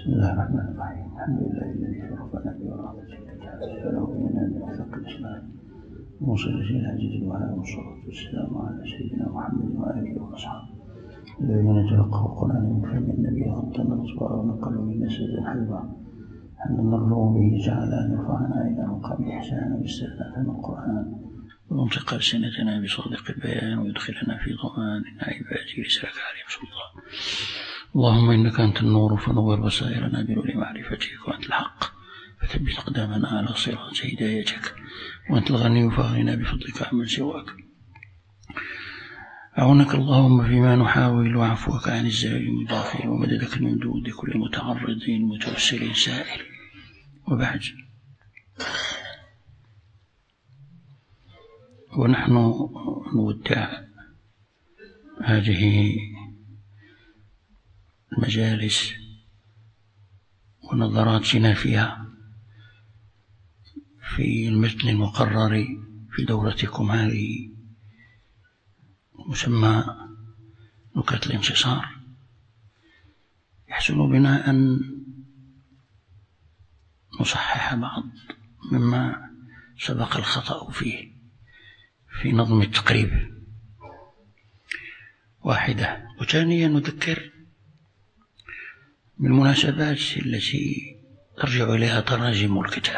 بسم الله الرحمن الرحيم. الحمد لله الذي شرفنا بوراثته فله منا بأخلاق الإسلام وصل سيد عزيز الوهاب والصلاة والسلام على سيدنا محمد وآله وأصحابه الذين تلقوا القرآن من فم النبي غضا الأصبع ونقلوا من نسج الحلوى حمدا نرجو به تعالى أن يرفعنا إلى مقام الإحسان واستثناء من القرآن وينطق ألسنتنا بصادق البيان ويدخلنا في ضمان عباده لسلك عليهم سلطان. اللهم إنك أنت النور فنور بصائرنا بنور معرفتك، وأنت الحق فثبت أقدامنا على صراط هدايتك، وأنت الغني فأغننا بفضلك عمن سواك. أعونك اللهم فيما نحاول، وعفوك عن الزائر الداخل، ومددك الممدود لكل متعرض متوسل سائل. وبعد، ونحن نودع هذه المجالس ونظراتنا فيها في المتن المقرر في دورتكم هذه مسمى نكت الانتصار. يحسن بنا أن نصحح بعض مما سبق الخطأ فيه في نظم التقريب واحدة. وثانيا نذكر بالمناسبات التي ترجع إليها تراجم الكتاب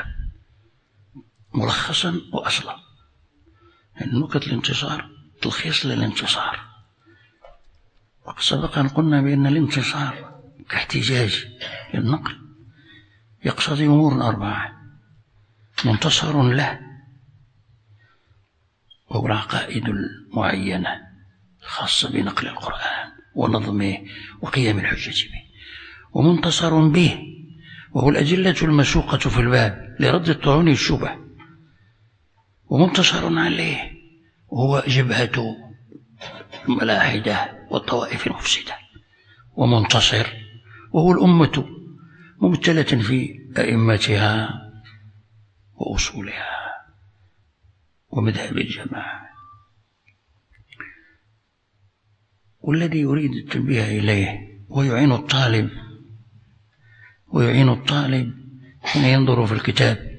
ملخصا وأصلا. نكت الانتصار تلخيص للانتصار. وقد سبق أن قلنا بأن الانتصار كاحتجاج للنقل يقتضي أمور 4: منتصر له، وهو العقائد المعينة الخاصة بنقل القرآن ونظمه وقيام الحجة به، ومنتصر به وهو الأدلة المسوقة في الباب لرد الطعون الشبه، ومنتصر عليه وهو جبهة الملاحدة والطوائف المفسدة، ومنتصر وهو الأمة مبتلة في أئمتها وأصولها ومذهب الجماعة. والذي يريد التنبيه إليه ويعين الطالب حين ينظر في الكتاب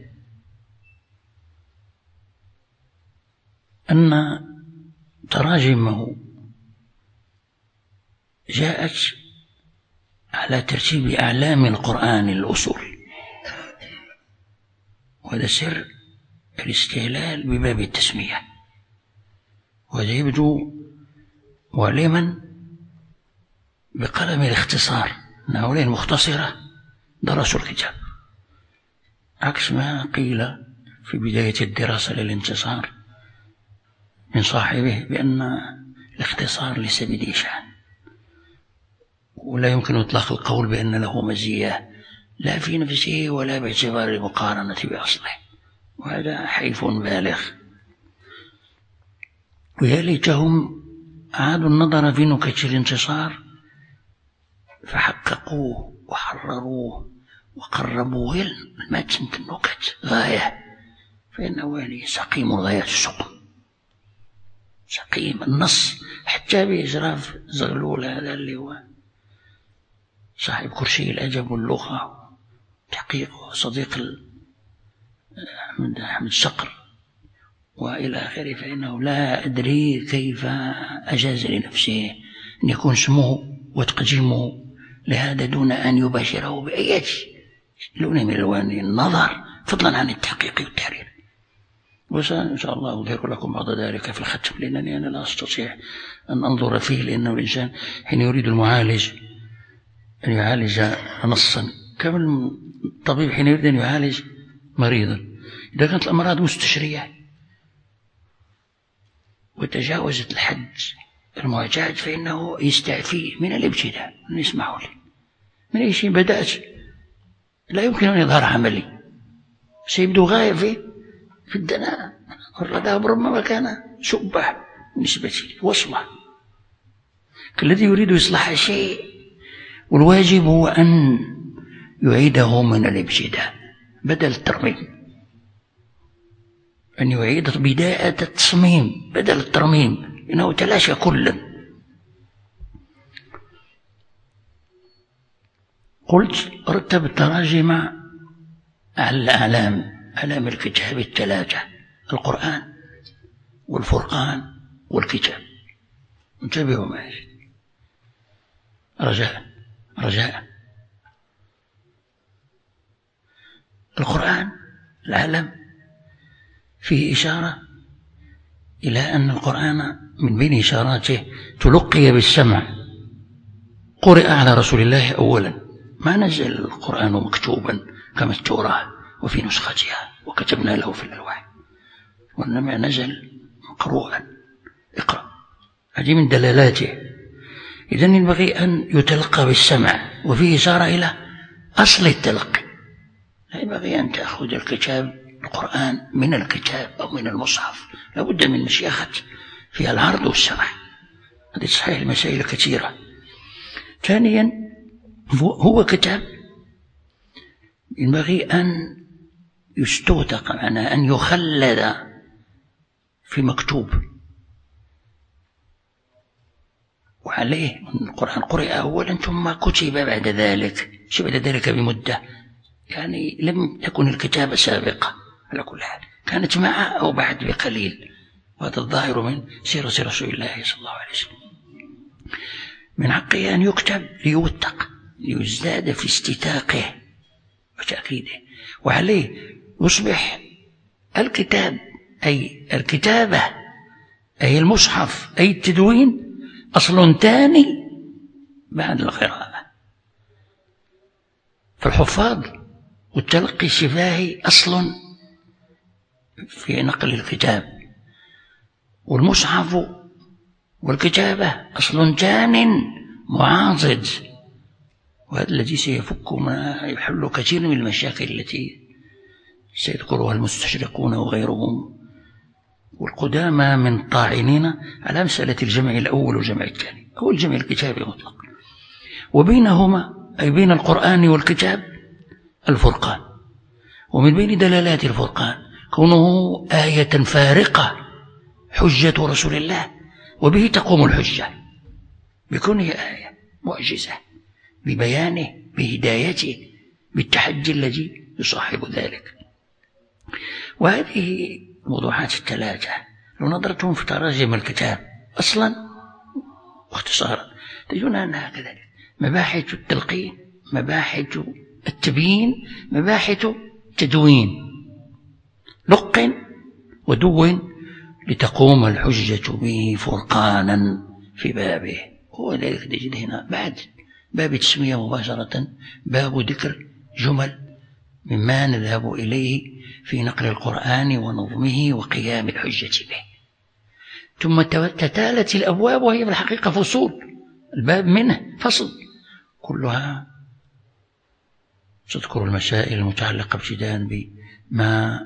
أن تراجمه جاءت على ترتيب أعلام القرآن الأصول، وهذا سر الاستهلال بباب التسمية، وهذا يبدو معلما بقلم الاختصار أن هؤلاء المختصرة درسوا الكتاب، عكس ما قيل في بداية الدراسة للانتصار من صاحبه بأن الاختصار ليس بذي شأن، ولا يمكن إطلاق القول بأن له مزية لا في نفسه ولا باعتبار المقارنة بأصله، وهذا حيف بالغ. ويا ليتهم عادوا النظر في نكت الانتصار فحققوه وحرروه وقربوه المتن النكت غاية، فإنه يعني سقيم غاية السقم، سقيم النص، حتى بإجراف زغلول هذا اللي هو صاحب كرسي الأدب واللغة تحقيق صديق أحمد صقر وإلى آخره، فإنه لا أدري كيف أجاز لنفسه أن يكون اسمه وتقديمه لهذا دون أن يباشره بأي لون من ألوان النظر، فضلا عن التحقيق والتحرير. وإن شاء الله أظهر لكم بعض ذلك في الختم، لأنني أنا لا أستطيع أن أنظر فيه، لأنه الإنسان حين يريد المعالج أن يعالج نصا كما الطبيب حين يريد أن يعالج مريضا، إذا كانت الأمراض مستشرية وتجاوزت الحد المعتاد فإنه يستعفي من الابتداء. اسمحوا لي، من أي شيء بدأت لا يمكن أن يظهر عملي، سيبدو غاية في الدناءة والرداء، ربما كان شبه بالنسبة لي وصمة. الذي يريد إصلاح شيء والواجب هو أن يعيده من الابتداء بدل الترميم، أن يعيد بداية التصميم بدل الترميم، إنه تلاشى كلا. قلت رتب تراجم على أعلام الكتاب الثلاثة: القرآن والفرقان والكتاب. انتبهوا معي رجاء. القرآن العالم فيه إشارة إلى أن القرآن من بين إشاراته تلقي بالسمع، قرئ على رسول الله أولا، ما نزل القرآن مكتوبا كما التوراة وفي نسختها وكتبنا له في الألواح، وإنما نزل مقروءا، اقرأ. هذه من دلالاته. إذن ينبغي أن يتلقى بالسمع، وفيه إشارة إلى أصل التلقي. لا ينبغي أن تأخذ القرآن من الكتاب أو من المصحف، لابد من مشيخة فيها العرض والسمع. هذه صحيح المسائل كثيرة. ثانيا هو كتاب ينبغي أن يستوثق، معناه أن يخلد في مكتوب، وعليه القرآن قرئ أولا ثم كتب بعد ذلك بمدة، يعني لم تكن الكتابة سابقة على كل حال، كانت مع أو بعد بقليل، وهذا الظاهر من سيرة رسول الله صلى الله عليه وسلم. من حقه أن يكتب ليوثق، ليزداد في استيثاقه وتأكيده، وعليه يصبح الكتاب أي الكتابة أي المصحف أي التدوين أصل ثاني بعد القراءة. فالحفاظ والتلقي الشفاهي أصل في نقل الكتاب، والمصحف والكتابة أصل ثان معاضد، وهذا الذي سيفك ما يحل كثير من المشاكل التي سيذكرها المستشرقون وغيرهم والقدامى من طاعنين على مسألة الجمع الأول والجمع الثاني أو الجمع الكتابي المطلق. وبينهما أي بين القرآن والكتاب الفرقان، ومن بين دلالات الفرقان كونه آية فارقة حجة رسول الله، وبه تقوم الحجة، بكونه آية معجزة ببيانه بهدايته بالتحدي الذي يصاحب ذلك. وهذه الموضوعات الثلاثة لو نظرتم في تراجم الكتاب أصلا واختصارا تجدون أنها كذلك: مباحث التلقين، مباحث التبيين، مباحث تدوين، لق ودو لتقوم الحجة به فرقانا في بابه. وذلك تجد هنا بعد باب التسمية مباشرة باب ذكر جمل مما نذهب إليه في نقل القرآن ونظمه وقيام الحجة به. ثم تتالت الأبواب وهي في الحقيقة فصول، الباب منه فصل كلها تذكر المسائل المتعلقة ابتداء بما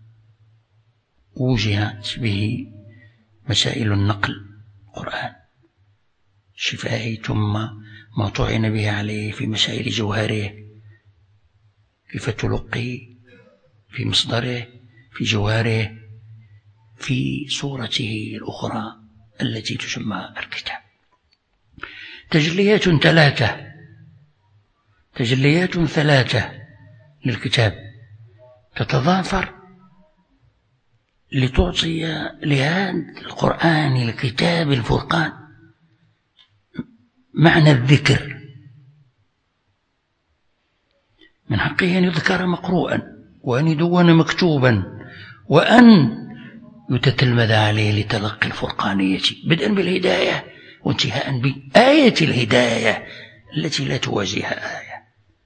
وجهت به مسائل النقل القرآن الشفاهي، ثم ما طعن به عليه في مسائل جوهره، كيف تلقي في مصدره في جوهره في صورته الأخرى التي تسمى الكتاب. تجليات ثلاثة للكتاب تتضافر لتعطي لهذا القرآن الكتاب الفرقان معنى الذكر. من حقه أن يذكر مقروءا، وأن يدون مكتوبا، وأن يتتلمذ عليه لتلقي الفرقانية، بدءا بالهداية وانتهاء بآية الهداية التي لا توازيها آية.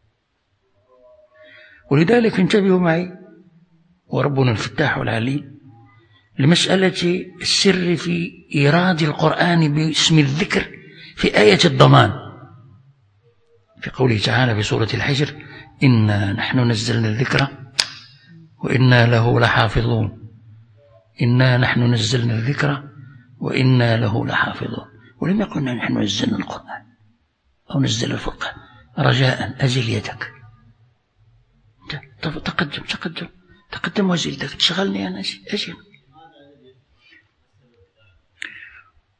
ولذلك انتبهوا معي وربنا الفتاح العليم لمسألة السر في إيراد القرآن باسم الذكر في آية الضمان، في قوله تعالى في سورة الحجر: إنا نحن نزلنا الذكر وإنا له لحافظون. إنا نحن نزلنا الذكر وإنا له لحافظون. ولم يقل نحن نزلنا القرآن أو نزل الفرقان. رجاء أزل يدك، تقدم وزل يدك، تشغلني أنا، أجل.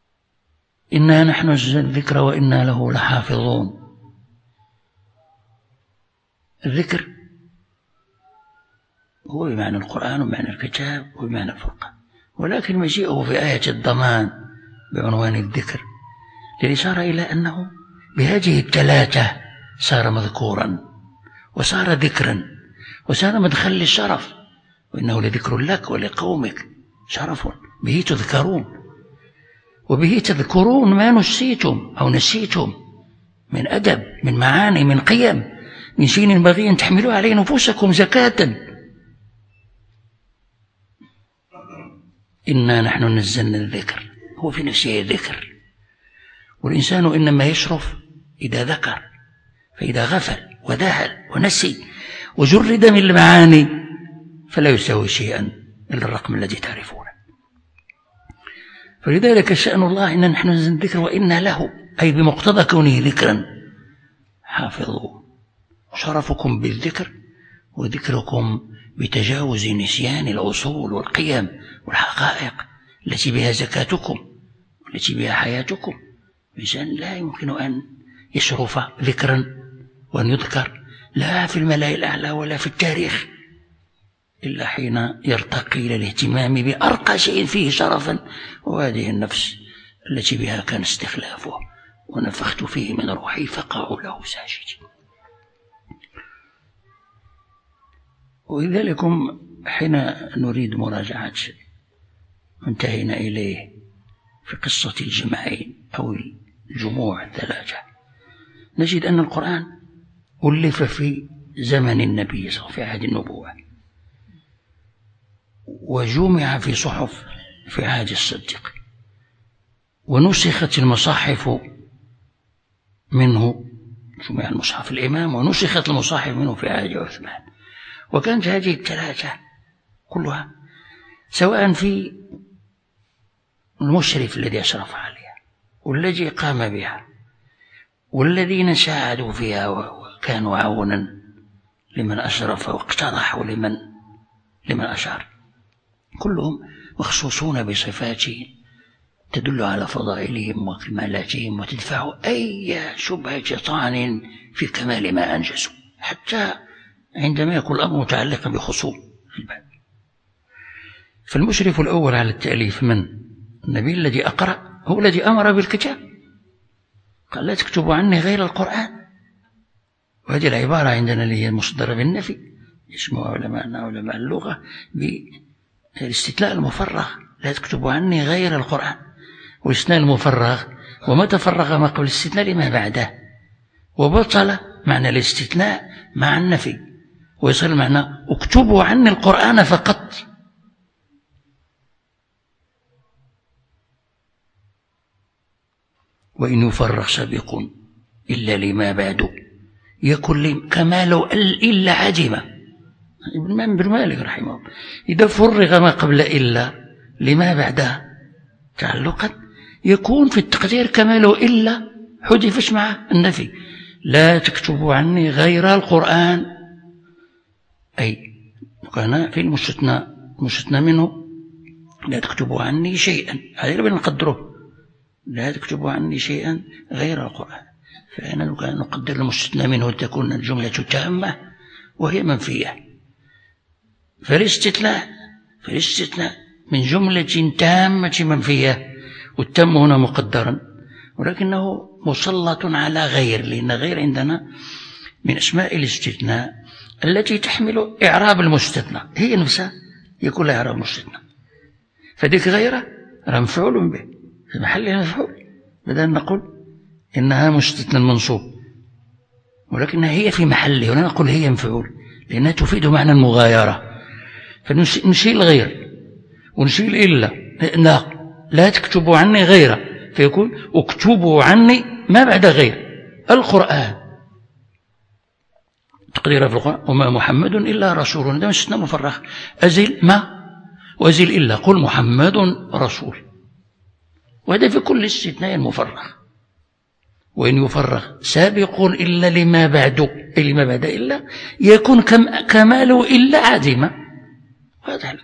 إنا نحن نزلنا الذكر وإنا له لحافظون. الذكر هو بمعنى القرآن وبمعنى الكتاب وبمعنى الفرقان، ولكن مجيئه في آية الضمان بعنوان الذكر للإشارة إلى أنه بهذه الثلاثة صار مذكورا وصار ذكرا وصار مدخل للشرف، وإنه لذكر لك ولقومك شرف به تذكرون وبه تذكرون ما نسيتم أو نسيتم من أدب، من معاني، من قيم، من شيء ينبغي أن تحملوا عليه نفوسكم زكاة. إنا نحن نزلنا الذكر، هو في نفسه ذكر، والإنسان إنما يشرف إذا ذكر، فإذا غفل وذهل ونسي وجرد من المعاني فلا يساوي شيئا إلا الرقم الذي تعرفونه. فلذلك شأن الله إن نحن نزلنا الذكر وإنا له، أي بمقتضى كونه ذكرا حافظوا. شرفكم بالذكر وذكركم بتجاوز نسيان الأصول والقيم والحقائق التي بها زكاتكم والتي بها حياتكم. الإنسان لا يمكن أن يشرف ذكرا وأن يذكر لا في الملأ الأعلى ولا في التاريخ إلا حين يرتقي إلى الاهتمام بأرقى شيء فيه شرفا، وهذه النفس التي بها كان استخلافه ونفخت فيه من روحي فقعوا له ساجدين. ولذلك حين نريد مراجعة انتهينا إليه في قصة الجمعين أو الجموع الثلاثة، نجد أن القرآن ألف في زمن النبي صلى الله عليه وسلم في عهد النبوة، وجمع في صحف في عهد الصديق، ونسخت المصاحف منه، جمع المصحف الإمام ونسخت المصاحف منه في عهد عثمان. وكانت هذه الثلاثة كلها سواء في المشرف الذي أشرف عليها والذي قام بها والذين ساعدوا فيها وكانوا عونا لمن أشرف واقترح ولمن أشار، كلهم مخصوصون بصفات تدل على فضائلهم وكمالاتهم وتدفع أي شبهة طعن في كمال ما أنجزوا، حتى عندما يكون الأمر متعلقا بخصوم الباب. فالمشرف الأول على التأليف من؟ النبي الذي أقرأ، هو الذي أمر بالكتاب، قال لا تكتبوا عني غير القرآن. وهذه العبارة عندنا اللي هي المصدرة بالنفي يسموها علماء اللغة بالاستثناء المفرغ، لا تكتبوا عني غير القرآن. والاستثناء المفرغ وما تفرغ ما قبل الاستثناء لما بعده، وبطل معنى الاستثناء مع النفي ويصل معنى اكتبوا عني القرآن فقط. وإن يفرغ سابق إلا لما بعد يكن كماله إلا عدمة. ابن مالك رحمه الله إذا فرغ ما قبل إلا لما بعدها تعلقا يكون في التقدير كماله إلا حذفش مع النفي، لا تكتبوا عني غير القرآن، أي كان في المستثنى منه لا تكتبوا عني شيئا، هذا اللي نقدره، لا تكتبوا عني شيئا غير القرآن. فأنا نقدر المستثنى منه تكون الجملة تامة وهي منفية، فالاستثناء من جملة تامة منفية، والتم هنا مقدرا ولكنه مسلط على غير، لأن غير عندنا من أسماء الاستثناء التي تحمل إعراب المستثنى، هي نفسها يكون لها إعراب المستثنى، فذيك غيره مفعول به في محلها مفعول، بدل نقول إنها مستثنى منصوب، ولكنها هي في محله، ولا نقول هي مفعول لأنها تفيد معنى المغايرة. فنشيل غير ونشيل إلا، لا تكتبوا عني غيره، فيكون اكتبوا عني ما بعد غير القرآن. تقدير في القرآن وما محمد إلا رسول، ده مستثنى مفرغ، أزل ما وأزل إلا، قل محمد رسول، وهذا في كل استثناء مفرغ. وإن يفرغ سابق إلا لما بعد، أي لما بعد إلا يكون كماله إلا عديمة. هذا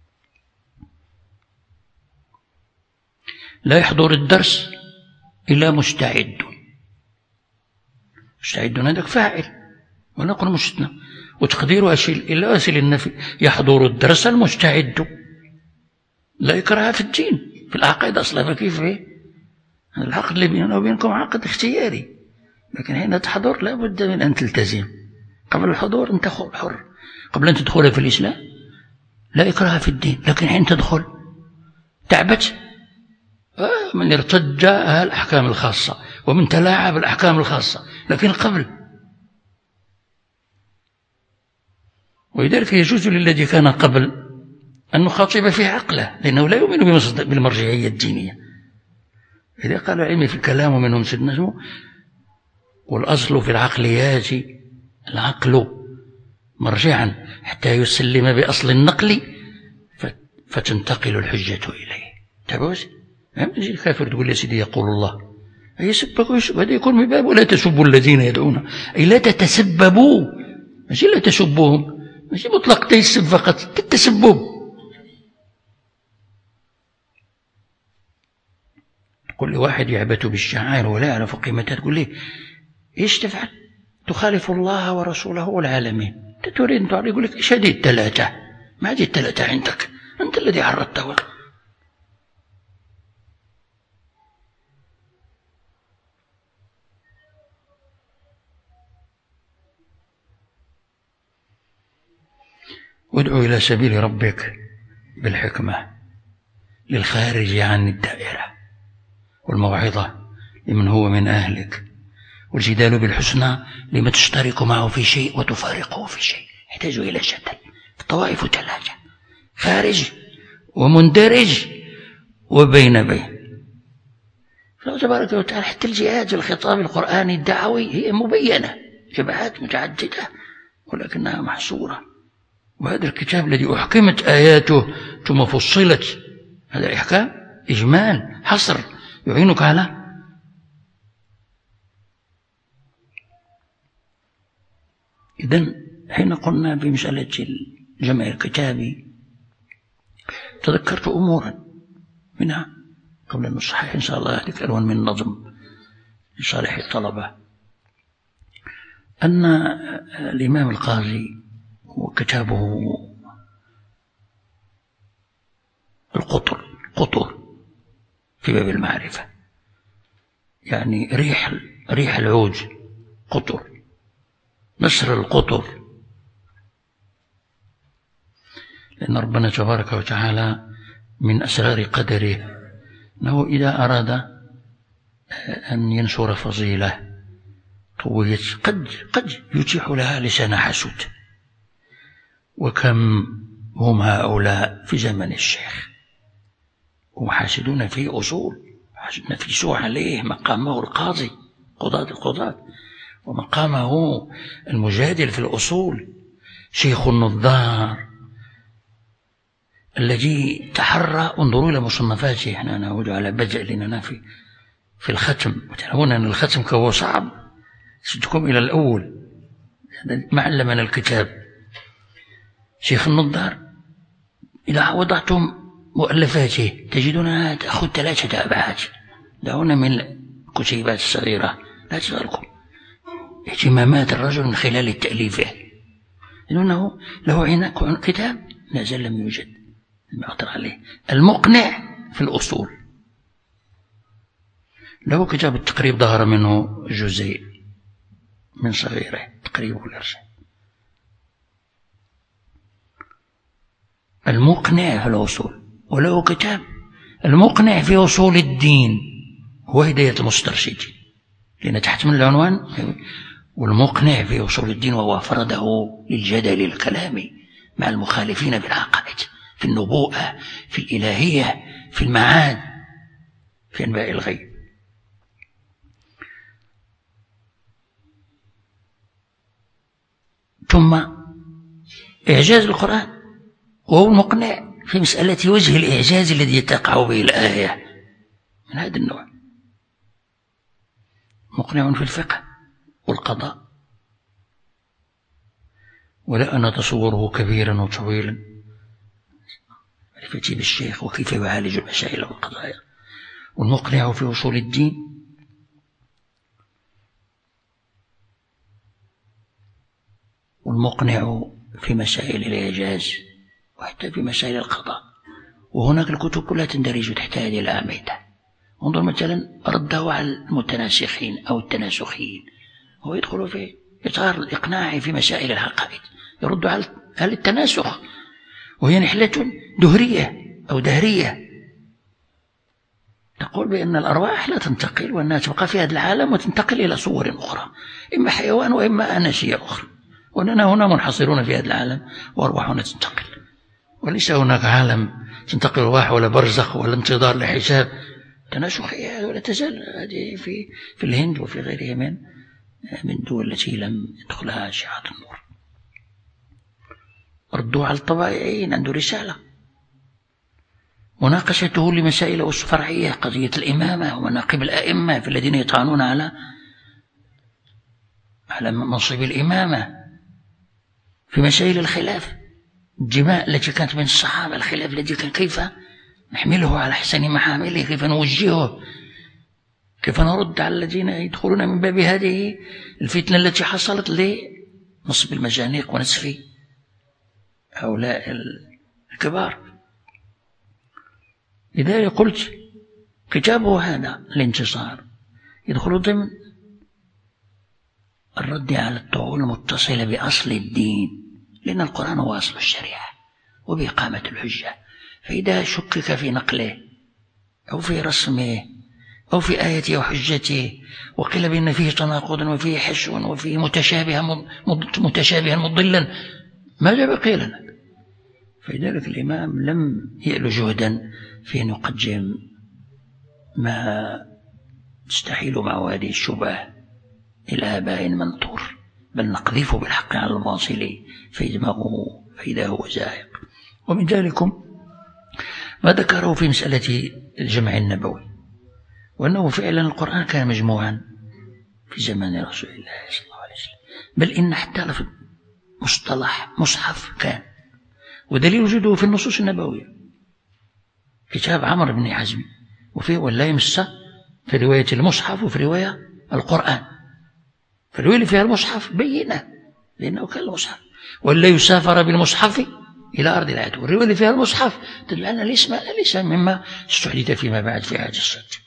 لا يحضر الدرس إلا مستعد، هذاك فاعل ونقول مستثنى. وتقدير إلا أسئل النفي: يحضر الدرس المستعد. لا إكراه في الدين، في العقيدة أصلا. فكيف فيه العقد اللي بيننا وبينكم عقد اختياري، لكن حين تحضر لا بد من أن تلتزم. قبل الحضور أنت حر، قبل أن تدخل في الإسلام لا إكراه في الدين، لكن حين تدخل تعبت. من ارتد الأحكام الخاصة، ومن تلاعب الأحكام الخاصة، لكن قبل. ولذلك يجوز للذي كان قبل أن نخاطب في عقله، لأنه لا يؤمن بالمرجعية الدينية. إذا قال العلم في الكلام ومنهم سيدنا، والأصل في العقليات العقل مرجعا حتى يسلم بأصل النقل فتنتقل الحجة إليه. تبوز يجي الكافر تقول يا سيدي يقول الله، أي سبك هذا يكون من باب ولا تسبوا الذين يدعون، أي لا تتسببوا، ماشي لا تسبوهم، ماشي مطلق تيسب فقط، تتسبب. تقول لي واحد يعبث بالشعائر ولا يعرف قيمتها، تقول لي ايش تفعل؟ تخالف الله ورسوله والعالمين. انت تريد ان تعرف، يقول لك ايش هذه الثلاثه؟ ما هذه الثلاثه عندك؟ انت الذي عرضتها. وادعو إلى سبيل ربك بالحكمة للخارج عن الدائرة، والموعظة لمن هو من أهلك، والجدال بالحسنى لمن تشترك معه في شيء وتفارقه في شيء. يحتاج إلى جدل. الطوائف ثلاثة: خارج ومندرج وبين بين. فالله تبارك وتعالى حتى الجهات الخطاب القرآني الدعوي هي مبينة، جبهات متعددة ولكنها محصورة. وهذا الكتاب الذي أحكمت آياته ثم فصلت، هذا الإحكام إجمال حصر يعينك على إذن حين قلنا بمسألة الجمع الكتابي تذكرت أمورا منها قبل أن نصحح إن شاء الله هذه الألوان من النظم لصالح الطلبة، أن الإمام القاضي وكتابه القطر في باب المعرفة، يعني ريح العوج قطر، نسر القطر، لأن ربنا تبارك وتعالى من أسرار قدره أنه إذا أراد أن ينشر فضيلة قوية قد يتيح لها لسان حسود. وكم هم هؤلاء في زمن الشيخ وحاسدون في أصول، نفسوا عليه مقامه القاضي قضاة ومقامه المجادل في الأصول، شيخ النظار الذي تحرى. انظروا إلى مصنفاته، احنا نعود على بدء لنا في الختم، وتعلمون أن الختم كهو صعب، سدكم إلى الأول ما علمنا الكتاب. شيخ النظار إذا وضعتم مؤلفاته تجدونها تأخذ 3 أبعاد. دعونا من الكتيبات الصغيرة، لا تشغلكم اهتمامات الرجل من خلال تأليفه، لأنه له كتاب لا زال لم يوجد، لم يخطر عليه، المقنع في الأصول. له كتاب التقريب ظهر منه جزء من صغيره، تقريب الإرشاد. المقنع في الأصول، وله كتاب المقنع في أصول الدين، هو هداية المسترشد، لأن تحت من العنوان والمقنع في أصول الدين، وهو فرده للجدل الكلامي مع المخالفين في العقائد، في النبوءة، في الإلهية، في المعاد، في أنباء الغيب. ثم إعجاز القرآن، وهو المقنع في مسألة وجه الإعجاز الذي تقع به الآية من هذا النوع، مقنع في الفقه والقضاء. ولا أنا تصوره كبيرا وطويلا، معرفتي بالشيخ وكيف يعالج المسائل والقضايا. والمقنع في أصول الدين والمقنع في مسائل الإعجاز وحتى في مسائل القضاء، وهناك الكتب كلها تندرج تحت هذه الأعمدة. انظر مثلا رده على المتناسخين أو التناسخيين، هو يدخل في إطار الإقناع في مسائل العقائد، يرد على التناسخ، وهي نحلة دهرية أو دهرية تقول بأن الأرواح لا تنتقل، وأنها تبقى في هذا العالم وتنتقل إلى صور أخرى، إما حيوان وإما أناسية أخرى، وأننا هنا منحصرون في هذا العالم وأرواحنا تنتقل، وليس هناك عالم تنتقل أرواح ولا برزخ ولا انتظار لحساب. تناسخية ولا تزال هذه في الهند وفي غيرها من دول التي لم يدخلها أشعة النور. ردوا على الطبائعيين، عنده رسالة، مناقشته لمسائل فرعية، قضية الإمامة ومناقب الأئمة في الذين يطعنون على منصب الإمامة، في مسائل الخلاف، الدماء التي كانت بين الصحابة، الخلاف الذي كان كيف نحمله على أحسن محامله، كيف نوجهه، كيف نرد على الذين يدخلون من باب هذه الفتنة التي حصلت لنصب المجانيق ونسف هؤلاء الكبار. لذلك قلت كتابه هذا الانتصار يدخل ضمن الرد على الطعون المتصلة بأصل الدين، لأن القرآن هو أصل الشريعة وبإقامة الحجة، فإذا شكك في نقله أو في رسمه أو في آيته وحجته وقيل بأن فيه تناقضا وفيه حشو وفيه متشابها مضلا، ماذا بقي لنا؟ فلذلك الإمام لم يأل جهدا في أن يقدم ما تستحيل معه هذه الشبهة إلى هباء منثور، بل نقذف بالحق على الباطل فيدمغه فإذا هو زاهق. ومن ذلك ما ذكره في مسألة الجمع النبوي، وأنه فعلا القرآن كان مجموعا في زمان رسول الله صلى الله عليه وسلم، بل إن حتى لفظ مصطلح مصحف كان، ودليل وجوده في النصوص النبوية. كتاب عمرو بن حزم وفيه ولا يمس في رواية المصحف وفي رواية القرآن، في الرواية اللي فيها المصحف بينة لأنه كان المصحف، ولا يسافر بالمصحف إلى أرض العدو، والرواية اللي فيها المصحف تدل أن ليس مما استحدث فيما بعد في عهد الصديق.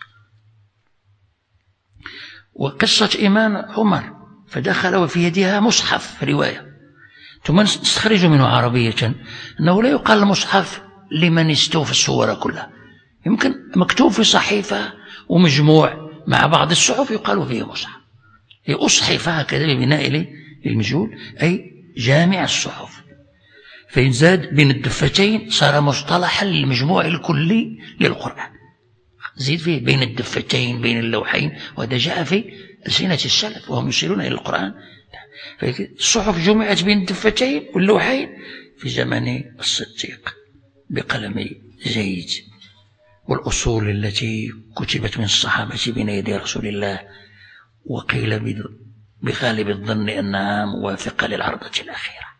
وقصة إيمان عمر فدخل وفي يدها مصحف رواية، ثم نستخرج منه عربية أنه لا يقال المصحف لمن استوفى الصور كلها، يمكن مكتوب في صحيفة ومجموع مع بعض الصحف يقال فيه مصحف، هي أصحف هكذا ببناء للمجهول، أي جامع الصحف، فإن زاد بين الدفتين صار مصطلحا للمجموع الكلي للقرآن، زيد فيه بين الدفتين بين اللوحين، وهذا جاء في ألسنة السلف وهم يشيرون إلى القرآن. الصحف جمعت بين الدفتين واللوحين في زمن الصديق بقلم زيد، والأصول التي كتبت من الصحابة بين يدي رسول الله وقيل بغالب الظن أنها موافقة للعرضة الأخيرة،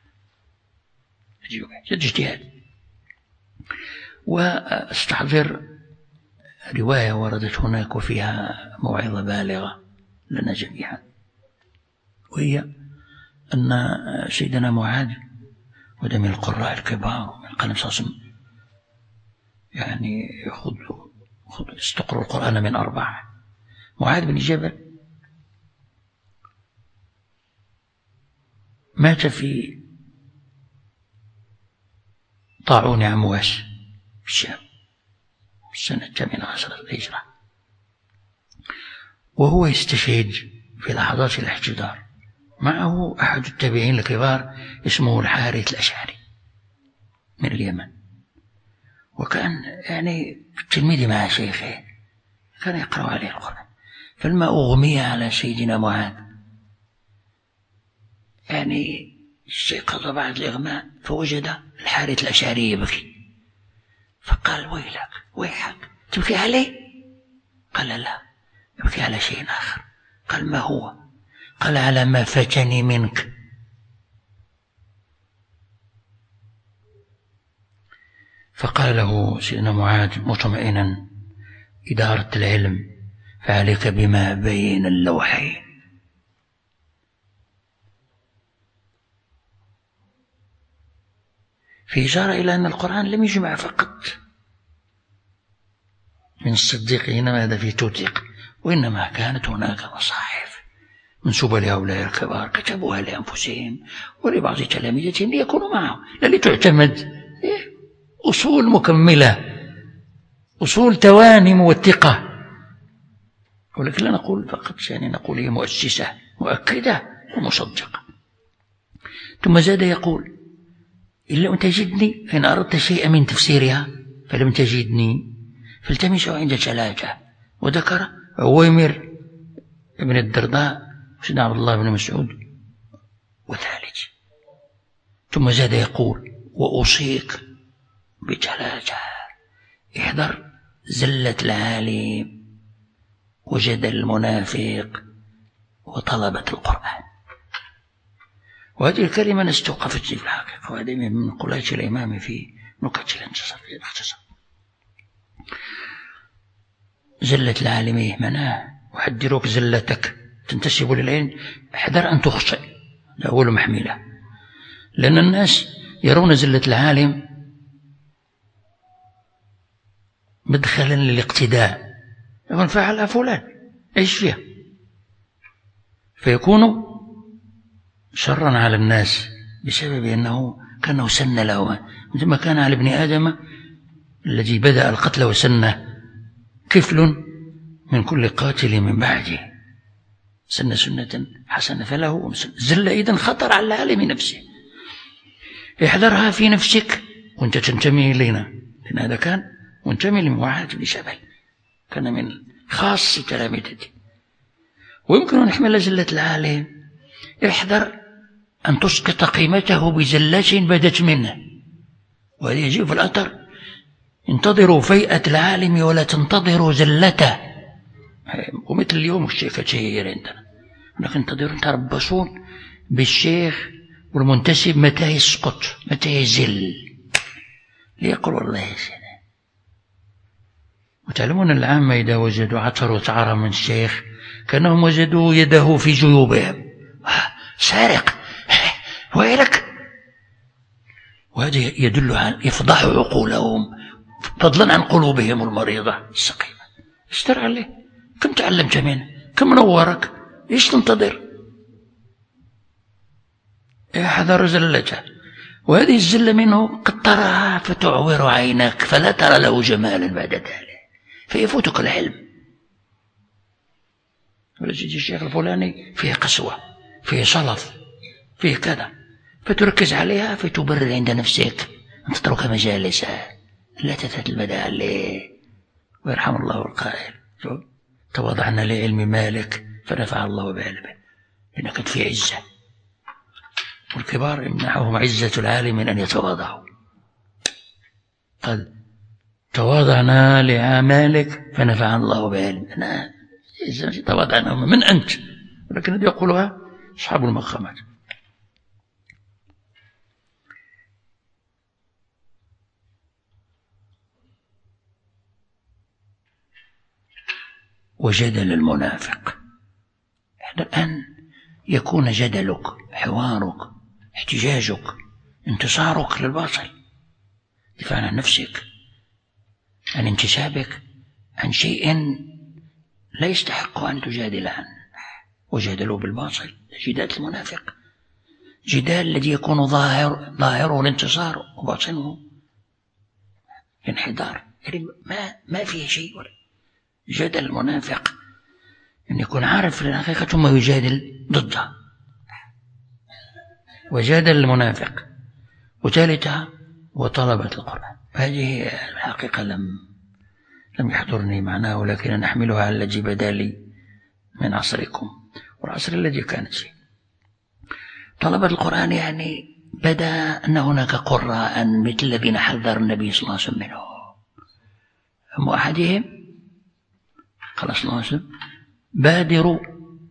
اجتهاد. واستحضر رواية وردت هناك وفيها موعظة بالغة لنا جميعا، وهي أن سيدنا معاذ وده من القراء الكبار من قلم صاصم، يعني يستقر القرآن من 4. معاذ بن جبل مات في طاعون عمواس في الشام سنة 18 الهجرة، وهو يستشهد في لحظات الاحتضار، معه أحد التابعين الكبار اسمه الحارث الأشعري من اليمن، وكان يعني تلميذ مع شيخه، كان يقرأ عليه القرآن، فلما أغمي على سيدنا معاذ يعني استيقظ بعد الإغماء فوجد الحارث الأشعري يبكي، فقال ويلك ويحك تبكي عليه؟ قال لا، يبكي على شيء آخر. قال ما هو؟ قال على ما فاتني منك. فقال له سيدنا معاذ مطمئنا إذا أردت العلم فعليك بما بين اللوحين. في إشارة إلى أن القرآن لم يجمع فقط من الصديقين ماذا في توثيق، وإنما كانت هناك مصاحف منسوبة لهؤلاء الكبار كتبوها لأنفسهم ولبعض تلاميذهم ليكونوا معهم، لا لتعتمد أصول مكملة، أصول تواني موثقة. ولكن لا نقول فقط، يعني نقول هي مؤسسة مؤكدة ومصدقة. ثم زاد يقول: إن لم تجدني، فإن أردت شيئا من تفسيرها فلم تجدني فالتمسه عند ثلاثة. وذكر عويمر بن الدرداء وسيدنا عبد الله بن مسعود وثالث. ثم زاد يقول: وأوصيك بثلاثة: احذر زلة العالم وجدل المنافق وطلبة القرآن. وهذه الكلمة أنا استوقفت في الحقيقة، وهذه من قولات الإمام في نكت الاختصار. زلة العالم مناه، وحذروك زلتك تنتسب للعلم، احذر أن تخطئ، هذا أول محملة. لأن الناس يرون زلة العالم مدخلا للاقتداء، يقول فعل فلان ايش فيها، فيكون شرا على الناس بسبب أنه كانه سن له، مثل ما كان على ابن آدم الذي بدأ القتل وسنه كفل من كل قاتل من بعده، سن سنة حسنة فله زل. إذن خطر على العالم نفسه، احذرها في نفسك وانت تنتمي إلينا، لأن هذا كان منتمي لمواعاة بن جبل، كان من خاص تلامذته. ويمكن أن يحمل زلة العالم، احذر أن تسقط قيمته بزلة بدت منه. وهذا يجيء في الأثر: انتظروا فيئة العالم ولا تنتظروا زلته. ومثل اليوم الشيء كثير عندنا، لكن انتظروا تربصون بالشيخ والمنتسب متى يسقط متى يزل، ليقول والله يسلم. وتعلمون العامة إذا وجدوا عثروا تعارى من الشيخ كأنهم وجدوا يده في جيوبهم، سارق ويلك. وهذا يدل على إفضاح عقولهم فضلا عن قلوبهم المريضة السقيمة. اشتر عليه، كم تعلمت منه، كم نورك، ايش تنتظر؟ احذر زلته. وهذه الزلة منه قد تراها فتعور عينك فلا ترى له جمالا بعد ذلك، فيفوتك العلم. ولجد الشيخ الفلاني فيه قسوة، فيه صلف، فيه كذا، فتركز عليها فتبرر عند نفسك أن تترك مجالسها لا تتلمذ عليه. ويرحم الله القائل: تواضعنا لعلم مالك فنفع الله بعلمه، إنك في عزة. والكبار يمنعهم عزة العالم من أن يتواضعوا. قال: تواضعنا لعمالك فنفع الله بعلمه. أنا تواضعنا من أنت، ولكن هذه يقولها أصحاب المقامات. وجدل المنافق، أن يكون جدلك، حوارك، احتجاجك، انتصارك للباطل، دفاع عن نفسك، عن انتسابك، عن شيء لا يستحق أن تجادل عنه. وجادلوا بالباطل، جدال المنافق، جدال الذي يكون ظاهره الانتصار وباطنه الانحدار، يعني ما فيه شيء. جدل المنافق أن يكون عارف الحقيقة ثم يجادل ضدها. وجادل المنافق. وثالثها وطلبة القرآن. هذه الحقيقة لم يحضرني معناها، ولكن نحملها على الذي بدا لي من عصركم والعصر الذي كانت فيه. طلبة القرآن يعني بدا أن هناك قراء مثل الذين حذر النبي صلى الله عليه وسلم منه. أم أحدهم قال صلى الله عليه وسلم: بادروا،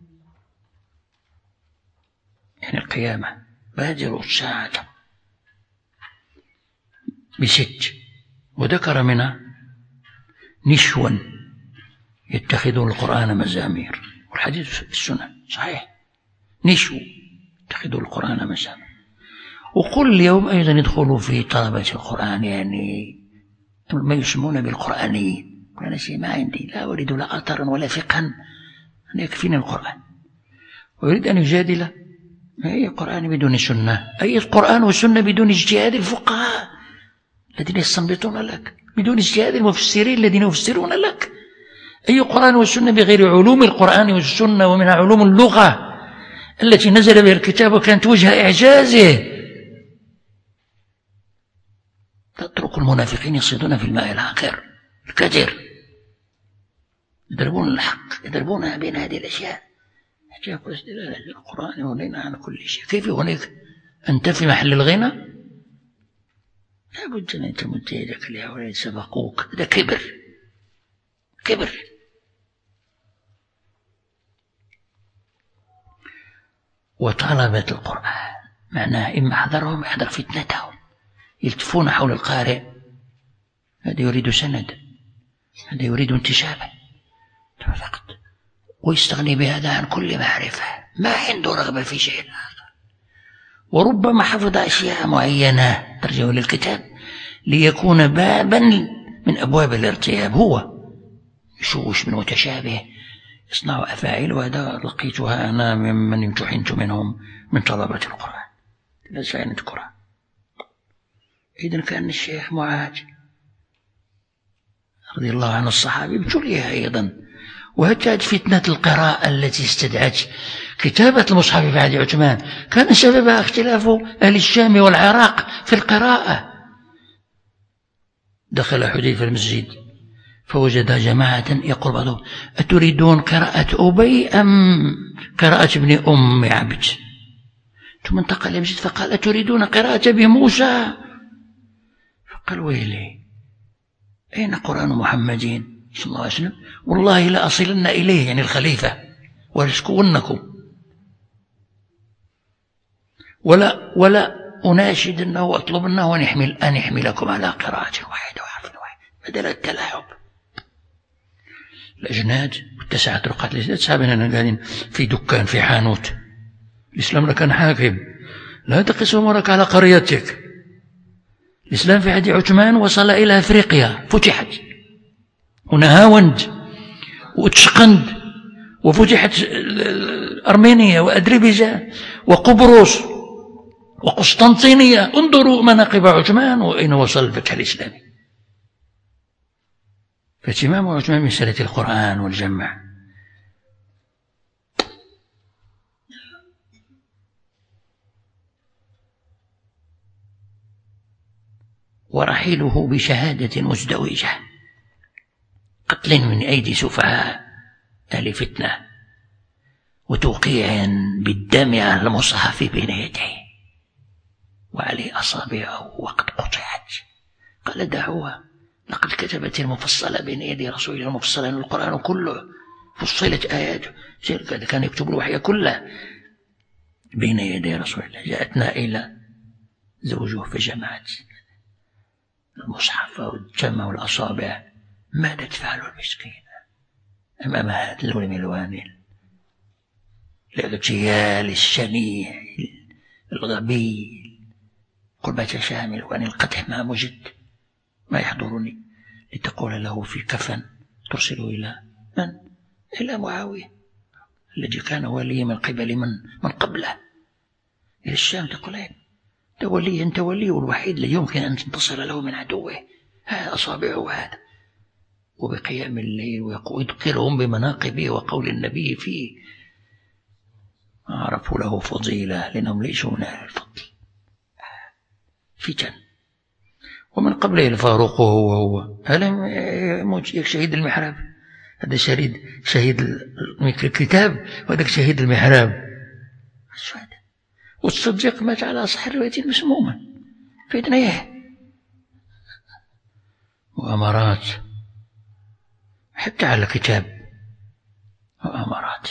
يعني القيامة، بادروا الساعة ب6، وذكر منها نشوا يتخذون القرآن مزامير، والحديث في السنة صحيح، نشوا يتخذون القرآن مزامير. وكل يوم أيضا يدخلوا في طلبة القرآن، يعني ما يسمون بالقرآنيين. أنا شيء ما عندي، لا أريد لا أثرا ولا فقها، أنا يكفيني القرآن. ويريد أن يجادل أي قرآن بدون سنة، أي قرآن وسنة بدون اجتهاد الفقهاء الذين يستنبطون لك، بدون اجتهاد المفسرين الذين يفسرون لك. أي قرآن والسنة بغير علوم القرآن والسنة، ومنها علوم اللغة التي نزل بها الكتاب وكانت وجه إعجازه. تترك المنافقين يصيدون في الماء العاقر الكثير، يضربون الحق، يضربونها بين هذه الأشياء. يقول القرآن يغنينا عن كل شيء. كيف يغنيك أنت في محل الغنى؟ لابد أن تمد يدك لهؤلاء سبقوك. هذا كبر، كبر. وطلبة القرآن معناه إما حذرهم يحذر فتنتهم، يلتفون حول القارئ، هذا يريد سند، هذا يريد انتسابا فقط، ويستغني بهذا عن كل معرفة، ما عنده رغبة في شيء آخر. وربما حفظ أشياء معينة ترجع للكتاب ليكون بابا من أبواب الارتياب، هو يشوش من متشابه، يصنع أفاعيل. وهذا لقيتها أنا ممن امتحنت منهم من طلبة القرآن، لا سأذكرها. إذن كان الشيخ معاذ رضي الله عنه الصحابي ابتليها أيضا، وهتت فتنة القراءة التي استدعت كتابة المصحف في عهد عثمان، كان سببها اختلاف أهل الشام والعراق في القراءة. دخل حذيفة المسجد فوجد جماعة يقول بعضهم: أتريدون قراءة أبي أم قراءة ابن أم عبد؟ ثم انتقل المسجد فقال: أتريدون قراءة أبي موسى؟ فقال: ويلي، أين قرآن محمد صلى الله عليه وسلم؟ والله لا أصلن إليه، يعني الخليفة، ولأشكونكم، ولا أناشد أنه وأطلب أنه أن يحملكم على قراءة واحدة وحرف واحد بدل التلاعب. الأجناد واتسعت رقعة الإسلام. صحابنا قاعدين في دكان في حانوت، الإسلام كان حاكم، لا تقس أمورك على قريتك. الإسلام في عهد عثمان وصل إلى أفريقيا، فتحت ونهاوند وتشقند، وفتحت أرمينيا وأذربيجان وقبرص وقسطنطينية. انظروا مناقب عثمان وأين وصل الفتح الإسلامي. فاهتمام عثمان بمسألة القرآن والجمع. ورحيله بشهادة مزدوجة، قتل من أيدي سفهاء أهل فتنة، وتوقيع بالدم على المصحف بين يديه وعليه أصابعه وقد قطعت. قال: دعوها، لقد كتبت المفصلة بين يدي رسول الله، المفصلة القرآن كله فصلت آياته، كان يكتب الوحي كله بين يدي رسول الله. جاءتنا إلى زوجه فجمعت المصحف والجمع والأصابع. ماذا تفعل المسكين أمام هذا الظلم الوانل، الاغتيال الشنيع الغبي، قربة شامل وأن القدح ما مجد. ما يحضرني لتقول له في كفن ترسله إلى من؟ إلى معاوية الذي كان ولي من قبل من قبله إلى الشام. تقول: أنت ولي الوحيد الذي يمكن أن تنتصر له من عدوه، هذا أصابعه هذا. وبقيام الليل ويذكرهم بمناقبه وقول النبي فيه، عرفوا له فضيلة لأنهم ليسوا من أهل الفضل. فتن. ومن قبله الفاروق وهو هذا شهيد المحراب، هذا شهيد الكتاب، وهذا شهيد المحراب. والصديق مات على صح الرواية مسموما في دنياه. وأمارات حتى على الكتاب وأمارات.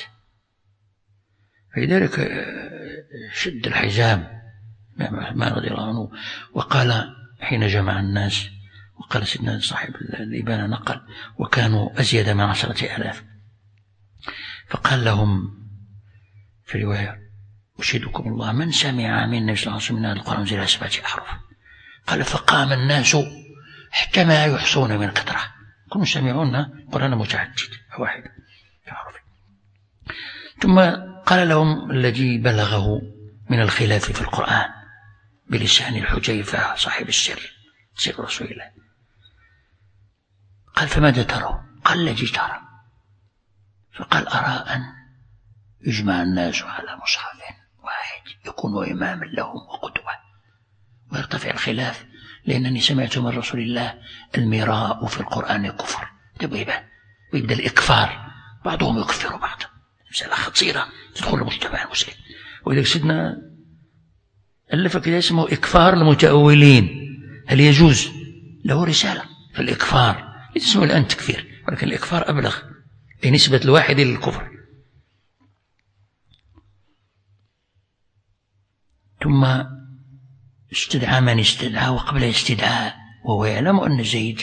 فلذلك شد الحزام ما رضي الله عنه، وقال حين جمع الناس، وقال سيدنا صاحب الإبانة نقل: وكانوا أزيد من 10,000، فقال لهم في رواية: أشهدكم الله من سمع من النبي صلى الله عليه وسلم من هذا القرآن زي 7 أحرف. قال فقام الناس حتى ما يحصون من كثرة، كانوا سمعون قرآن متعدد واحد أحرف. ثم قال لهم الذي بلغه من الخلاف في القرآن بلسان الحجيفة صاحب السر، سر رسول الله، قال فماذا ترى؟ قال الذي ترى. فقال أرى أن يجمع الناس على مصحف واحد يكون إماما لهم وقدوة ويرتفع الخلاف، لأنني سمعت من رسول الله المراء في القرآن كفر، ويبدأ الإكفار، بعضهم يكفر بعض، مسألة خطيرة تدخل المجتمع المسلم. وإذا سيدنا ألف كده اسمه إكفار المتأولين، هل يجوز؟ له رسالة في الإكفار، اسمه الآن تكفير، ولكن الإكفار أبلغ بنسبة الواحد للكفر. ثم استدعى من استدعى، وقبل استدعاء وهو يعلم أن زيد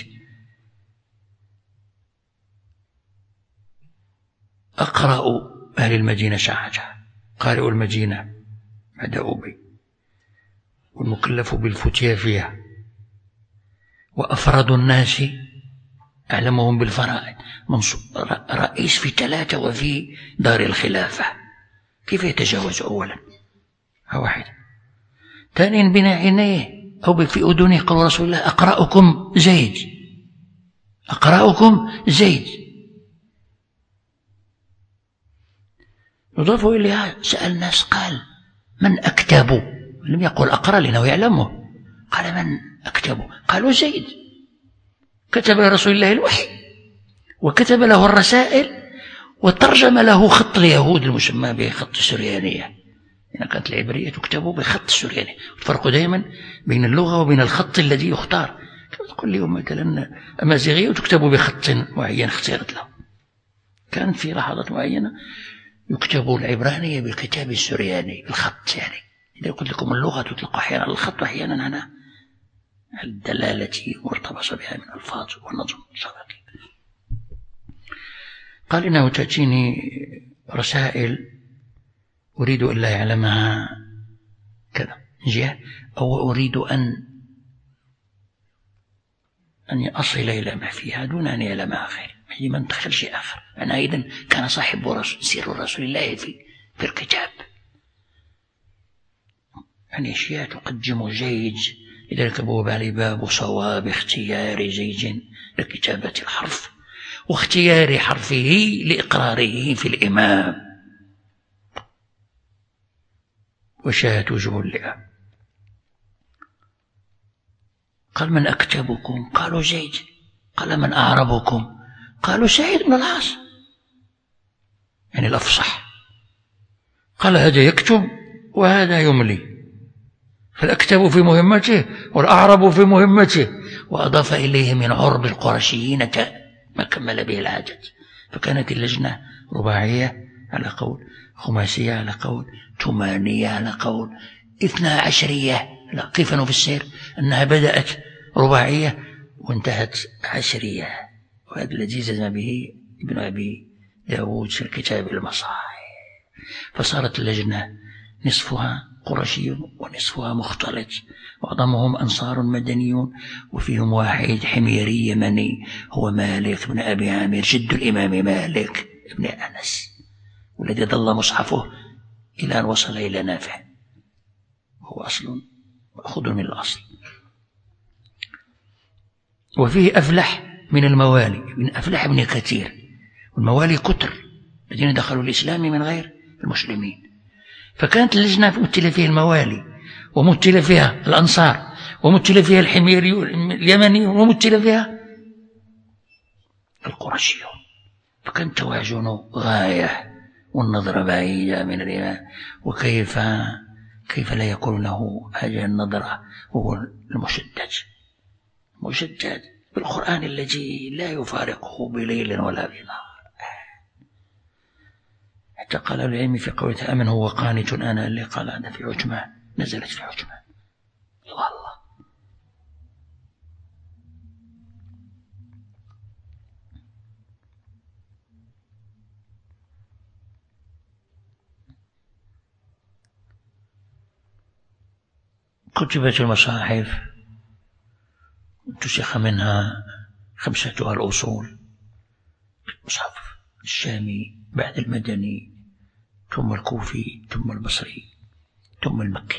أقرأ أهل المدينة ساعتها، قارئ المدينة بعد أبي، والمكلف بالفتيا فيها، وأفراد الناس أعلمهم بالفرائض، رئيس في 3 وفي دار الخلافة، كيف يتجاوز؟ أولا واحد، ثانيا بين عينيه أو في أذنه قال رسول الله أقرأكم زيد، أقرأكم زيد. يضاف إليها سأل الناس قال من أكتب؟ لم يقل أقرأ لأنه يعلمه، قال من أكتب؟ قالوا زيد، كتب لرسول الله الوحي وكتب له الرسائل وترجم له خط اليهود المسمى بخط السريانية، يعني كانت العبرية تكتب بخط السرياني، الفرق دائما بين اللغة وبين الخط الذي يختار. كما تقول لي مثلا أمازيغية وتكتب بخط معين اختيرت له، كان في لحظات معينة يكتب العبرانية بالكتاب السرياني بالخط، يعني إذا قلت لكم اللغة تطلق أحيانا على الخط وأحيانا على الدلالة مرتبطة بها من الفاظ والنظم الشرعي. قال إنه تأتيني رسائل أريد أن لا يعلمها كذا جهة، أو أريد أن أصل إلى ما فيها دون أن يعلمها خير، يعني ما ندخل شيء آخر. أنا أيضا كان صاحب سير رسول الله في الكتاب، يعني أشياء تقدم زيد، لذلك بوب علي باب صواب اختيار زيد لكتابة الحرف واختيار حرفه لإقراره في الإمام وشاهد وجه اللئام. قال من أكتبكم؟ قالوا زيد. قال من أعربكم؟ قالوا سعيد بن العاص، يعني الأفصح. قال هذا يكتب وهذا يملي، فالأكتب في مهمته والأعرب في مهمته. وأضاف إليه من عرب القرشيين ما كمل به العدد، فكانت اللجنة رباعية على قول، خماسية على قول، ثمانية على قول، 12. لا، كيف نفسر أنها بدأت رباعية وانتهت 10، وهذا الذي جزم به ابن أبي داود في الكتاب المصاحف. فصارت اللجنة نصفها قرشي ونصفها مختلط، وعظمهم أنصار مدنيون، وفيهم واحد حميري يمني هو مالك بن أبي عامر جد الإمام مالك بن أنس، والذي ظل مصحفه إلى أن وصل إلى نافع، هو أصل مأخوذ من الأصل. وفيه أفلح من الموالي، من أفلح بن كثير، والموالي كتر الذين دخلوا الإسلام من غير المسلمين، فكانت اللجنة ممثلة فيها الموالي وممثلة فيها الأنصار وممثلة فيها الحميري اليمني وممثلة فيها القرشيون، فكان توازن غاية والنظرة بعيدة من الإمام. وكيف لا يكون له هذه النظرة؟ هو المشدد بالقرآن الذي لا يفارقه بليل ولا بنهار. حتى قال العلم في قوله أمن هو قانت أنا اللي قال هذا في عجمان، نزلت في عجمان. الله كتبت المصاحف انتسخ منها 5 الأصول: المصحف الشامي، بعد المدني، ثم الكوفي، ثم البصري، ثم المكي.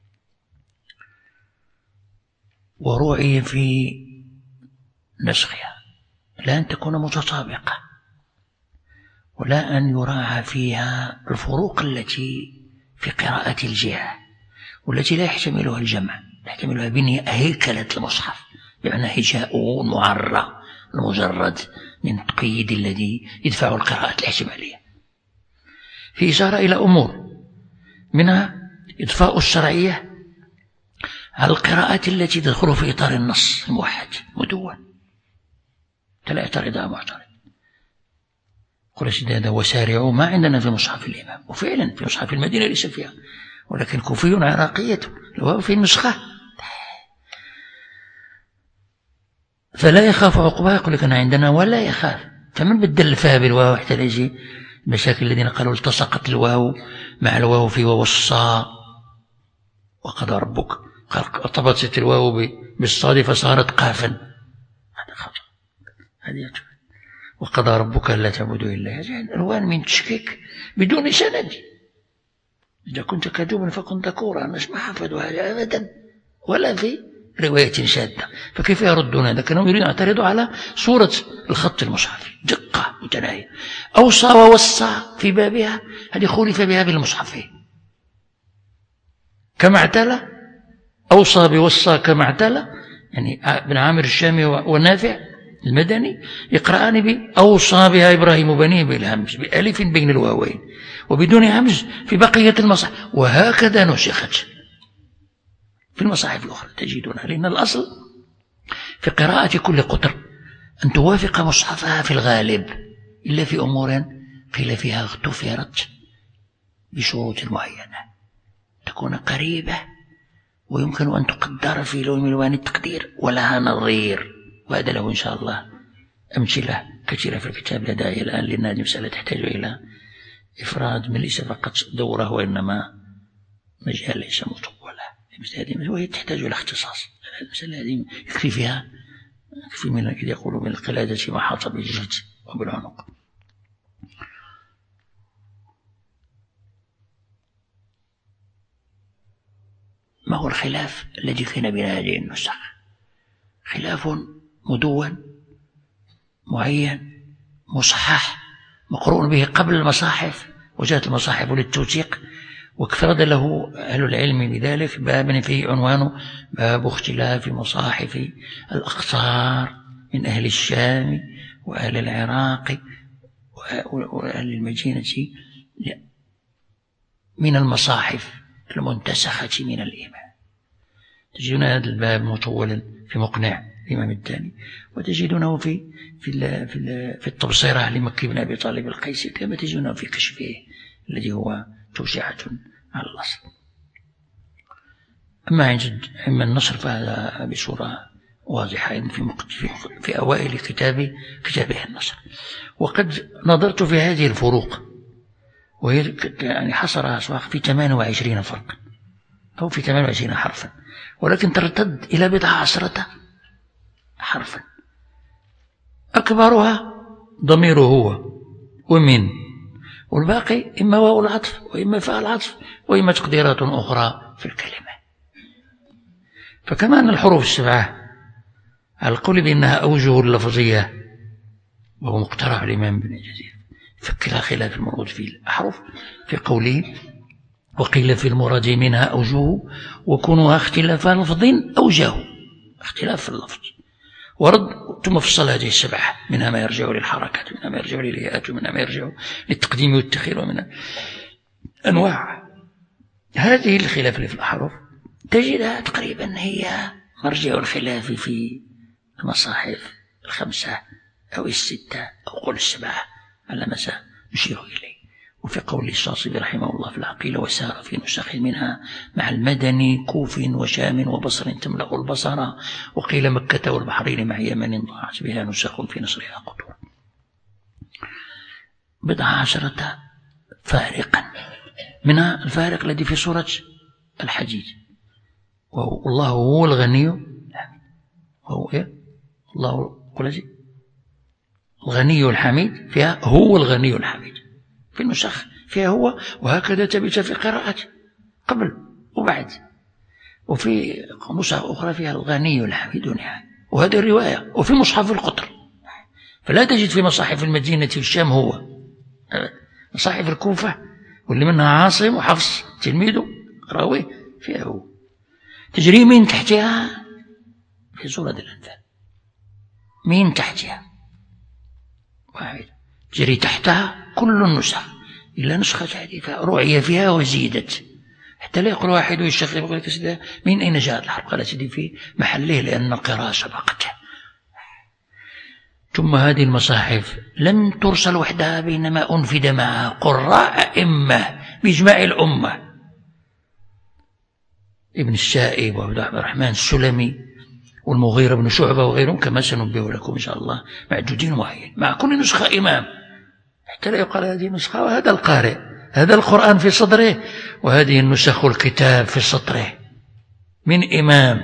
ورعي في نسخها لا أن تكون متطابقة، ولا أن يراعى فيها الفروق التي في قراءة الجهة، والتي لا يحتملها الجمع، لا يحتملها بنية هيكلة المصحف، بمعنى هجاء معرى المجرد من التقييد الذي يدفع القراءة الاحتمالية. في إشارة إلى أمور، منها إضفاء الشرعية على القراءات التي تدخل في إطار النص الموحد مدون، فلا يعترضها معترض. قل سدادا وسارعوا ما عندنا في مصحف الإمام، وفعلا في مصحف المدينة ليس فيها، ولكن كوفي عراقية لو في النسخة، فلا يخاف عقباه. يقول لك أنا عندنا ولا يخاف. فمن بدل الفاء بالواو حتى لا يجي المشاكل الذين قالوا التصقت الواو مع الواو في والصاء وقضى ربك، ارتبطت الواو بالصاد فصارت قافا، هذا خطأ. هذه وقضى ربك ألا تعبدوا إلا إياه، ألوان من تشكيك بدون سند. إذا كنت كذوبا فكن ذكورا، مش ما حفظوا هذا أبدا ولا في رواية شاذة. فكيف يردون هذا؟ كانوا يريدون يعترضوا على صورة الخط المصحفي، دقة متناهية. أوصى ووصى في بابها، هذه خولف بها بالمصحف. كما اعتلى أوصى بوصى كما اعتلى، يعني ابن عامر الشامي ونافع المدني يقرأان بأوصى بها إبراهيم بنيه بالهمز بألف بين الواوين وبدون همز في بقية المصاحف، وهكذا نسخت في المصاحف الأخرى تجدونها، لأن الأصل في قراءة كل قطر أن توافق مصحفها في الغالب، إلا في أمور قيل فيها اغتفرت بشروط معينة تكون قريبة ويمكن أن تقدر في لون من ألوان التقدير ولها نظير، وهذا له إن شاء الله أمثلة كثيرة في الكتاب. لا داعي الآن لأن هذه مسألة تحتاج إلى إفراد من ليس فقط دوره وإنما مجال ليس مطولة، وهي تحتاج إلى اختصاص. المسألة هذه يكفي فيها، يكفي من كذا يقولوا من القلادة ما حاط بالجلد وبالعنق. ما هو الخلاف الذي كان بين هذه النسخ؟ خلاف مدون معين مصحح مقرون به قبل المصاحف، وجاءت المصاحف للتوثيق، واكفرد له أهل العلم بذلك باب فيه عنوانه باب اختلاف مصاحف الأقطار من أهل الشام وأهل العراق وأهل المدينة من المصاحف المنتسخة من الإمام. تجدون هذا الباب مطولا في مقنع الإمام الثاني، وتجدونه في التبصرة لمكي بن أبي طالب القيسي، كما تجدونه في كشفه الذي هو توسعة على الأصل. أما عند النصر فهذا بصورة واضحة في أوائل كتابه النصر. وقد نظرت في هذه الفروق، وهي يعني حصرها أسواق في 28 فرق أو في 28 حرفا، ولكن ترتد إلى 12 حرفا. أكبرها ضمير هو ومن، والباقي إما واو العطف وإما فاء العطف وإما تقديرات أخرى في الكلمة. فكما أن الحروف السبعة على القول بأنها أوجه اللفظية، وهو مقترح الإمام بن جزير فكرها خلاف الموجود في الأحرف في قوله وقيل في المراد منها أوجه وكونها اختلاف لفظ أوجه، اختلاف في اللفظ. ورد ثم فصل هذه السبعة، منها ما يرجع للحركات، منها ما يرجع للياءات، ومنها ما يرجع للتقديم والتأخير، ومنها أنواع. هذه الخلاف اللي في الأحرف تجدها تقريبا هي مرجع الخلاف في المصاحف 5 أو 6 أو قول 7 على ما سنشير إليه. وفي قول الشاطبي رحمه الله في العقيلة وسار في نسخ منها مع المدني كوف وشام وبصر تملأ البصر، وقيل مكة والبحرين مع يمن ضاعت بها نسخ في نصرها قطور. 12 فارقا، منها الفارق الذي في سورة الحديد والله هو الغني الحميد. هو إيه؟ الله كل شيء الغني الحميد، فيها هو الغني الحميد في النسخ فيها هو، وهكذا تبت في قراءة قبل وبعد. وفي نسخ أخرى فيها الغني الحميد نعم، وهذه الرواية. وفي مصحف القطر، فلا تجد في مصاحف المدينة في الشام هو، مصاحف الكوفة واللي منها عاصم وحفص تلميذه راويه فيها هو. تجري من تحتها في سورة الأنفال، من تحتها واحد تجري تحتها كل النسخ إلا نسخة حديثة رعي فيها وزيدت، حتى لا يقول واحد ويشغل يقول لك من أين جاءت الحرب؟ قال سيدي في محله لأن القراءة سبقته. ثم هذه المصاحف لم ترسل وحدها، بينما أنفد معها قراء أئمة بإجماع الأمة، ابن السائب وعبد الرحمن السلمي والمغيرة بن شعبة وغيرهم، كما سنبه لكم إن شاء الله، معدودين معين مع كل نسخة إمام، حتى لا يقال هذه نسخة وهذا القارئ هذا القرآن في صدره وهذه النسخ الكتاب في سطره من إمام.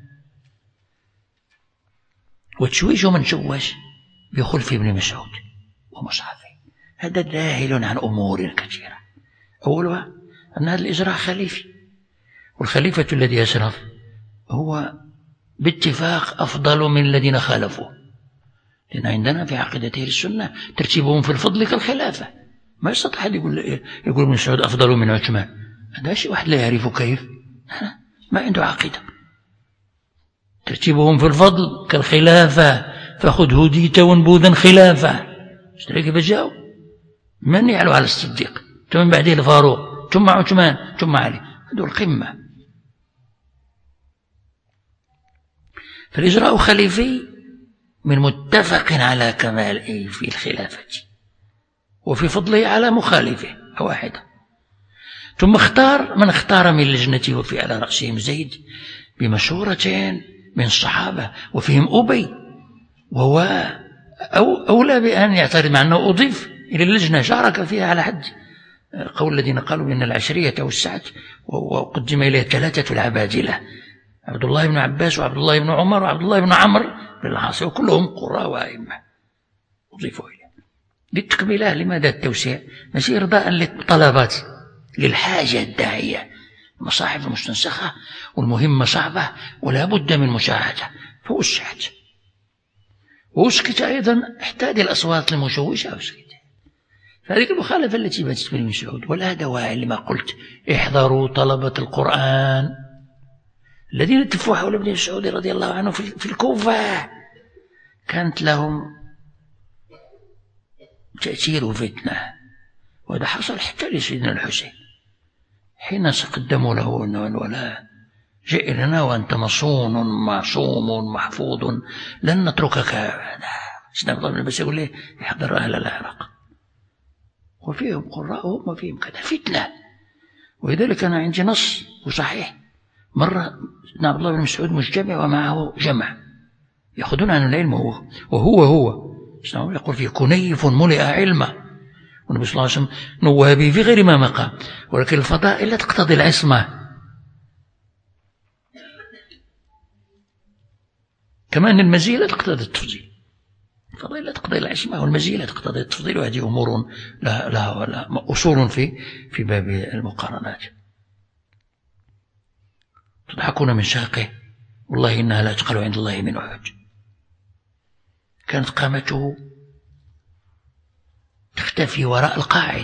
وتشويش من شوش بخلف ابن مسعود ومصحفه، هذا داهل عن أمور كثيرة. أولها أن هذا الإجراء خليفي، والخليفة الذي يشرف هو باتفاق أفضل من الذين خالفوه، لأن عندنا في عقيدة أهل السنة ترتيبهم في الفضل كالخلافة. ما يستطيع أحد يقول ابن مسعود أفضل من عثمان، هذا شيء واحد لا يعرف كيف، ما عنده عقيدة. ترتيبهم في الفضل كالخلافة، فخذ هديت وانبوذا خلافة. كيف جاءوا؟ من يعلو على الصديق، ثم من بعده الفاروق، ثم عثمان، ثم علي، هذول القمة. فالإجراء خليفي من متفق على كماله في الخلافة وفي فضله على مخالفه واحدة. ثم اختار من اختار من لجنته، وفي على رأسهم زيد بمشورة من الصحابة، وفيهم أبي، وهو أولى بأن يعترض، مع أنه أضيف إلى اللجنة، شارك فيها على حد قول الذين قالوا بأن العشرية توسعت وقدم إليها 3 العبادلة، عبد الله بن عباس وعبد الله بن عمر وعبد الله بن عمرو بن العاص، وكلهم قراء وأئمة أضيفوا إليه للتكملة. لماذا التوسيع؟ ماشي إرضاء للطلبات، للحاجة الداعية. المصاحف مستنسخة والمهمة صعبة ولا بد من مشاهدة، فوسعت وأسكت أيضا احتاج الأصوات المشوشة وأسكت. فهذه المخالفة التي باتت بن مسعود، ولا دواعي لما قلت احذروا طلبة القرآن الذين اتفقوا حول ابن مسعود رضي الله عنه في الكوفة، كانت لهم تأثير وفتنة، وهذا حصل حتى لسيدنا الحسين حين قدموا له ولا جئ لنا وأنت مصون معصوم محفوظ لن نتركك هذا. سيدنا عبد الله بن عباس يقول له يحضر أهل العراق وفيهم قراءهم وفيهم كذا فتنة. ولذلك أنا عندي نص وصحيح، مرة سيدنا عبد الله بن مسعود مجتمع ومعه جمع يأخذون عن العلم، وهو يقول فيه كنيف ملئ علما، والنبي صلى الله عليه وسلم نوه به في غير ما مقام، ولكن الفضائل لا تقتضي العصمة، كما أن المزية لا تقتضي التفضيل. الفضائل لا تقتضي العصمة، والمزية لا تقتضي التفضيل، وهذه أمور لها أصول في باب المقارنات. تضحكون من شاقه والله إنها لا تقل عند الله من أحد. كانت قامته تختفي وراء القاعد،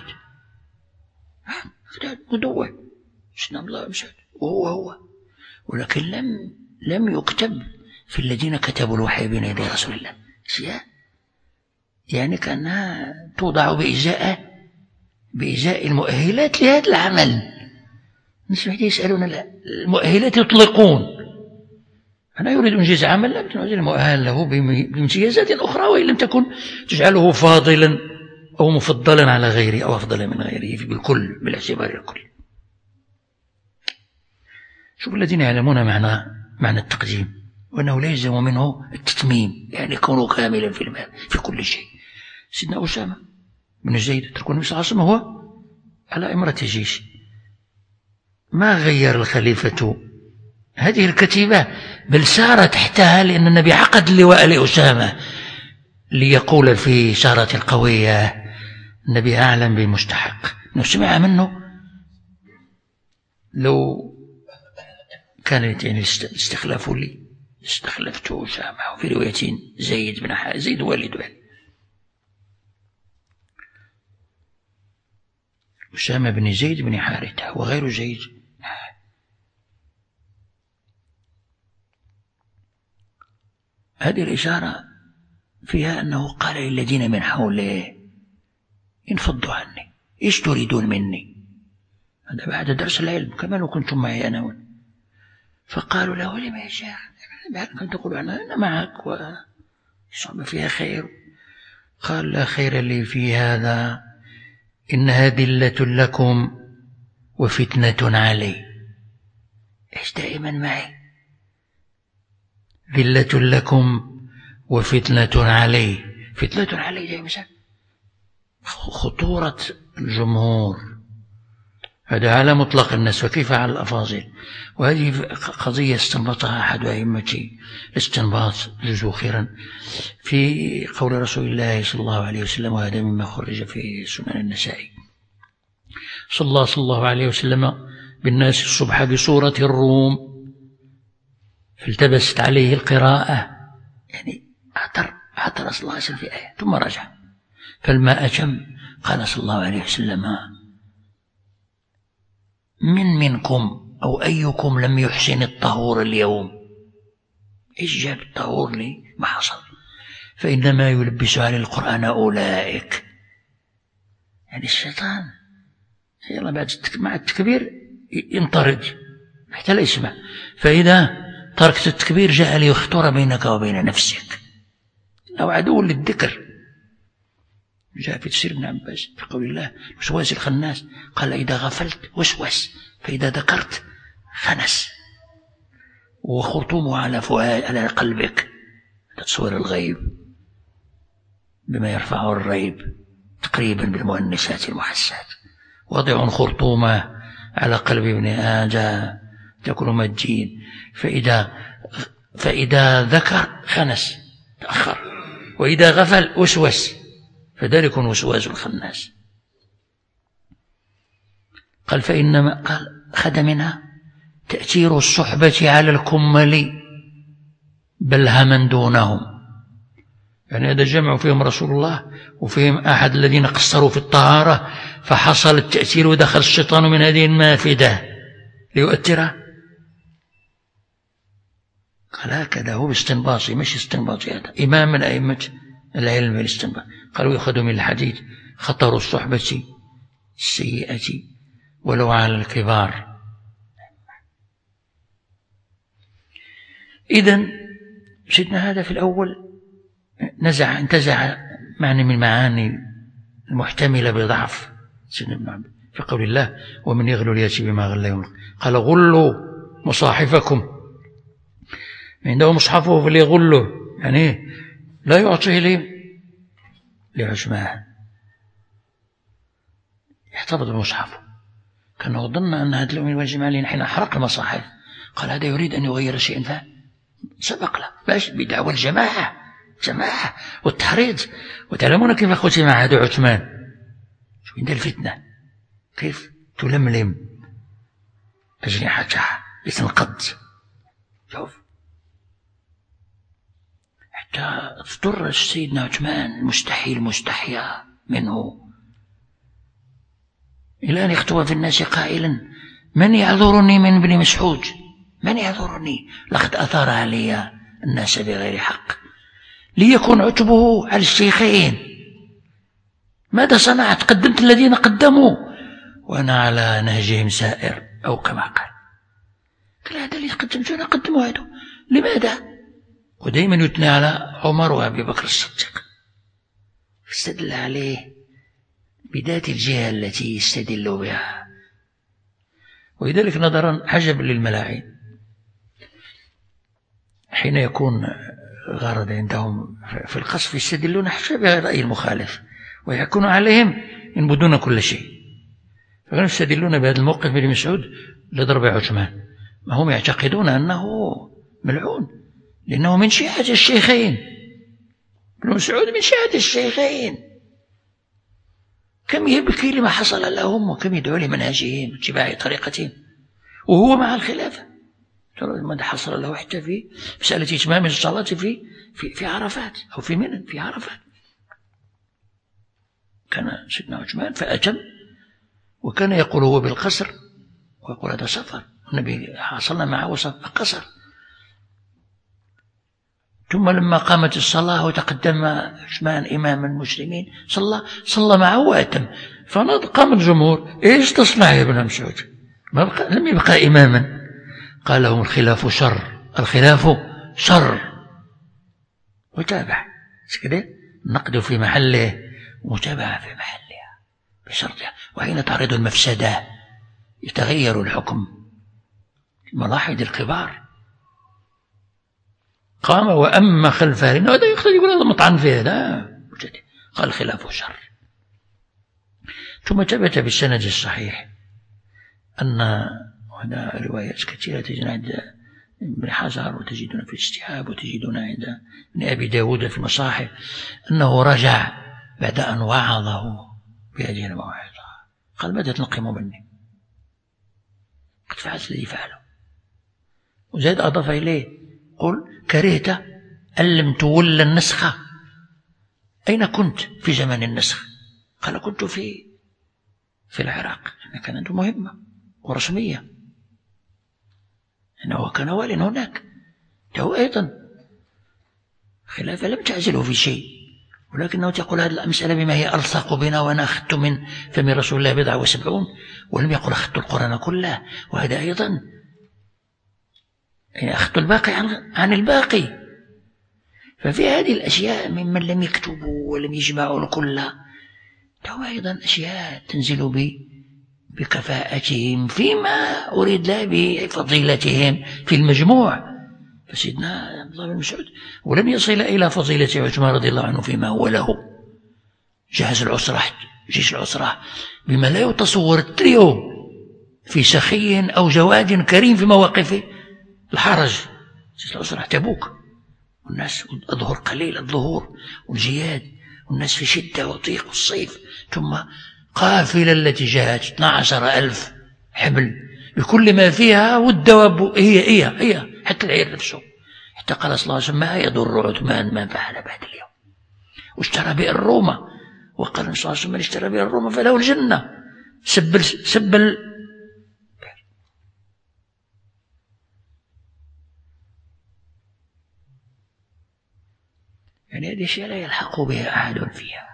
مدوع سيدنا عبد الله بن مسعود وهو، ولكن لم يكتب في الذين كتبوا الوحي بين يدي رسول الله شيء، يعني كانها توضع بإزاء المؤهلات لهذا العمل. الناس يسألون المؤهلات يطلقون، أنا يريد إنجاز عمل لا بد مؤهل له بامتيازات أخرى، وإن لم تكن تجعله فاضلا أو مفضلا على غيره أو أفضل من غيره بالكل، بالاعتبار الكل. شوف الذين يعلمون معنى التقديم، وأنه لا يلزم منه التتميم، يعني يكون كاملا في المال في كل شيء. سيدنا أسامة بن زيد تركوا النبي صلى الله عليه وسلم هو على إمرة الجيش، ما غير الخليفة هذه الكتيبة بل سار تحتها، لأن النبي عقد اللواء لأسامة ليقول في شارة القوية النبي أعلم بمستحق. لو سمع منه، لو كانت يعني استخلافه لي استخلفته أسامة، وفي رواية زيد بن زيد والد أسامة بن زيد بن حارثة وغير زيد. هذه الإشارة فيها أنه قال للذين من حوله انفضوا عني، إيش تريدون مني؟ هذا بعد درس العلم، كما لو كنتم معي أنا. فقالوا له لما يا شيخ كنت تقول أنا معك والصحبة فيها خير. قال لا خير لي في هذا، إنها ذلة لكم وفتنة علي. إيش دائما معي؟ ذلة لكم وفتنة علي. فتنة علي دائما خطورة الجمهور، هذا على مطلق الناس، وكيف على الأفاضل. وهذه قضية استنبطها أحد أئمة الاستنباط جزء خيرا في قول رسول الله صلى الله عليه وسلم، وهذا مما خرج في سنن النسائي. صلى الله عليه وسلم بالناس الصبح بصورة الروم، فالتبست عليه القراءة، يعني عطر صلى الله عليه وسلم في آية ثم رجع، فالماء أتم. قال صلى الله عليه وسلم منكم أو أيكم لم يحسن الطهور اليوم؟ إيش جاب الطهور لي؟ ما حصل. فإنما يلبس على القرآن أولئك، يعني الشيطان يلا بعد مع التكبير ينطرد حتى لا يسمع، فإذا تركت التكبير جاء ليخطر بينك وبين نفسك، أو عدو للذكر. جاء في تفسير ابن عباس في قول الله وسواس الخناس، قال إذا غفلت وسوس، فإذا ذكرت خنس. وخرطومه على قلبك، تصوير الغيب بما يرفعه الريب تقريبا بالمؤنسات المحسات. وضع خرطومه على قلب ابن آدم تكون مجين، فإذا ذكر خنس تأخر، وإذا غفل وسوس، فذلك وسواس الخناس. قال فإنما قال خذ منها تأثير الصحبة على الكمل بل همن دونهم، يعني هذا جمع فيهم رسول الله وفيهم أحد الذين قصروا في الطهارة، فحصل التأثير ودخل الشيطان من هذه المافدة ليؤثره. قال هكذا هو باستنباطي، مش استنباطي، هذا إمام من أئمة العلم بالاستنباط. قالوا يأخذ من الحديث خطر الصحبة السيئة ولو على الكبار. إذن سيدنا هذا في الأول انتزع معنى من معاني المحتملة بضعف سيدنا ابن عبد في قول الله ومن يغلو ليأتي بما غل يوم. قال غلوا مصاحفكم، عنده مصحفه فليغله، يعني لا يعطيه لعثمان، يحتفظ بمصحفه. كان ظن أن هذا الأمر واجب علينا حين أحرق المصاحف. قال هذا يريد أن يغير شيئا فسبق له باش بدعوى الجماعة والتحريض. وتعلمون كيف ختم عهد عثمان؟ شو عند الفتنة كيف تلملم أجنحتها لتنقض، شوف حتى اضطر سيدنا عثمان المستحيا منه إلى أن يخطب في الناس قائلا من يعذرني من ابن مسعود؟ من يعذرني؟ لقد أثار علي الناس بغير حق، ليكون عتبه على الشيخين. ماذا صنعت؟ قدمت الذين قدموا وأنا على نهجهم سائر، أو كما قال هذا اللي قدمت أنا قدموا هذا، لماذا؟ ودائما يثنى على عمر وأبي بكر الصديق، استدل عليه بذات الجهة التي يستدل بها. ولذلك نظرا عجب للملاعين حين يكون غرض عندهم في القصف يستدلون حتى برأي المخالف ويكون عليهم ينبذون كل شيء. فكانوا يستدلون بهذا الموقف من مسعود لضرب عثمان، ما هم يعتقدون أنه ملعون لأنه من شيعة الشيخين. ابن مسعود من شيعة الشيخين، كم يبكي لما حصل لهم وكم يدعو لمنهجهم واتباع طريقتهم وهو مع الخلافة. ماذا حصل له حتى في مسألة إتمام الصلاة في عرفات أو في منى في عرفات. كان سيدنا عثمان فأتم، وكان يقول هو بالقصر ويقول هذا سفر، النبي حصلنا معه وقصر. ثم لما قامت الصلاة وتقدم عثمان إمام المسلمين صلى معه وأتم، فقام الجمهور: إيش تصنع يا ابن مسعود؟ لم يبقى إماما. قال لهم: الخلاف شر، الخلاف شر. وتابع كده، النقد في محله متابعة في محلها بشرطها. وحين تعرض المفسدة يتغير الحكم. ملاحظ الكبار قام وأما خلفه، هذا يقتضي يقول هذا مطعن فيه، لا، قال خلافه شر. ثم ثبت بالسند الصحيح أن هنا روايات كثيرة تجدون عند ابن حجر وتجدون في الاستيعاب وتجدون عند ابن أبي داود في المصاحف أنه رجع بعد أن وعظه بهذه الموعظة قال: ماذا تنقم مني؟ قد فعلت الذي فعله. وزيد أضاف إليه: قل: كرهت أن لم تولى النسخة. أين كنت في زمن النسخ؟ قال: كنت في العراق، كانت مهمة ورسمية، إنه كان والي هناك، له أيضا خلافة لم تعزله في شيء، ولكنه تقول هذه المسألة بما هي ألصق بنا، وأنا أخذت من فم رسول الله 70، ولم يقل أخذت القرآن كله، وهذا أيضا يعني أخذت الباقي عن الباقي. ففي هذه الأشياء ممن لم يكتبوا ولم يجمعوا الكل له أيضا أشياء تنزل بكفاءتهم فيما أريد لا بفضيلتهم في المجموع. فسيدنا عبد الله بن مسعود ولم يصل إلى فضيلة عثمان رضي الله عنه فيما هو له. جهز العسرة، جيش العسرة بما لا يتصور التريو في سخي أو جواد كريم في مواقفه الحرج. جيش العسرة تبوك، والناس الظهور قليل، الظهور والجياد، والناس في شدة وضيق والصيف، ثم قافلة التي جاءت 12,000 حمل بكل ما فيها، والدواب هي حتى العير نفسه، حتى قال صلى الله عليه وسلم: ما يضر عثمان ما فعل بعد اليوم. واشترى بئر روما، وقال صلى الله عليه وسلم: من اشترى بئر روما فله الجنة. سب يعني هذه الشيء لا يلحق بها أحد فيها.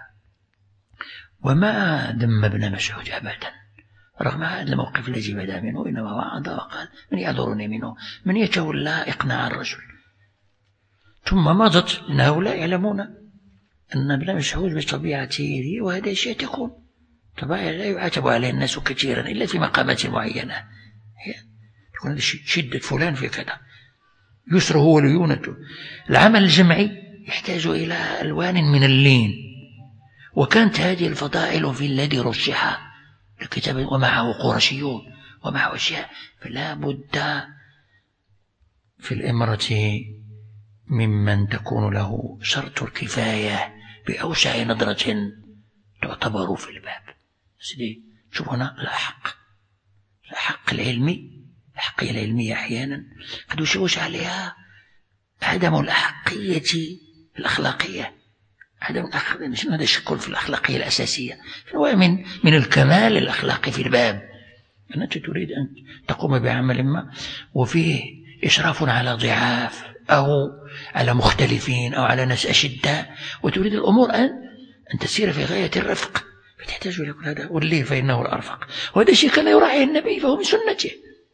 وما ذم ابن مسعود أبدا رغم هذا الموقف الذي بدا منه، إنما وعظ وقال: من يعذرني منه؟ من يتولى إقناع الرجل. ثم مضت من هؤلاء يعلمون أن ابن مسعود بطبيعته، وهذا الشيء تكون طبيعة لا يعاتب عليه الناس كثيرا إلا في مقامات معينة، تكون شدة فلان في كذا، يسره وليونته. العمل الجمعي يحتاج إلى ألوان من اللين، وكانت هذه الفضائل في الذي رشح الكتاب، ومعه قرشيون ومعه أشياء، فلا بد في الإمرة ممن تكون له شرط الكفاية بأوسع نظرة تعتبر في الباب. سيدي شوف هنا الحق العلمي، الحقية العلمية أحيانا قد يشوش عليها عدم الأحقية الأخلاقية. عدم الأخلاقية شنو هذا الشكل في الأخلاقية الأساسية، هو من الكمال الأخلاقي في الباب. أنت تريد أن تقوم بعمل ما وفيه إشراف على ضعاف أو على مختلفين أو على ناس أشداء، وتريد الأمور أن تسير في غاية الرفق، فتحتاج إلى كل هذا. والليل فإنه الأرفق، وهذا الشيء كان يراعيه النبي، فهو من سنته.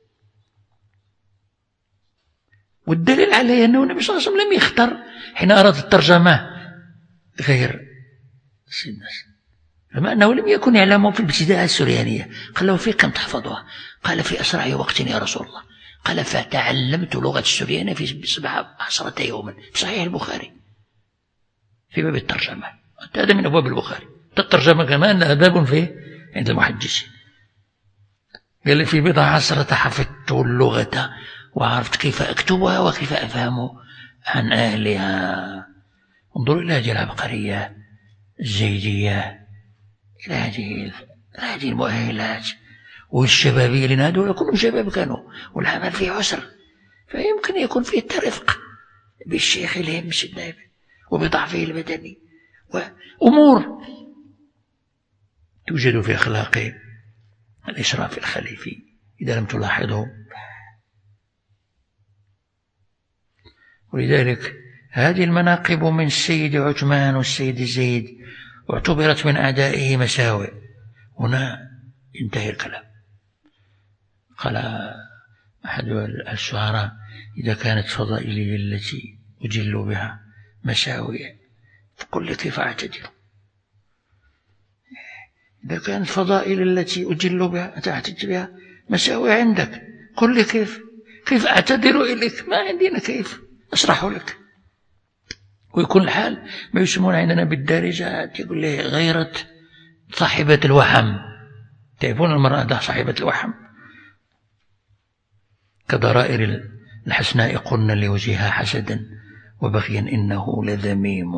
والدليل عليه أنه النبي صلى الله عليه وسلم لم يختر حين أراد الترجمة غير سيدنا، لما أنه لم يكن يعلمه في الابتداء السريانية. قال له: في كم تحفظها؟ قال: في أسرع وقت يا رسول الله. قال: فتعلمت لغة السريانية في 17 يوما، في صحيح البخاري في باب الترجمة. هذا من أبواب البخاري. الترجمة كمان لها باب فيه عند المحدثين، قال لي في بضع عشرة حفظت اللغة وعرفت كيف أكتبها وكيف أفهم عن أهلها. انظروا إلى هذه العبقرية الزيدية، إلى هذه المؤهلات والشبابية، لأن هذول كلهم شباب كانوا والعمل فيه عسر، فيمكن يكون فيه الترفق بالشيخ الهم النائب وبضعفه البدني وأمور توجد في أخلاقه الإشراف الخليفي إذا لم تلاحظه. ولذلك هذه المناقب من السيد عثمان والسيد زيد اعتبرت من أعدائه مساوئ. هنا ينتهي الكلام. قال أحد الشعراء: إذا كانت فضائلي التي أجل بها مساوئ فقل لي كيف أعتذر. إذا كانت فضائل التي أجل بها أعتذر بها مساوئ عندك، قل لي كيف أعتذر إليك. ما عندنا كيف أشرح لك. ويكون الحال ما يسمون عندنا بالدارجات، يقول لي غيرة صاحبة الوحم. تعرفون المرأة صاحبة الوحم كضرائر الحسناء قلنا لوجهها حسدا وبغيا إنه لذميم.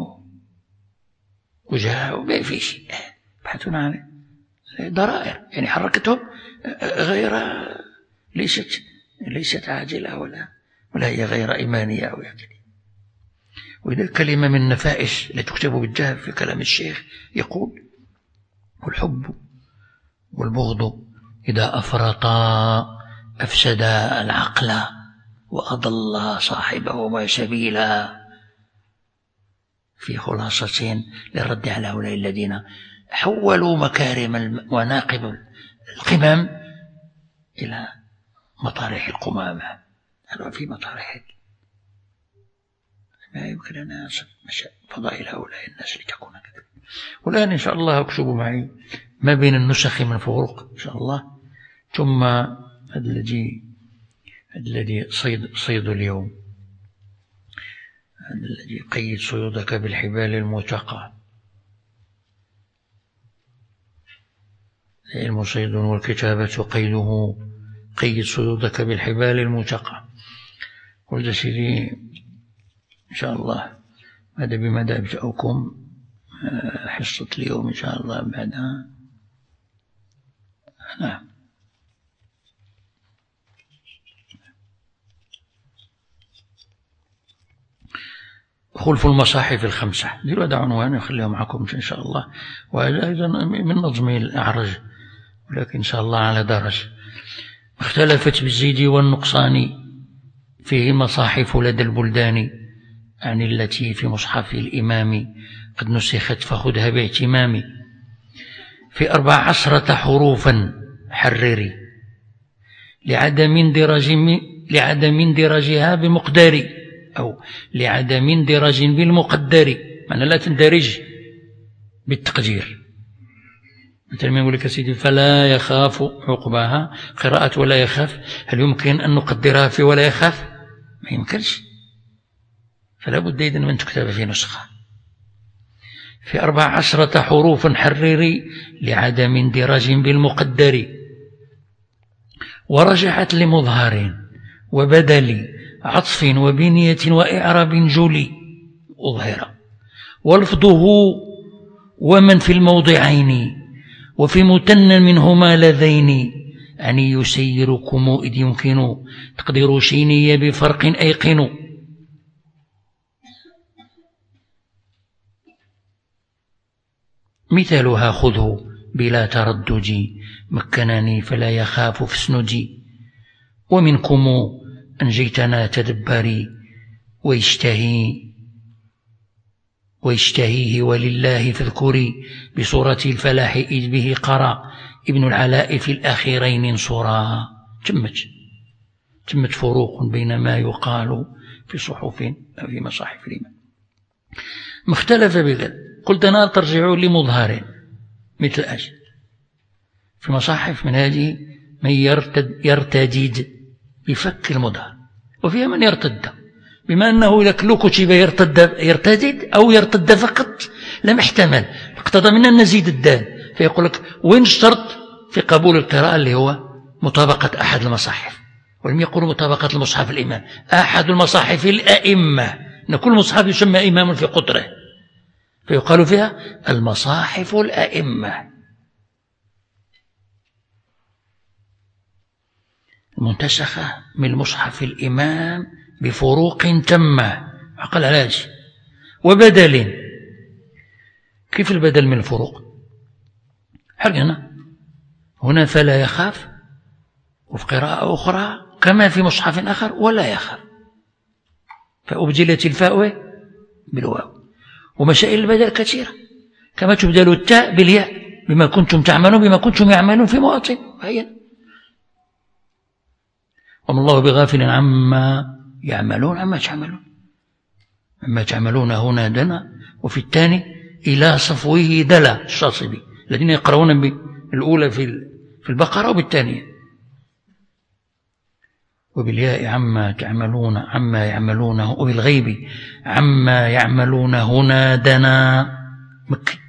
وجهها ما في شيء، بحثون عنه ضرائر يعني حركتهم غير ليست عاجلة ولا هي غير إيمانية أو يعني. وإذا كلمة من النفائس التي تكتب بالذهب في كلام الشيخ يقول: والحب والبغض إذا أفرطا أفسدا العقل وأضل صاحبهما سبيلا. في خلاصة للرد على هؤلاء الذين حولوا مكارم وناقب القمم إلى مطارح القمامة. هذا في مطارح ما يمكن أن فضائل هؤلاء الناس لتكون كذلك. والآن إن شاء الله اكتبوا معي ما بين النسخ من فروق إن شاء الله، ثم الذي صيد اليوم، الذي قيد صيودك بالحبال الموثقة. العلم صيد والكتابة قيده، قيد صيودك بالحبال الموثقة. قلت سيدي إن شاء الله هذا بمدى أبدأكم حصة اليوم إن شاء الله بعدها. نعم. خلف المصاحف الخمسة، ديروا هذا عنوان يخليها معكم إن شاء الله. وهذا أيضا من نظم الأعرج، ولكن إن شاء الله على درج. اختلفت بالزيد والنقصان فيه مصاحف لدى البلدان، عن التي في مصحف الإمام قد نسخت فخذها باهتمام. في 14 حروفا حرري لعدم درجها بمقدار، أو لعدم اندراج بالمقدر، معنى لا تندرج بالتقدير. مثل ما يقول لك سيدي: فلا يخاف عقباها قراءة ولا يخاف، هل يمكن أن نقدرها في ولا يخاف؟ ما يمكنش، فلا بد إذن من تكتب في نسخة. في 14 حروفا حرري لعدم اندراج بالمقدر، ورجحت لمظهر وبدل عطف وبنية وإعراب جلي أظهر، ولفظه ومن في الموضعين وفي متن منهما لذين، أن يسيركم إذ يمكن تقدير شيني بفرق أيقن. مثالها خذه بلا تردد، مكنني فلا يخاف في اسندي، ومنكم أنجيتنا تدبري ويشتهيه ولله فاذكري، بصورة الفلاح إذ به قرأ ابن العلاء في الأخيرين صورا. تمت فروق بين ما يقال في صحف أو في مصاحف الإمام. مختلف بذلك. قلت أنا ترجع لمظهر مثل أجل في مصاحف من هذه من يرتدد بفك المظهر، وفيها من يرتد، بما أنه إذا كتب يرتدد أو يرتد فقط لم احتمل، اقتضى منا أن نزيد الدال، فيقول لك وين الشرط في قبول القراءة اللي هو مطابقة أحد المصاحف، ولم يقولوا مطابقة المصحف الإمام، أحد المصاحف الأئمة، أن كل مصحف يسمى إمام في قطره، فيقال فيها المصاحف الأئمة. منتسخة من المصحف الإمام بفروق تامة، عقل علاج وبدل. كيف البدل من الفروق؟ هنا فلا يخاف، وفي قراءة أخرى كما في مصحف آخر ولا يخاف، فأبدلت الفاء بالواو. ومسائل البدل كثيرة، كما تبدل التاء بالياء، بما كنتم تعملون بما كنتم يعملون في مواطن معينة. وما الله بغافل عما يعملون عما تعملون هنا دنا، وفي الثاني إلى صفوه دلا الشاطبي، الذين يقرؤون بالأولى في البقرة وبالثانية. وبالياء عما يعملونه، وبالغيب عما يعملون هنا دنا مكي.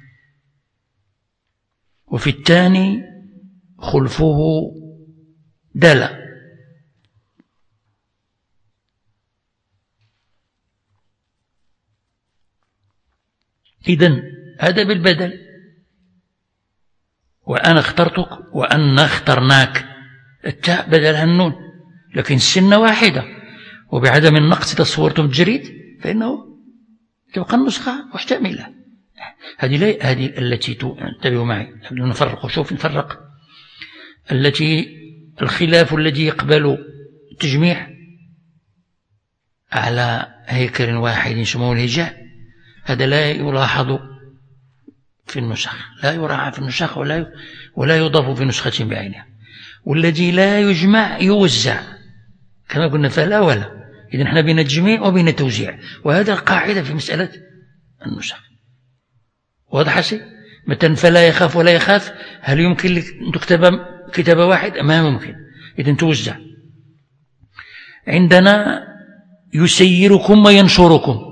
وفي الثاني خلفه دلا. إذن هذا بالبدل. وأنا اخترتك وأنا اخترناك، التاء بدلها النون، لكن السنة واحدة. وبعدم النقص إذا صورتم الجريد فإنه تبقى النسخة محتملة. هذه التي انتبهوا معي، نفرق. شوف نفرق التي الخلاف الذي يقبل التجميع على هيكل واحد يسمونه الهجاء، هذا لا يلاحظ في النسخ، لا يراعى في النسخ ولا يضاف في نسخة بعينها. والذي لا يجمع يوزع كما قلنا، فلا ولا. إذن احنا بين التجميع وبين التوزيع، وهذا القاعدة في مسألة النسخ. واضح شيء؟ مثلا فلا يخاف ولا يخاف، هل يمكن لك أن تكتب كتابة واحد؟ ما ممكن. إذن توزع. عندنا يسيركم وينشركم،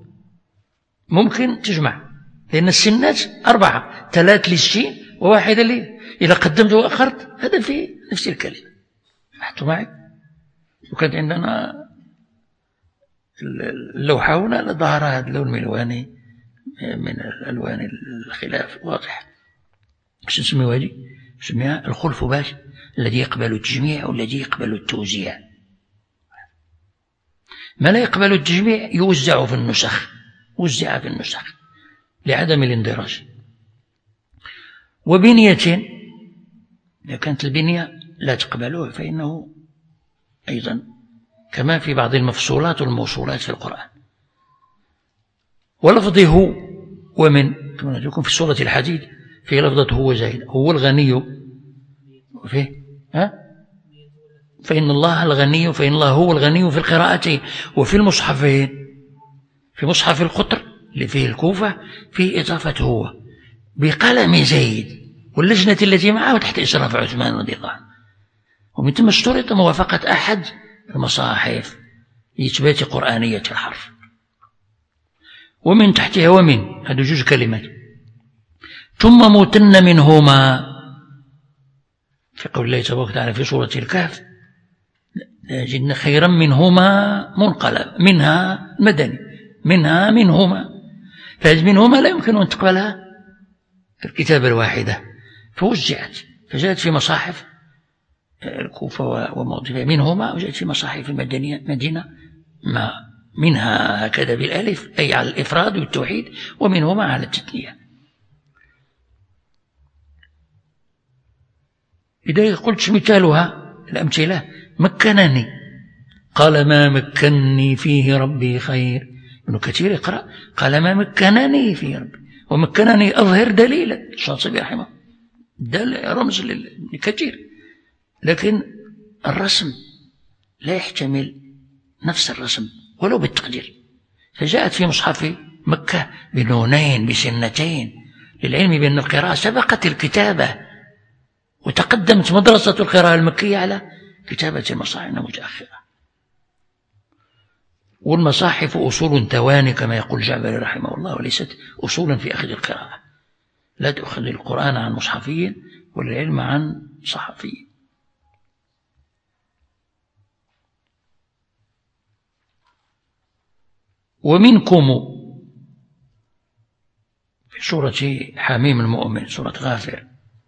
ممكن تجمع، لأن السنات 4، 3 للشين وواحد لي. إذا قدمت وأخرت هذا في نفس الكلمة. لاحظتوا معي؟ وكانت عندنا اللوحة هنا ظهر هذا اللون الملواني من الألوان الخلاف واضح. باش نسميوها هذه؟ نسميها الخلف باش، الذي يقبل التجميع والذي يقبل التوزيع. ما لا يقبل التجميع يوزع في النسخ، وزع في النسخ لعدم الاندراج. وبنية، إذا كانت البنية لا تقبله فإنه أيضا كما في بعض المفصولات والموصولات في القرآن. ولفظه هو ومن، كما نقول في سورة الحديد في لفظة هو زائد، هو الغني فيه فإن الله الغني، فإن الله هو الغني في القراءتين. وفي المصحفين، في مصحف القطر اللي فيه الكوفة فيه إضافة هو بقلم زيد واللجنة التي معه تحت إشراف عثمان رضي الله عنه. ومن ثم اشترط موافقة أحد المصاحف لإثبات قرآنية الحرف. ومن تحتها ومن، هذا جوج كلمات. ثم متن منهما، في قول الله تبارك وتعالى في سورة الكهف جدنا خيرا منهما منقلب، منها مدني، منهما. فهذه منهما لا يمكن أن تقبلها في الكتابة الواحدة، فوزعت، فجاءت في مصاحف الكوفة وموضعها منهما، وجاءت في مصاحف المدينة ما منها هكذا بالألف، أي على الإفراد والتوحيد، ومنهما على التثنية. إذا قلت مثالها الأمثلة: مكنني، قال ما مكنني فيه ربي خير. ابن كثير يقرأ قال ما مكنني فيه ربي، ومكنني أظهر دليلا. الشاطبي رحمه ده رمز لكثير، لكن الرسم لا يحتمل نفس الرسم ولو بالتقدير. فجاءت في مصحف مكة بنونين بسنتين، للعلم بأن القراءة سبقت الكتابة، وتقدمت مدرسة القراءة المكية على كتابة المصاحف متأخرة. والمصاحف أصول تواني كما يقول جعبري رحمه الله، وليست أصولا في أخذ القراءة. لا تأخذ القرآن عن مصحفي والعلم عن صحفي. ومنكم في سورة حميم المؤمن، سورة غافر،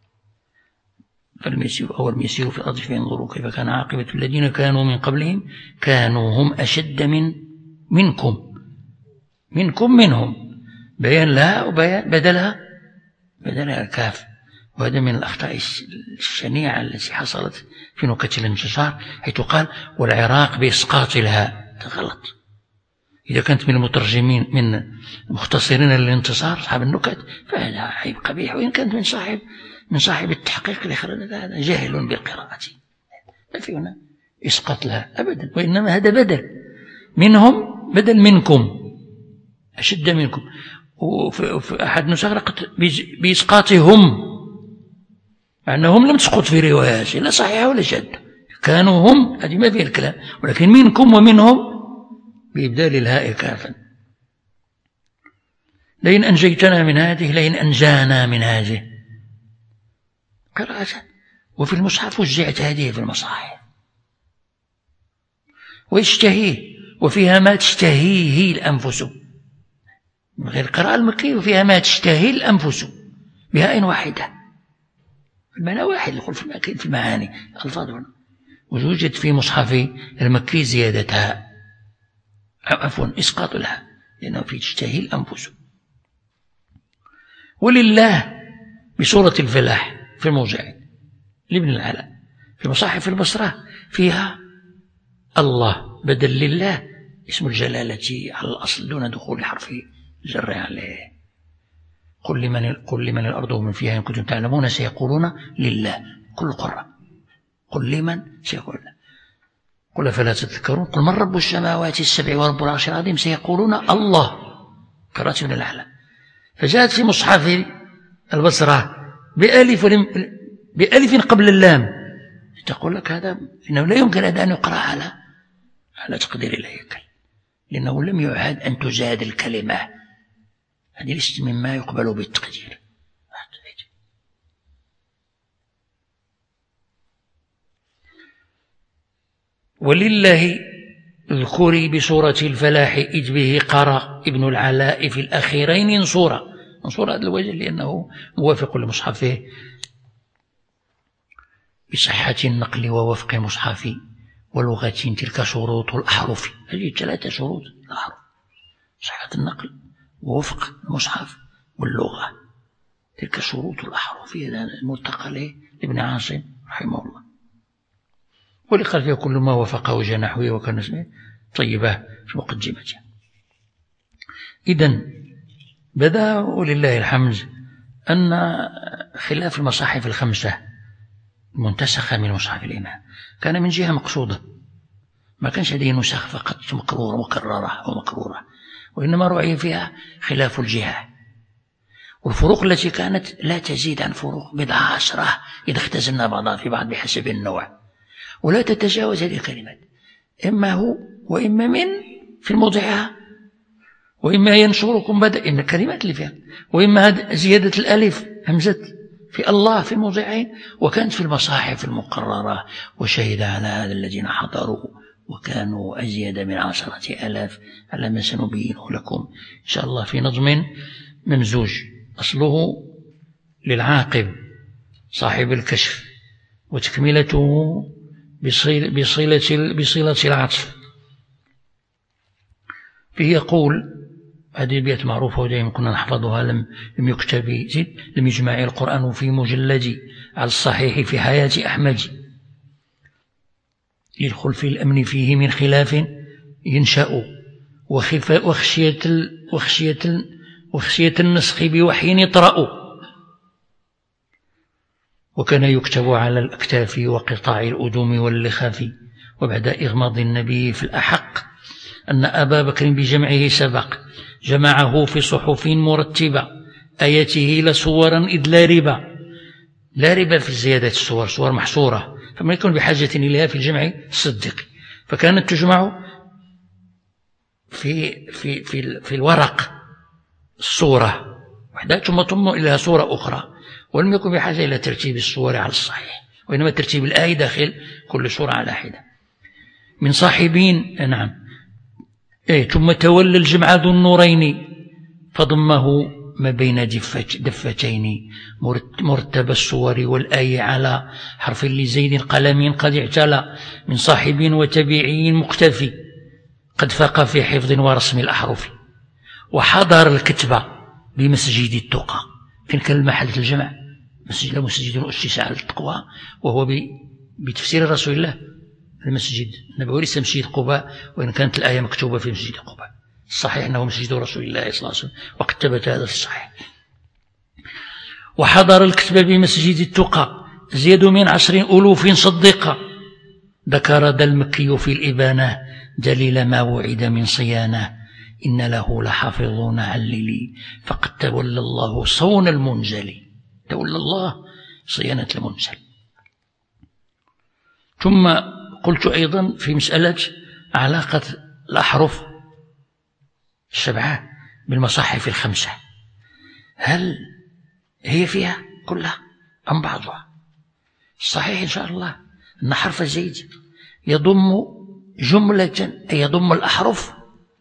أول ما يسيروا في الأرض فينظروا كيف كان عاقبة الذين كانوا من قبلهم كانوا هم أشد منكم منهم، بيان لها وبيان بدلها الكاف. وهذا من الأخطاء الشنيعة التي حصلت في نكت الانتصار، حيث قال والعراق بإسقاط الهاء. غلط. إذا كانت من المترجمين من مختصرين للانتصار أصحاب النكت فهذا عيب قبيح، وإن كانت من صاحب التحقيق اللي خرج هذا جاهل بالقراءة، ما في هنا إسقاط لها أبدا، وإنما هذا بدل منهم، بدل منكم، أشد منكم. وفي أحد نسخ بإسقاطهم، مع أنهم لم تسقط في روايات لا صحيحة ولا شاذة، كانوا هم، هذه ما فيها الكلام، ولكن منكم ومنهم بإبدال الهاء كافا. لئن أنجيتنا من هذه لئن أنجانا من هذه قراءة. وفي المصحف وزعت هذه في المصاحف، ويشتهيه، وفيها ما تشتهيه الأنفس، غير القراءة المكية، وفيها ما تشتهي الأنفس بهاء واحدة، المعنى واحد، يقول في المعاني الألفاظ. ويوجد في مصحف المكي زيادة هاء، عفوا إسقاط لها، لأنه في تشتهي الأنفس. ولله بسورة الفلاح في الموضع لابن العلاء في مصاحف البصرة فيها الله بدل لله اسم الجلالة على الأصل دون دخول حرف جر عليه. قل لمن الأرض ومن فيها إن كنتم تعلمون سيقولون لله. كل قرة قل لمن سيقولون، قل فلا تذكرون قل من رب السماوات السبع ورب العرش العظيم سيقولون الله. قرأت من الأعلى. فجاءت في مصحف البصرة بألف قبل اللام، تقول لك هذا إنه لا يمكن أن يقرأ على تقدير الهيكل، لأنه لم يعهد أن تزاد الكلمة، هذه ليست مما يقبل بالتقدير. ولله اذكري بسورة الفلاح إذ به قرأ ابن العلاء في الأخيرين صورة هذا الوجه، لأنه موافق لمصحفه بصحة النقل ووفق المصحف ولغة تلك شروط الأحرف. هذه 3 شروط الأحرف: صحة النقل ووفق المصحف واللغة، تلك شروط الأحرف. هذا الملتقى له لابن عاصم رحمه الله، ولقال فيها كل ما وفقه جناحه وكان اسمه طيبة في مقدمته. إذن بدأ ولله الحمد أن خلاف المصاحف الخمسة المنتسخة من مصحف الإمام كان من جهة مقصودة، ما كانش هذه نسخ فقط مكرورة ومكررة، وإنما رؤي فيها خلاف الجهة والفروق التي كانت لا تزيد عن فروق 10 إذا اختزلنا بعضها في بعض بحسب النوع، ولا تتجاوز هذه الكلمات، إما هو وإما من في موضعها، وإما ينشركم بدأ إن الكلمات اللي فيها، وإما زيادة الألف همزة في الله في موضعين، وكانت في المصاحف المقررة. وشهد على هذا الذين حضروا وكانوا أزيد من 10,000 على ما سنبينه لكم إن شاء الله في نظم ممزوج، أصله للعاقب صاحب الكشف، وتكملته بصلة العطف. فيه يقول، هذه البيت معروفة ودائما كنا نحفظها، لم يكتب زيد، لم يجمع القرآن في مجلد على الصحيح في حياة أحمد، يدخل في الأمن فيه من خلاف ينشأ، وخشية النسخ بوحي يطرأ، وكان يكتب على الأكتاف وقطاع الأدوم واللخاف. وبعد إغماض النبي في الأحق أن أبا بكر بجمعه سبق، جمعه في صحف مرتبة آياته لصورا إذ لا ربا في زيادة الصور، صور محصورة، فما يكون بحاجة إليها في الجمع الصدق، فكانت تجمع في الورق الصورة وحدة ثم تضم إليها صورة أخرى، ولم يكن بحاجة إلى ترتيب الصور على الصحيح، وإنما ترتيب الآية داخل كل صورة على حدة. من صاحبين، نعم، ثم تولى الجمع ذو النورين فضمه ما بين دفتين مرتب الصور والآية على حرف لزيد قلم قد اعتلى من صاحب وتبيعي مقتفي قد فاق في حفظ ورسم الأحرف وحضر الكتبة بمسجد التقى. فين كان المحل الجمع؟ مسجد أسس على التقوى، وهو بتفسير رسول الله المسجد النبوي ليس مسجد قباء، وإن كانت الآية مكتوبة في مسجد قباء. الصحيح أنه مسجد رسول الله صلى الله عليه وسلم، وقد ثبت هذا في الصحيح. وحضر الكتب بمسجد التقى زيد من 10 ألوف صدقا ذكر ذا المكي في الإبانة دليل ما وعد من صيانة إن له لحافظون عللي فقد تولى الله صون المنزل. تولى الله صيانة المنزل. ثم قلت أيضا في مسألة علاقة الأحرف السبعة بالمصاحف الخمسة، هل هي فيها كلها أم بعضها؟ الصحيح إن شاء الله أن حرف زيد يضم جملة، أي يضم الأحرف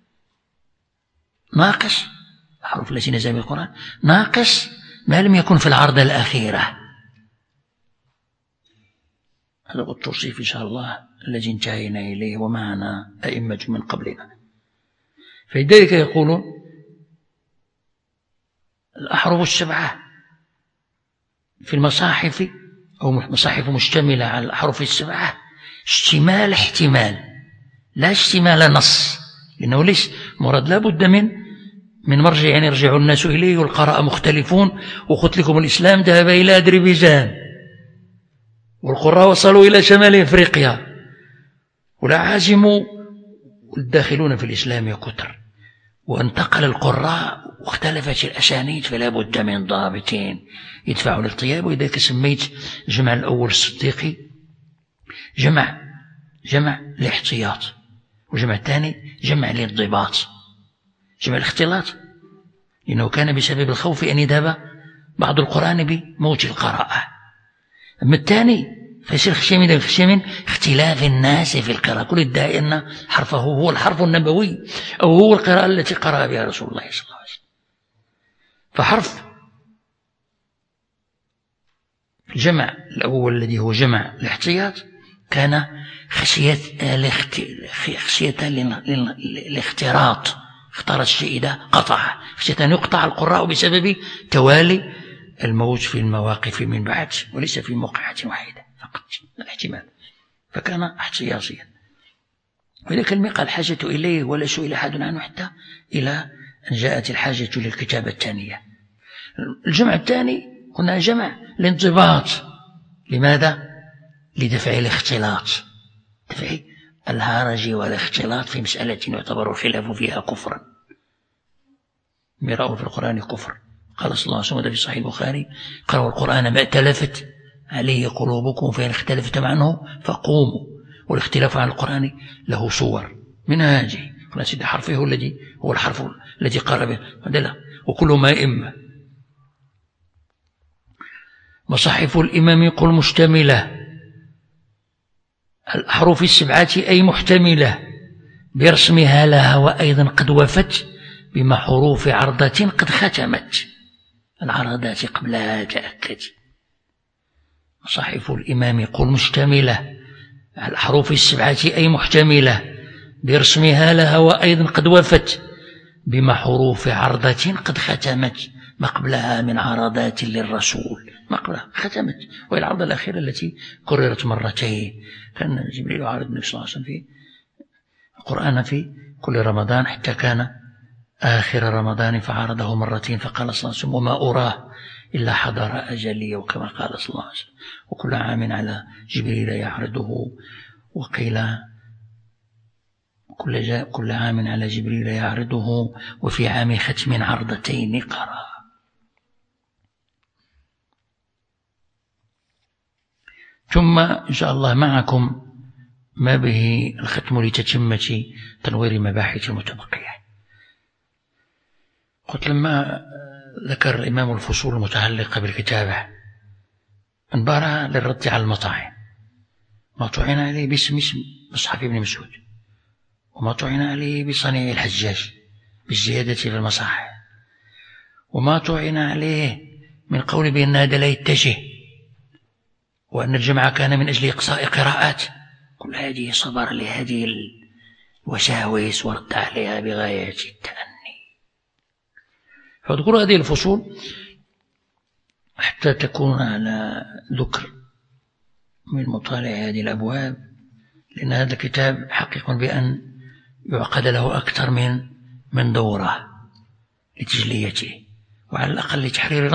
ناقص، الأحرف التي نزل بالقرآن ناقص ما لم يكن في العرضة الأخيرة. هذا هو التوصيف إن شاء الله الذي انتهينا إليه ومعنا أئمة من قبلنا. فلذلك يقولون الأحرف السبعة في المصاحف أو مصاحف مشتملة على الأحرف السبعة اشتمال احتمال لا اشتمال نص، لأنه ليس مراد لا بد من مرجع يعني يرجع الناس إليه، والقراء مختلفون، وقلت لكم الإسلام ذهب إلى أذربيجان والقراء وصلوا إلى شمال إفريقيا والأعاجم والداخلون في الإسلام كثر، وانتقل القراء واختلفت الأسانيد، فلا بد من ضابطين يدفعوا الاغتياب. ولذلك سميت الجمع الأول الصديقي جمع الاحتياط، والجمع الثاني جمع الانضباط. جمع الاختلاط لأنه كان بسبب الخوف أن يذهب بعض القرآن بموت القراءة. أما الثاني فيصير خشية من اختلاف الناس في القراءة، كل يدعي أن حرفه هو الحرف النبوي أو هو القراءة التي قرأ بها رسول الله صلى الله عليه وسلم. فحرف الجمع الأول الذي هو جمع الاحتياط كان خشية الاختراط، اختار الشيء إذا قطع، خشية أن يقطع القراء بسبب توالي الموت في المواقف من بعد وليس في موقعة واحدة فقط الاحتمال، فكان احتياطيا. ولذلك لم يقع الحاجة إليه ولا سئل أحد عنه حتى إلى أن جاءت الحاجة للكتابة الثانية. الجمع الثاني هنا جمع الانضباط. لماذا؟ لدفع الاختلاط، دفع الهرج والاختلاط في مسألة يعتبر الخلاف فيها كفرا. مراء في القرآن كفر. قال صلى الله عليه وسلم في صحيح البخاري: قرأوا القرآن ما ائتلفت عليه قلوبكم فإن اختلفتم عنه فقوموا. والاختلاف عن القرآن له صور، من هذه سيد حرفه الذي هو الحرف الذي قال به لا، وكل ما إما. مصاحف الإمام قل مشتملة الأحرف السبعة أي محتملة برسمها لها، وأيضا قد وفت بما حروف عرضة قد ختمت. العرضات قبلها تأكد. مصاحف الإمام قل مشتملة الأحرف السبعة أي محتملة برسمها لها، وأيضا قد وفت بما حروف عرضة قد ختمت ما قبلها من عرضات للرسول. ما قبلها ختمت، وهي العرضة الأخيرة التي كررت مرتين. كان جبريل يعارض النبي صلى الله عليه وسلم في القرآن في كل رمضان حتى كان آخر رمضان فعارضه مرتين، فقال صلى الله عليه وسلم: وما أراه إلا حضر أجلي، وكما قال صلى الله عليه وسلم. وكل عام على جبريل يعرضه، وقيل كل عام على جبريل يعرضه، وفي عام ختم عرضتين قرأ. ثم إن شاء الله معكم ما به الختم لتتمة تنوير مباحث المتبقية. قلت لما ذكر الإمام الفصول المتعلقة بالكتابة انبارها للرد على المطاعن، مطعنا عليه باسم مصحف ابن مسعود، وما طعن عليه بصنيع الحجاج بالزيادة في المصاحف، وما طعن عليه من قول بأن هذا لا يتجه، وأن الجمع كان من أجل إقصاء قراءات. كل هذه صبر لهذه الوساوس ورد عليها بغاية التأني. فاذكروا هذه الفصول حتى تكون على ذكر من مطالع هذه الأبواب، لأن هذا الكتاب حقيق بأن يعقد له أكثر من دورة لتجليته، وعلى الأقل لتحرير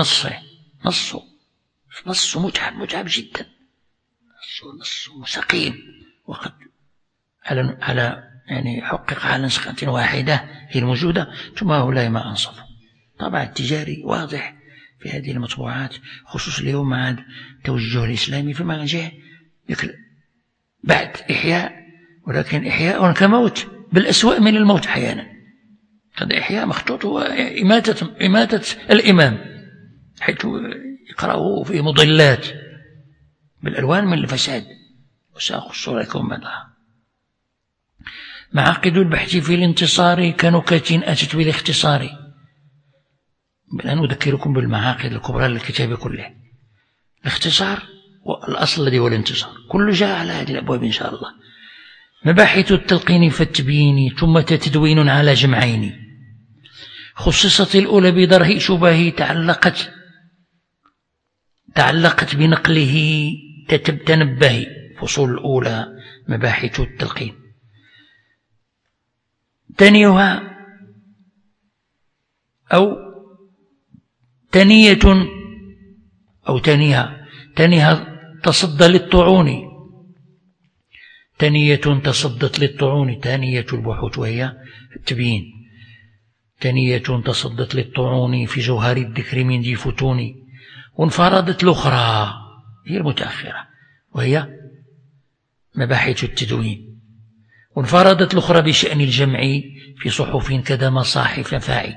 نصه متعب جدا، نصه سقيم، وقد على يعني حقق على نسخة واحدة هي الموجودة، ثم هؤلاء ما أنصفوا. طبعا التجاري واضح في هذه المطبوعات، خصوصا اليوم مع التوجه الإسلامي فيما جاء بعد إحياء، ولكن إحياء كموت، بالأسوأ من الموت أحيانا. هذا إحياء مخطوط هو إماتة الإمام، حيث يقرأه في مضلات بالألوان من الفساد، وسأقص لكم بعضها. معاقد البحث في الانتصار كنكت أتت بالاختصار. الآن أذكركم بالمعاقد الكبرى للكتاب كله. الاختصار والأصل الذي هو الانتصار، كل جاء على هذه الأبواب إن شاء الله. مباحث التلقين فالتبيين، ثم تدوين على جمعين. خصصت الأولى بدرء شبه تعلقت بنقله تنبه. فصول الأولى مباحث التلقين. تانيها أو تانية أو تانيها تصدى للطعون. تانية تصدت للطعون، تانية البحوث وهي التبيين. تانية تصدت للطعون في جوهر الذكر من ذي فتون. وانفردت الأخرى هي المتأخرة وهي مباحث التدوين. وانفردت الأخرى بشأن الجمع في صحف كذا مصاحف فاعي.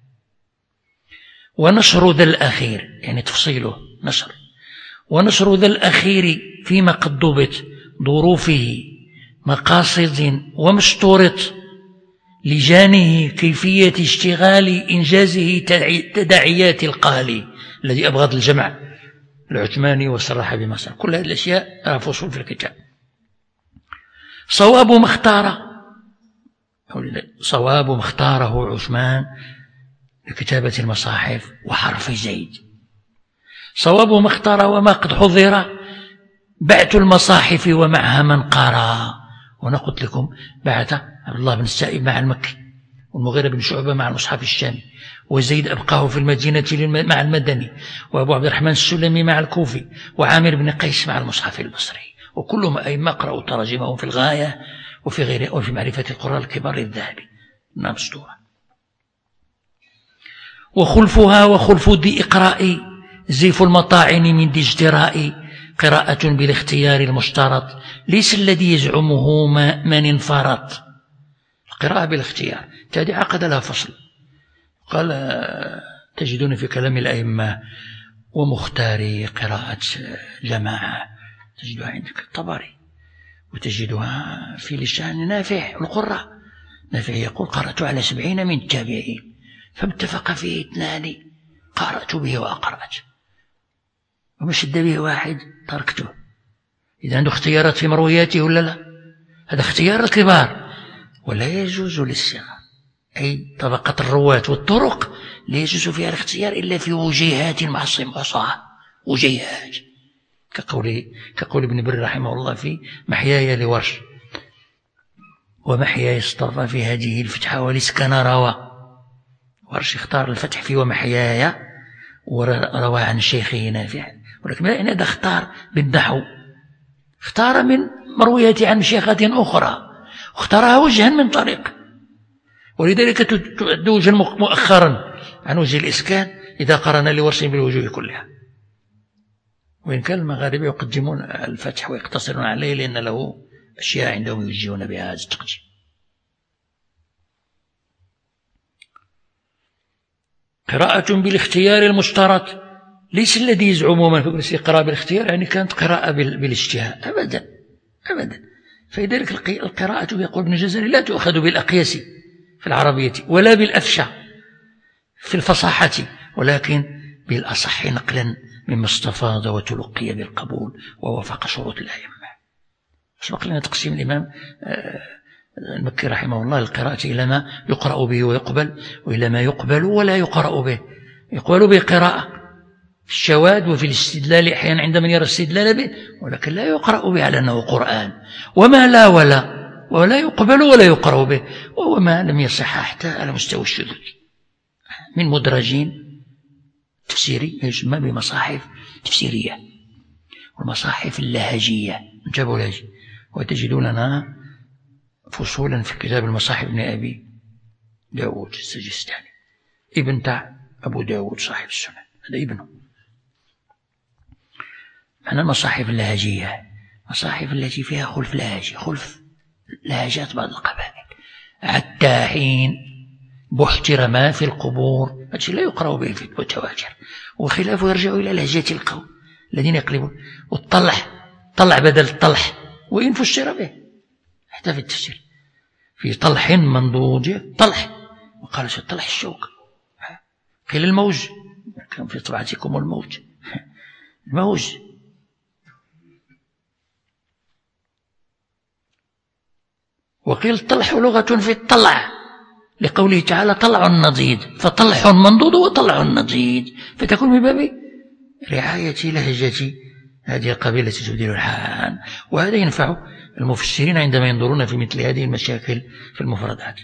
ونشر ذا الأخير يعني تفصيله نشر. ونشر ذا الأخير فيما قد ضبط ظروفه مقاصد ومشترط لجانه كيفية اشتغال إنجازه تداعيات القالي الذي أبغض الجمع العثماني وصرح بمصر. كل هذه الأشياء فصول في الكتاب. صواب ما اختاره عثمان لكتابة المصاحف وحرف زيد. صواب ما اختار وما قد حضر بعث المصاحف ومعها من قرأ. وأنا قلت لكم بعث عبد الله بن السائب مع المكي، والمغيرة بن شعبة مع المصحف الشامي، وزيد أبقاه في المدينة مع المدني، وأبو عبد الرحمن السلمي مع الكوفي، وعامر بن قيس مع المصحف البصري. وكلهم أئمة قرأوا تراجمهم في الغاية وفي غيره، وفي معرفة القراء الكبار الذهبي مسطورة. وخلفها وخلف ذي إقراء زيف المطاعن من ذي اجتراء. قراءة بالاختيار المشترط ليس الذي يزعمه من انفرط. القراءة بالاختيار تادي عقد لها فصل، قال تجدون في كلام الأئمة ومختار قراءة جماعة تجدها عندك الطبري، وتجدها في لسان نافع القراء. نافع يقول قرأت على 70 من التابعين فاتفق فيه 2 قرأت به وأقرأت، وما شد به واحد تركته. إذا عنده اختيارات في مروياته ولا لا؟ هذا اختيار الكبار، ولا يجوز للصغار أي طبقة الرواة والطرق لا يجوز فيها الاختيار إلا في وجيهات معصمة، وجيهات كقول ابن بر رحمه الله في محياي لورش. ومحياي اصطفى في هذه الفتحة ولسكن روى. ورش اختار الفتح في ومحياي وروى عن شيخه نافع، ولكن هذا اختار بالنحو، اختار من مرويات عن شيخات أخرى، اختارها وجها من طريق، ولذلك تعد وجها مؤخرا عن وجه الإسكان إذا قرن لورش بالوجوه كلها. وإن كان المغاربة يقدمون الفتح ويقتصرون عليه لأن له أشياء عندهم يوجهون بها هذا التقديم. قراءة بالاختيار المشترط ليس الذي يزعم من فبرس قراءة بالاختيار يعني كانت قراءة بالاجتهاد، أبدا. فلذلك القراءة يقول ابن الجزري لا تؤخذ بالأقياس في العربية ولا بالأفشى في الفصاحة، ولكن بالأصح نقلا مما استفاض وتلقي بالقبول ووافق شروط الأئمة. سبق لنا تقسيم الإمام المكي رحمه الله القراءة إلى ما يقرأ به ويقبل، وإلى ما يقبل ولا يقرأ به. يقبل به قراءة في الشواذ وفي الاستدلال أحيانا عند من يرى الاستدلال به، ولكن لا يقرأ به على أنه قرآن. وما لا ولا يقبل ولا يقرأ به، وهو ما لم يصح حتى على مستوى الشذوذ من مدرجين تفسيري يسمى بمصاحف تفسيرية، والمصاحف اللهجية جابوا لهجي، وتجدون لنا فصولا في كتاب المصاحف ابن أبي داود السجستاني، ابن تاع أبو داود صاحب السنن، هذا ابنه. معنى المصاحف اللهجية مصاحف التي فيها خلف لهجي، خلف لهجات بعض القبائل، حتى حين باحترما في القبور، هذا لا يقرأ به في المتواجر، وخلافه يرجع إلى لهجة القوم الذين يقلبون، والطلع بدل الطلح وإن فسر به حتى في التفسير في طلح منضوج طلح، وقال طلح الشوك، قيل الموج كان في طبعتكم الموج الموج، وقيل طلح لغة في الطلع لقوله تعالى طلع النضيد، فطلح منضود وطلع النضيد، فتكون من باب رعاية لهجة هذه القبيلة تبديل الحان. وهذا ينفع المفسرين عندما ينظرون في مثل هذه المشاكل في المفردات.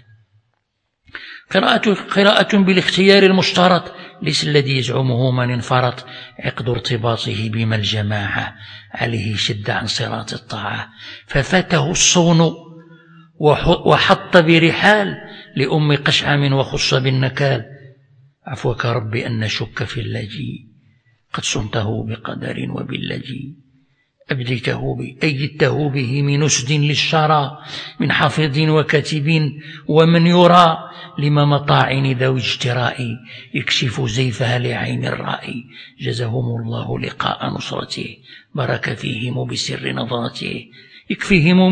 قراءة بالاختيار المشترط ليس الذي يزعمه من انفرط عقد ارتباطه بما الجماعة عليه شد عن صراط الطاعة، ففاته الصون وحط برحال لأم قشعم وخص بالنكال، عفوك ربي أن نشك في اللجي قد صنته بقدر وباللجي، أيدته به من نسد للشرى من حافظ وكاتب ومن يرى لما مطاعن ذوي اجتراء يكشف زيفها لعين الرائي، جزهم الله لقاء نصرته بارك فيهم بسر نظرته، يكفيهم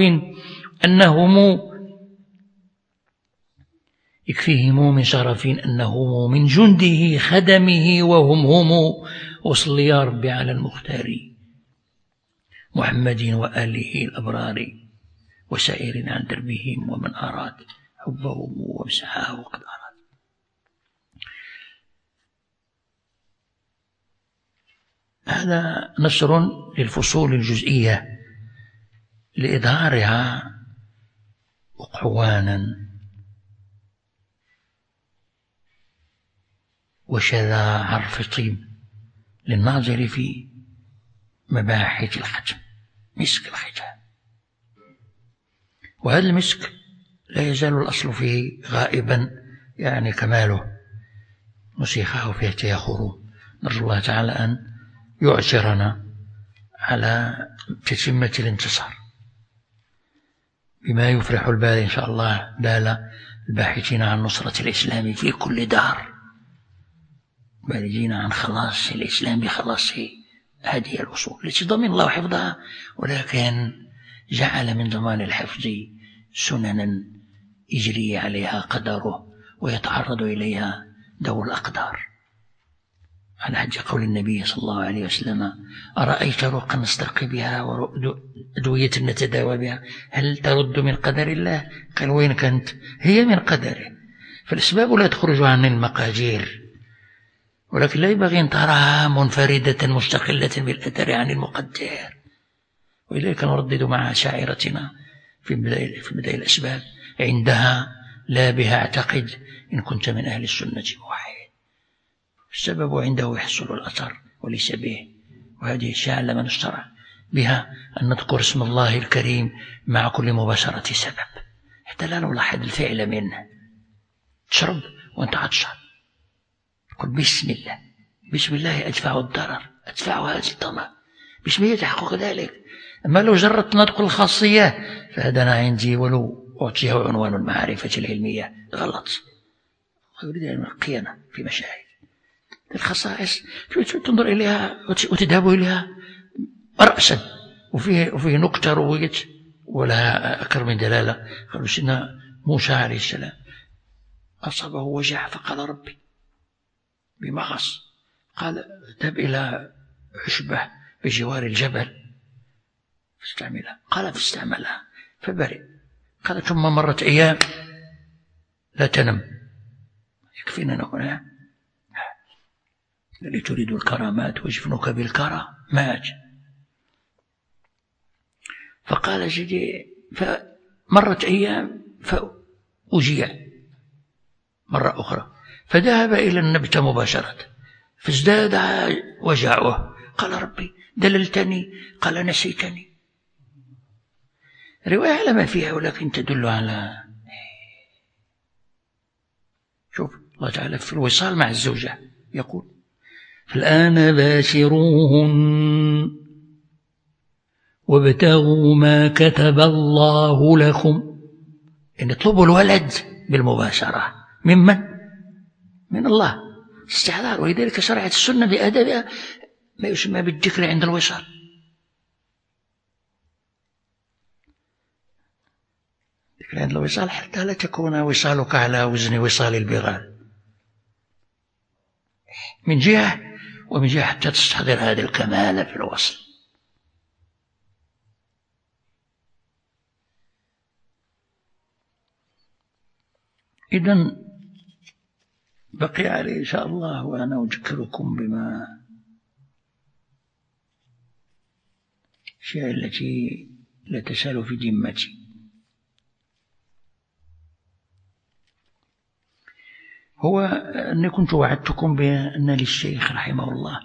من شرف أنهم من جنده خدمه وهم وصل يا ربي على المختار محمد وآله الأبرار وسائر عن دربهم ومن أراد حبهم ومسعاه وقد أراد. هذا نشر للفصول الجزئية لإظهارها قوانا وشذا عرف طيب للناظر في مباحث الختم، مسك الختام. وهذا المسك لا يزال الأصل فيه غائبا، يعني كماله مسيخه فيه تياخر. نرجو الله تعالى أن يعشرنا على تتمة الانتصار بما يفرح البال إن شاء الله، بال الباحثين عن نصرة الإسلام في كل دار، بالغين عن خلاص الإسلام بخلاص هذه الأصول التي ضمن الله حفظها، ولكن جعل من ضمان الحفظ سننا يجري عليها قدره ويتعرض إليها ذو الأقدار، على حد قول النبي صلى الله عليه وسلم: أرأيت رقا نسترقي بها وأدوية نتداوى بها هل ترد من قدر الله؟ قال: وين كانت؟ هي من قدره، فالأسباب لا تخرج عن المقادير، ولكن لا ينبغي أن تراها منفردة مستقلة بالأثر عن المقدر. ولذلك نردد مع شاعرتنا في بداية الأسباب: عندها لا بها اعتقد إن كنت من أهل السنة موحد، السبب عنده يحصل الأثر وليس به. وهذه الشيء لما نشترع بها أن نذكر اسم الله الكريم مع كل مباشرة سبب، حتى لا نلاحظ الفعل منه. تشرب وأنت عطشان، قل بسم الله، بسم الله أدفع الضرر، أدفع هذا الطمع، بسم الله تحقق ذلك. أما لو جرت نطق الخاصية فهذا أنا عندي ولو أعطيه عنوان المعرفة العلمية غلط، يريد القيامة في مشاهد الخصائص تنظر إليها وتذهب إليها رأسا، وفيه نقطة رويت ولا أكثر من دلالة. قالوا سيدنا موسى عليه السلام أصابه وجع فقال ربي بمغص، قال اذهب إلى عشبة بجوار الجبل فاستعملها، قال فاستعملها فبرئ. قال ثم مرت أيام لا تنم، يكفينا هنا الذي تريد الكرامات وجفنك بالكرى مات. فقال سيدي فمرت أيام فأجيع مرة أخرى، فذهب إلى النبت مباشرة فازداد وجعه، قال ربي دللتني، قال نسيتني. رواية على ما فيها ولكن تدل على شوف الله تعالى في الوصال مع الزوجة يقول الآن باشروهن وابتغوا ما كتب الله لكم، إن اطلبوا الولد بالمباشرة ممن؟ من الله استحضار. ولذلك شرعت السنة بأدبها ما يسمى بالذكر عند الوصال. الذكر عند الوصال حتى لا تكون وصالك على وزن وصال البغال من جهة، ومن جهة حتى تستحضر هذا الكمال في الوصل. إذن بقي عليه إن شاء الله وأنا أذكركم بما الأشياء التي لا تزال في ذمتي. هو أني كنت وعدتكم بأن للشيخ رحمه الله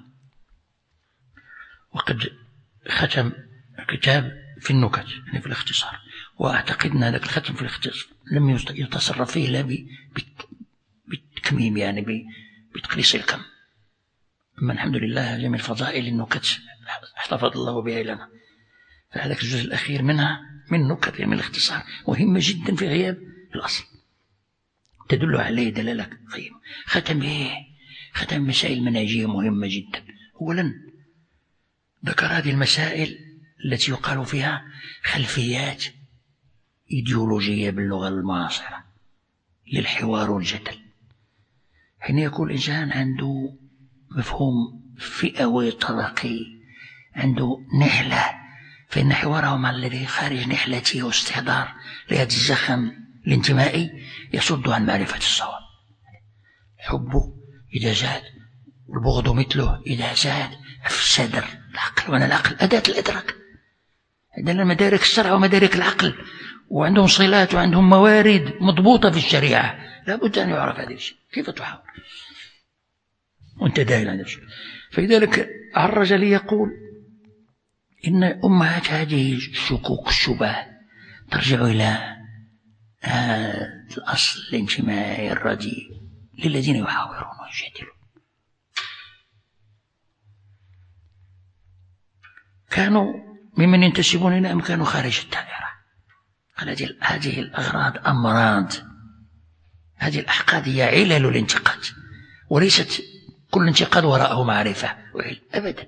وقد ختم كتاب في النكت يعني في الاختصار، وأعتقد أن هذا الختم في الاختصار لم يتصرف فيه لا بالتكميم يعني بتقليص الكم، أما الحمد لله جميع الفضائل النكت احتفظ الله بها لنا. فهذا الجزء الأخير منها من نكت من الاختصار مهمة جدا في غياب الأصل، تدل عليه دلالة قيمة. ختم مسائل منهجية مهمة جدا. أولا ذكر هذه المسائل التي يقال فيها خلفيات إيديولوجية باللغة المعاصرة للحوار والجدل. حين يكون الإنسان عنده مفهوم فئوي طبقي، عنده نحلة، فإن حواره مع الذي خارج نحلته واستحضار لهذا الزخم الانتمائي يصد عن معرفة الصواب. حبه إذا زاد والبغض مثله إذا زاد أفسد العقل، وأنا العقل أداة الإدراك. عندنا مدارك الشرع ومدارك العقل، وعندهم صلات وعندهم موارد مضبوطة في الشريعة، لا بد أن يعرف هذا الشيء. كيف تحاور وأنت داخل عن نفسك؟ فلذلك عرج لي يقول إن أمهات هذه الشكوك الشبهات ترجع إلى الأصل الانتمائي الرديء للذين يحاورون ويجادلون. كانوا ممن ينتسبون إلى أم كانوا خارج الدائرة. هذه الأغراض أمراض، هذه الأحقاد هي علل الانتقاد، وليست كل انتقاد وراءه معرفة وعلم أبدا.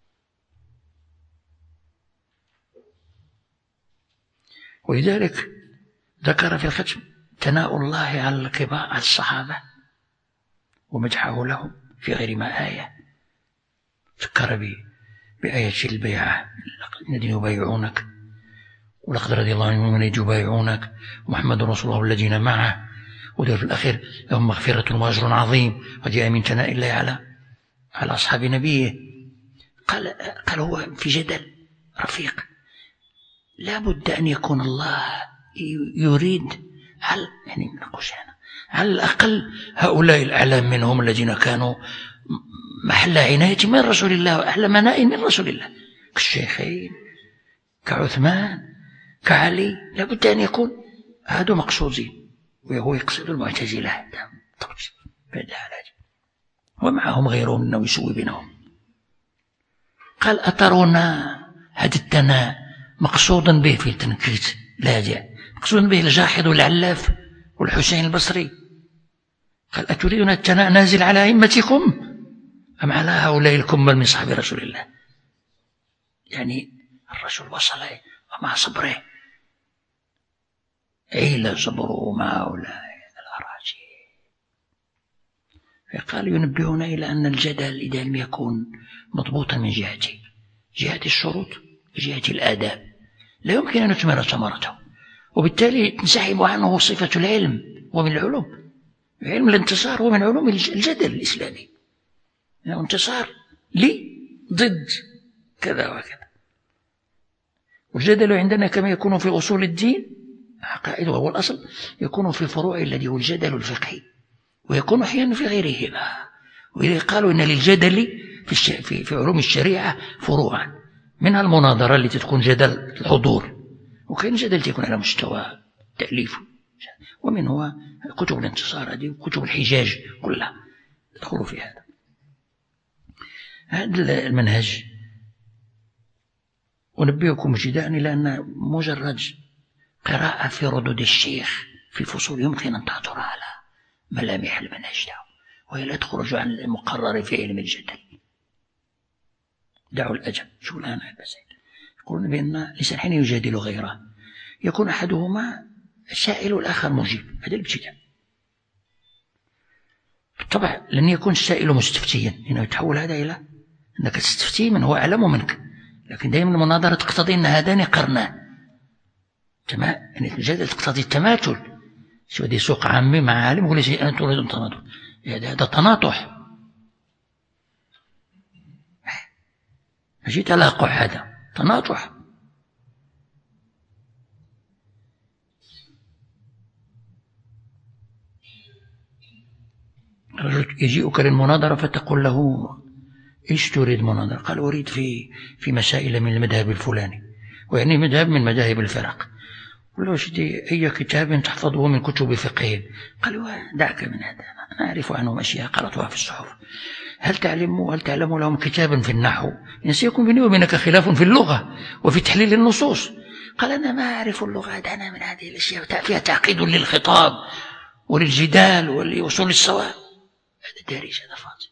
ولذلك ذكر في الختم ثناء الله على الكبار على الصحابة ومدحه لهم في غير ما آية. ذكر بآية البيعة الذين يبايعونك ولقد رضي الله عنهم من يبايعونك محمد رسول الله الذين معه، وذكر في الأخير لهم مغفرة وأجر عظيم وجاء من ثناء الله على أصحاب نبيه. قال هو في جدل رفيق لا بد أن يكون الله يريد على الأقل هؤلاء الأعلام منهم الذين كانوا محل عناية من رسول الله وأحلى مناء من رسول الله كالشيخين كعثمان كعلي، لا بد أن يكون هذا مقصودين، وهو يقصد المعتزلة ومعهم غيرهم أنه يسوي بينهم. قال أترون هذا الثناء مقصودا به في التنكيت لاجع، مقصودا به الجاحظ والعلاف والحسين البصري. قال أتريدون الثناء نازل على أئمتكم أم على هؤلاء الكمل من صحاب رسول الله؟ يعني الرجل وصل ومع صبره عيلة صبروا مع هؤلاء الأراجيل. فقال ينبهنا إلى أن الجدل إذا لم يكون مضبوطا من جهة الشروط وجهة الآداب لا يمكن أن نثمر ثمرته، وبالتالي تنسحب عنه صفة العلم ومن العلوم. علم الانتصار هو من علوم الجدل الإسلامي، يعني انتصار لي ضد كذا وكذا. والجدل عندنا كما يكون في أصول الدين عقائد وهو الأصل، يكون في فروع الذي هو الجدل الفقهي، ويكون أحيانا في غيرهما. وإذا قالوا إن للجدل في علوم الشريعة فروعا، منها المناظرة التي تكون جدل الحضور، وكاين جدل تكون على مستوى تأليف، ومنه كتب الانتصار هذه وكتب الحجاج كلها تدخل في هذا. هذا المنهج أنبهكم ابتداء إلى أن مجرد قراءة في ردود الشيخ في فصول يمكن أن تعثر على ملامح المنهج له، وهي لا تخرج عن المقرر في علم الجدل. دعوا الأجل. شو الآن البسيط يقولون بأن الإنسان حين يجادل غيره يكون أحدهما سائل والآخر مجيب، هذا الابتداء. طبعا لن يكون السائل مستفتيا، إنه يتحول هذا إلى أنك تستفتي من هو أعلم منك، لكن دائما المناظرة تقتضي أن هذان قرنان يعني الجدل تقتضي التماثل. شو هذه سوق عامي مع عالم يقول لي أنا تريد التناطح، هذا تناطح ماشي تلاقح، هذا تناطح. رجل يجيئك للمناظرة فتقول له إيش تريد مناظرة؟ قال أريد في مسائل من المذهب الفلاني، ويعني مذهب من مذاهب الفرق. قال له شدي أي كتاب تحفظه من كتب فقه؟ قال دعك من هذا، أنا أعرف عنه أشياء قرأتها في الصحف. هل تعلم لهم كتابا في النحو؟ إن سيكون بيني وبينك خلاف في اللغة وفي تحليل النصوص. قال أنا ما أعرف اللغة، أنا من هذه الأشياء فيها تعقيد للخطاب وللجدال ولوصول الصواب. هذا دارج، هذا فاضي.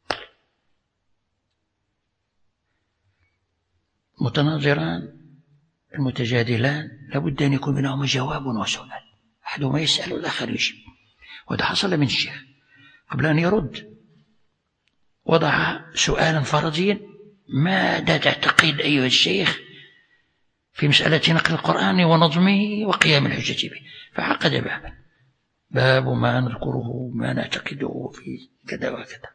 متناظران المتجادلان لابد أن يكون بينهما جواب وسؤال، أحدهما يسأل والآخر يجيب. وهذا حصل من الشيخ قبل أن يرد وضع سؤالا فرضيا: ماذا تعتقد أيها الشيخ في مسألة نقل القرآن ونظمه وقيام الحجة به؟ فعقد باب ما نذكره ما نعتقده في كذا وكذا.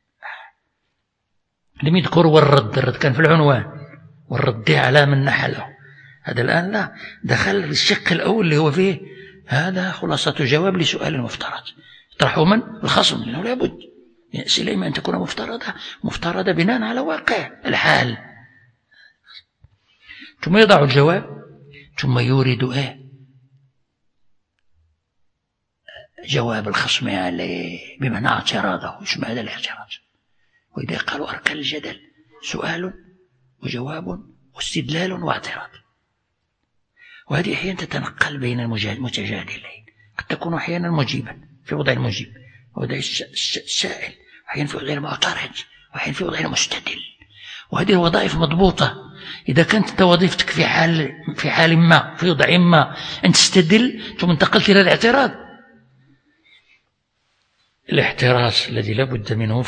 لم يذكر الرد كان في العنوان، والرد على من نحله. هذا الآن لا، دخل الشق الأول اللي هو فيه هذا خلاصة جواب لسؤال مفترض يطرحه من الخصم، لأنه لابد أسئلة إما أن تكون مفترضة بناء على واقع الحال. ثم يضع الجواب، ثم يورد جواب الخصم عليه بمعنى اعتراضه. يسمى هذا الاعتراض. وإذا قالوا أركان الجدل سؤال وجواب واستدلال واعتراض، وهذه أحيانا تتنقل بين المتجادلين، قد تكون أحيانا مجيبا في وضع المجيب ووضع السائل، وأحيانا في وضع المعترض، وأحيانا في وضع المستدل. وهذه الوظائف مضبوطة. إذا كانت أنت وظيفتك في حال ما في وضع ما أن تستدل ثم انتقلت إلى الاعتراض، الاحتراس الذي لا بد منه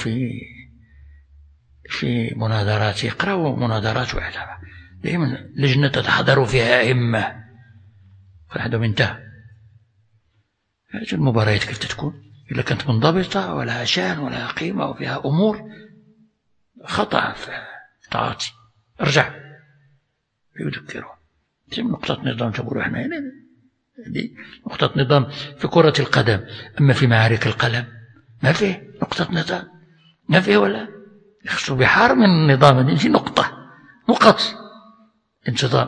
في مناظرات. اقرأوا مناظرات وعلماء دائما لجنة تتحضر فيها أئمة، فهذا انتهى. هذه المباريات كيف تكون إذا كانت منضبطة ولا شان ولا قيمة وفيها أمور خطأ في تعاطي؟ ارجع يذكره. نقطة نظام تقولوا احنا هذه نقطة نظام في كرة القدم، أما في معارك القلم ما فيه نقطة نظام، ما فيه ولا يخصوا بحار من النظام. هذه نقط انتظام.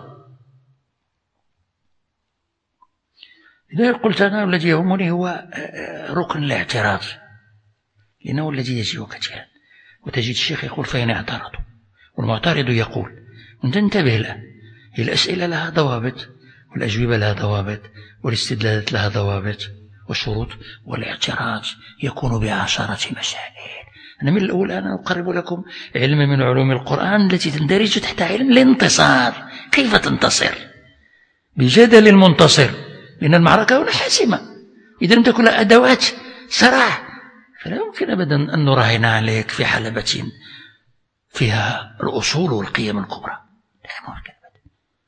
إذا قلت أنا الذي يهمني هو ركن الاعتراض، لأنه الذي يجيء كثيرا، وتجد الشيخ يقول فإن اعترضوا، والمعترض يقول. وانت انتبه الآن، الأسئلة لها ضوابط، والأجوبة لها ضوابط، والاستدلالات لها ضوابط وشروط، والاعتراض يكون بعشرة مسائل. أنا من الأول أنا أقرب لكم علم من علوم القرآن التي تندرج تحت علم الانتصار. كيف تنتصر؟ بجدل المنتصر لأن المعركة هنا حاسمة. إذا لم تكن لها أدوات صراع فلا يمكن أبدا أن نراهن عليك في حلبة فيها الأصول والقيم الكبرى، لا ممكن أبدا.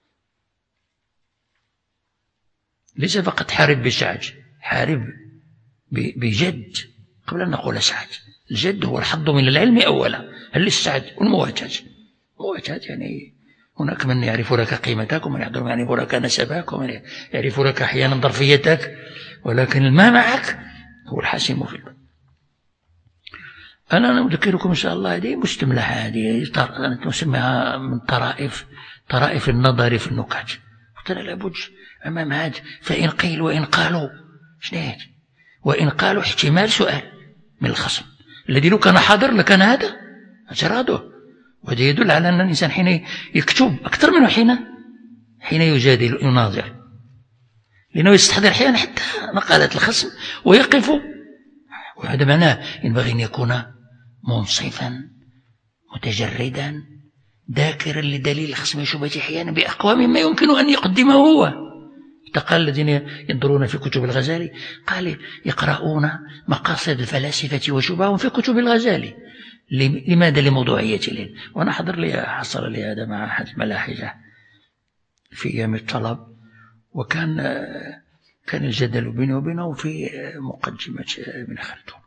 ليس فقط حارب بشعج، حارب بجد قبل أن نقول سعج. الجد هو الحظ من العلم أولا، هل السعج والمواجهة. مواجهة يعني هناك من يعرف لك قيمتك، ومن يعرف لك نسبك، ومن يعرف لك أحيانا ظرفيتك، ولكن ما معك هو الحاسم في الباب. أنا أذكركم إن شاء الله هذه مستملحة، هذه نسميها من طرائف النظر في النكات. قلت لا لابد أمام هذا فإن قيل وإن قالوا شنو وإن قالوا احتمال سؤال من الخصم الذي لو كان حاضر لكان هذا اعتراضه. وهذا يدل على أن الإنسان حين يكتب أكثر منه حين يجادل يناظر، لأنه يستحضر أحيانا حتى مقالات الخصم ويقف. وهذا معناه ينبغي أن يكون منصفا متجردا ذاكرا لدليل الخصم وشبهته أحيانا بأقوى مما يمكن أن يقدمه هو. قال الذين ينظرون في كتب الغزالي قال يقرؤون مقاصد الفلاسفة وشبههم في كتب الغزالي. لماذا؟ لموضوعية العلم. وأنا حصل لي هذا مع أحد الملاحجة في أيام الطلب، وكان الجدل بيني وبينه في مقدمة ابن خلدون،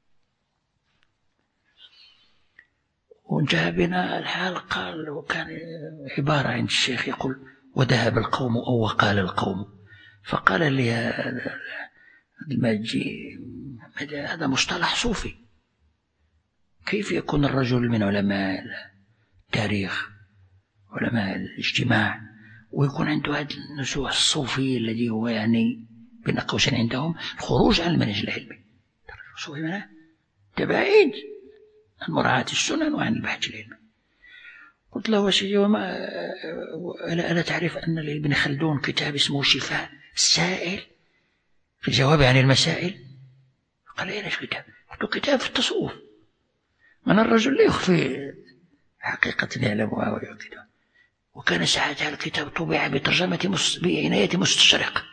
وانتهى بنا الحال. قال وكان عبارة عند الشيخ يقول وذهب القوم أو وقال القوم، فقال لي الماجي هذا مصطلح صوفي، كيف يكون الرجل من علماء التاريخ علماء الاجتماع ويكون عنده هذا النزوع الصوفي الذي هو يعني بين قوسين عندهم الخروج عن المنهج العلمي. الصوفي معناه تبعيد عن مراعاة السنن وعن البحث العلمي. قلت له سيدي وما ألا تعرف أن لابن خلدون كتاب اسمه شفاء السائل في الجواب عن المسائل؟ قال أين كتاب؟ قلت له كتاب في التصوف. من الرجل لا يخفي حقيقة يعلمها ويؤكدها. وكان ساعتها الكتاب طبع بترجمة بعناية مستشرق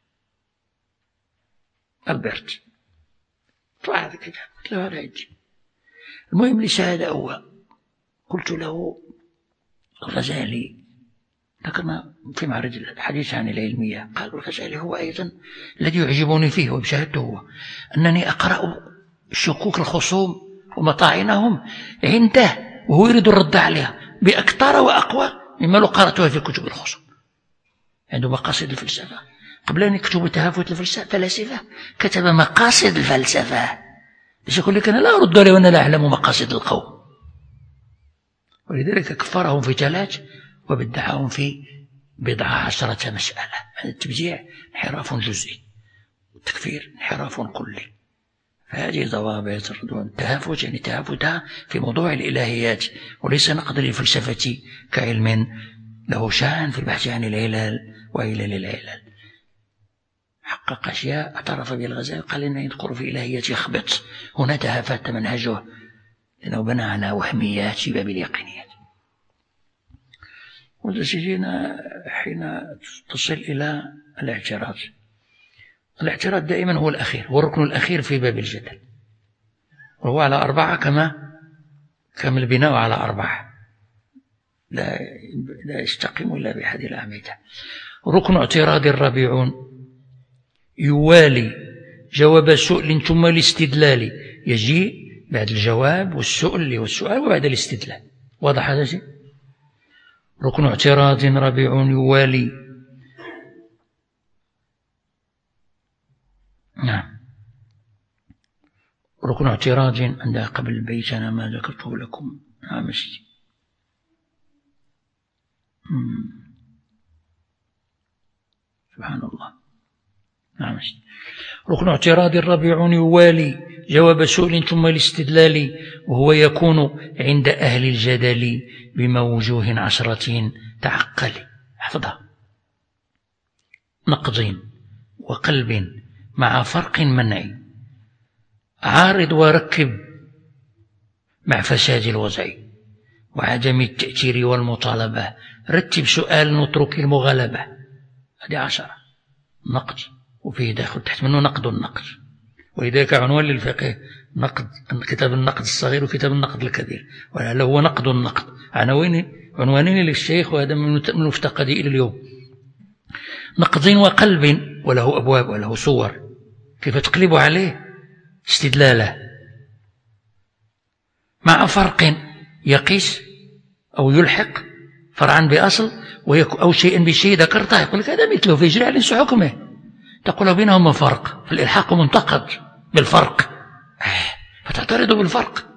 ألبرت. طبع هذا الكتاب. قلت له هذا عندي. المهم ليس هذا هو. قلت له الغزالي ذكرنا في معرض الحديث عن العلمية، قال الغزالي هو أيضا الذي يعجبني فيه وبشهادته هو أنني أقرأ شكوك الخصوم ومطاعنهم عنده وهو يريد الرد عليها بأكثر وأقوى مما لو قرأتها في كتب الخصوم. عنده مقاصد الفلسفة قبل أن يكتب تهافت الفلسفة كتب مقاصد الفلسفة، ليش يقول لك أنا لا أرد عليه وأنا لا أعلم مقاصد القوم. ولذلك كفرهم في 3 وبدعهم في 10 مسألة. هذا التبديع انحراف جزئي، والتكفير انحراف كلي. فهذه ضوابط التهافت يعني تهافتها في موضوع الإلهيات، وليس نقد للفلسفة كعلم له شأن في البحث عن العلل وعلل العلل. حقق أشياء اعترف بها الغزالي، قال إنه يذكر في إلهيات يخبط. هنا تهافت منهجه لأنه بنى على وهميات في باب اليقينيات. وتجدنا حين تصل إلى الاعتراض. الاعتراض دائما هو الأخير، هو الركن الأخير في باب الجدل، وهو على 4 كما البناء على 4 لا يستقيم إلا بأحد الأعمدة. ركن اعتراض الرابع يوالي جواب سؤال ثم الاستدلال، يجي بعد الجواب والسؤال وبعد الاستدلال. واضح هذا شيء؟ ركن اعتراض رابع يوالي. نعم. ركن اعتراض عندها قبل البيت أنا ما ذكرته لكم. نعم سيدي. سبحان الله. نعم سيدي. ركن اعتراض الرابع يوالي جواب سؤال ثم الاستدلال، وهو يكون عند أهل الجدل بموجوه 10 تعقل. احفظها. نقض وقلب مع فرق منعي، عارض وركب مع فساد الوضع وعدم التأثير والمطالبة، رتب سؤال نترك المغالبة. هذه 10. نقد، وفيه داخل تحت منه نقد النقد. ولذلك عنوان للفقه نقد، كتاب النقد الصغير وكتاب النقد الكبير، ولعله هو نقد النقد. عنوانين للشيخ، وهذا من المفتقد إلى اليوم. نقد وقلب، وله أبواب وله صور، كيف تقلب عليه استدلاله، مع فرق يقيس أو يلحق فرعا بأصل أو شيئا بشيء ذكرته، يقول لك هذا مثله فيجري على نفس حكمه، تقول بينهما فرق، في الإلحاق منتقد بالفرق، فتعترض بالفرق.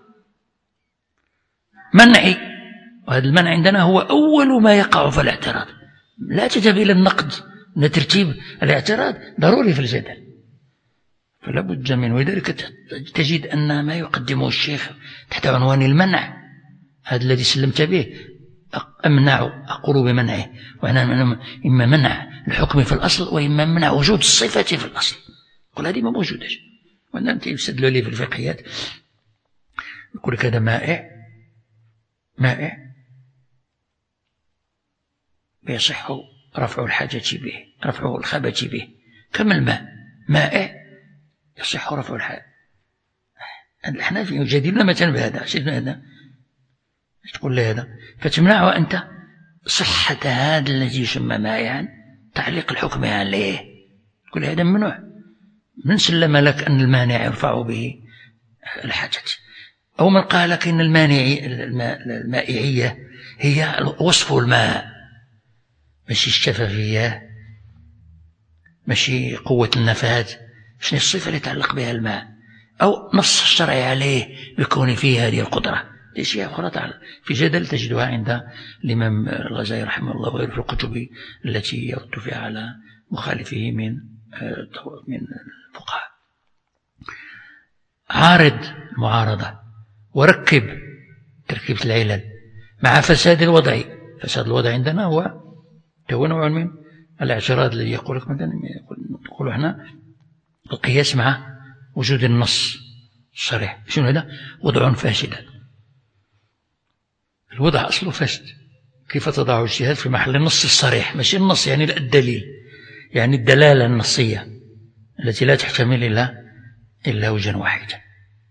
منعي، وهذا المنع عندنا هو أول ما يقع في الاعتراض. لا تذهب إلى النقد، أن ترتيب الاعتراض ضروري في الجدل، فلا بد منه. ولذلك تجد أن ما يقدمه الشيخ تحت عنوان المنع، هذا الذي سلمت به، أمنع، أقول بمنعه، وأنا إما منع الحكم في الأصل، وإما منع وجود الصفة في الأصل. قل هذه ما موجودة، وأنا أنت يستدلوا لي في الفقهيات، يقول لك هذا مائع يصح رفع الحاجة به، رفع الخبث به، كما الماء مائع يصح رفع الحاجة. الأحناف يجادلون مثلا بهذا، سيدنا هذا تقول له هذا، فتمنعه أنت صحة هذا الذي يسمى مائعا، تعليق الحكم عليه، تقول هذا ممنوع. من سلم لك أن المانع يرفع به الحاجة؟ أو من قال لك أن المائعية هي وصف الماء، ماشي الشفافية، ماشي قوة النفاذ، شنو الصفة اللي يتعلق بها الماء، أو نص الشرعي عليه بكون فيه هذه القدرة. دي شيء أخرى في جدل تجدها عند الإمام الغزالي رحمه الله وغيره في الكتب التي يرد فيها على مخالفه من الفقهاء. عارض المعارضة، وركب تركيبة العلل مع فساد الوضع. فساد الوضع عندنا هو نوع من الاعتراض الذي يقول لك مثلا، نقول احنا القياس مع وجود النص الصريح. شنو هذا؟ وضع فاسد. الوضع أصله فاسد، كيف تضع اجتهاد في محل النص الصريح؟ ماشي النص يعني الدليل، يعني الدلالة النصية التي لا تحتمل إلا وجها واحدا.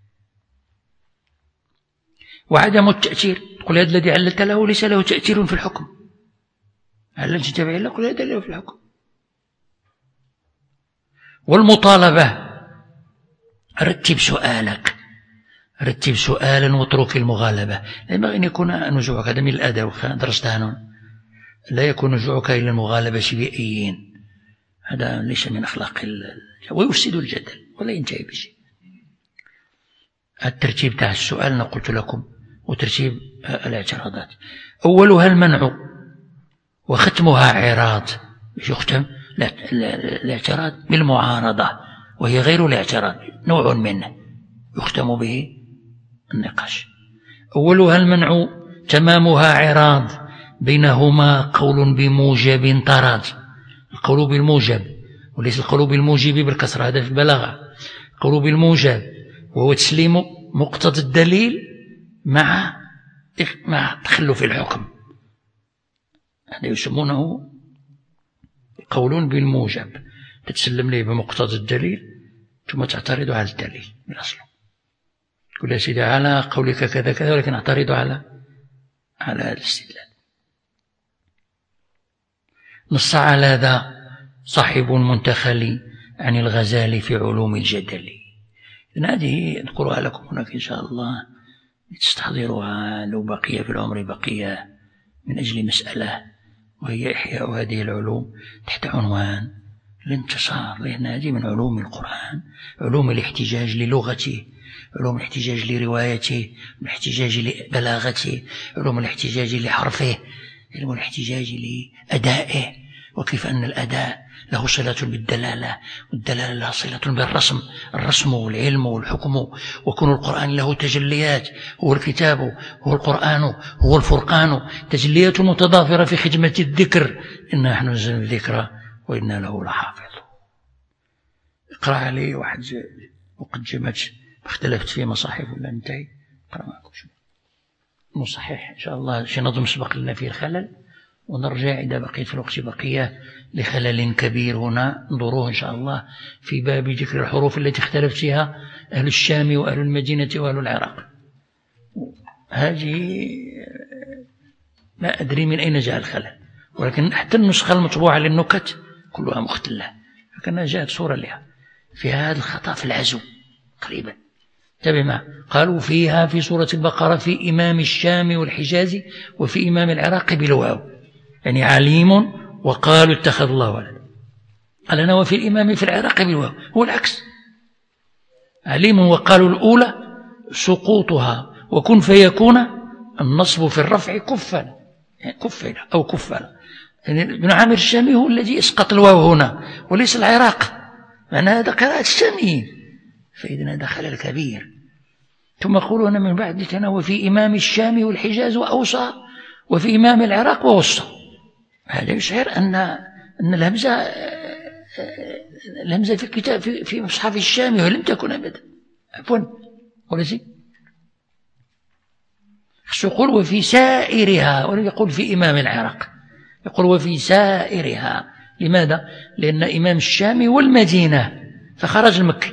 وعدم التأثير، تقول هذا الذي عللت له ليس له تأثير في الحكم، عللت تبعي له، قل هذا له في الحكم. والمطالبة، رتب سؤالك، رتب سؤالا واترك المغالبة. لا ينبغي أن يكون نزوعك، هذا من الأدب درستها هنا، لا يكون نزوعك إلى المغالبة بأيين، هذا ليس من أخلاق ويفسد الجدل ولا ينتهي بشيء. الترتيب تاع السؤال أنا قلت لكم، وترتيب الاعتراضات، أولها المنع وختمها عراض. يختم الاعتراض بالمعارضة، وهي غير الاعتراض، نوع منه يختم به النقاش. أولها المنع، تمامها عراض، بينهما قول بموجب طراد. القول بالموجب وليس القول بالموجب بالكسر، هذا في البلاغة. القول بالموجب وهو تسليم مقتضى الدليل مع تخلف الحكم، هذا يسمونه قول بالموجب، تتسلم ليه بمقتضى الدليل ثم تعترض على الدليل من أصله. تقول يا سيدي على قولك كذا كذا، ولكن اعترض على هذا الاستدلال. نص على ذا صاحب منتخل عن الغزالي في علوم الجدل. هذه أذكرها لكم هناك إن شاء الله لتستحضروها لو بقي في العمر بقية، من أجل مسألة وهي إحياء هذه العلوم تحت عنوان الانتصار، لأن هذه من علوم القرآن، علوم الاحتجاج للغته، علوم الاحتجاج لروايته، الاحتجاج لبلاغته، علوم الاحتجاج لحرفه، علم الاحتجاج لأدائه، وكيف أن الأداء له صلة بالدلالة، والدلالة لها صلة بالرسم، الرسم والعلم والحكم، وكون القرآن له تجليات، هو الكتاب، هو القرآن، هو الفرقان، تجليات متضافرة في خدمة الذكر، إنا نحن نزلنا الذكر وإنا له لحافظ. اقرأ علي واحد مقدمة اختلفت فيه مصاحف ولا انتهي، اقرأ معكم شو مصحح إن شاء الله، شي نظم سبق لنا فيه الخلل ونرجع إذا بقيت في الوقت بقية لخلل كبير هنا انظروه إن شاء الله في باب ذكر الحروف التي اختلف فيها أهل الشام وأهل المدينة وأهل العراق. هذه ما أدري من أين جاء الخلل، ولكن حتى النسخة المطبوعة للنكت كلها مختلة، فكان جاءت صورة لها في هذا الخطأ في العزو قريبا. تبع ما قالوا فيها في سورة البقرة في إمام الشام والحجاز وفي إمام العراق بالواو، يعني عليم وقالوا اتخذ الله ولدا. قال أنا وفي الإمام في العراق بالواو، هو العكس، عليم وقالوا الأولى سقوطها وكن فيكون النصب في الرفع كفلا، يعني كفلا أو كفلا. يعني ابن عامر الشامي هو الذي اسقط الواو هنا وليس العراق، معنى هذا قراءة الشاميين، فإذا هذا خلل كبير. ثم يقولون من بعد ذلك وفي إمام الشام والحجاز وأوصى وفي إمام العراق ووسطى. هذا يشعر أن الهمزة في الكتاب في مصحف الشام ولم تكن أبدا، عفوا ولا شيء. يقول وفي سائرها، ولم يقول في إمام العراق، يقول وفي سائرها. لماذا؟ لأن إمام الشام والمدينة فخرج المكي،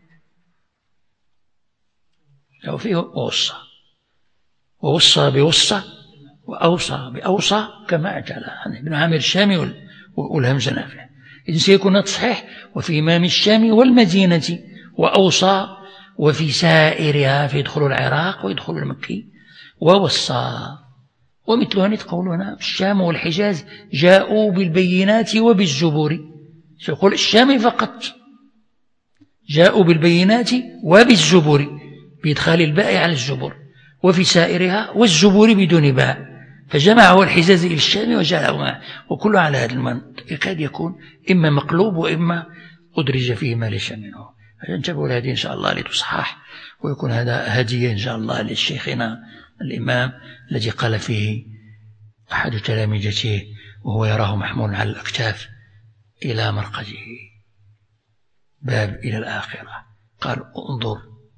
لو فيه ووصى، ووصى بوصى وأوصى بأوصى كما أجل ابن عامر الشامي والهمزة نافع. إذن سيكون تصحيح وفي إمام الشام والمدينة وأوصى وفي سائرها، فيدخل العراق ويدخل المكي ووصى. ومثلها يقولون الشام والحجاز جاءوا بالبينات وبالزبور، سيقول الشام فقط جاءوا بالبينات وبالزبور بإدخال الباء على الزبور، وفي سائرها والزبور بدون باء، فجمعه الحجاز إلى الشام وجعله معه، وكله على هذا المنطق يكاد يكون إما مقلوب وإما أدرج فيه ما ليس منه. فانتبهوا لهذه إن شاء الله لتصحح، ويكون هذا هدية إن شاء الله للشيخنا الإمام الذي قال فيه أحد تلامذته وهو يراه محمول على الأكتاف إلى مرقده باب إلى الآخرة، قال انظر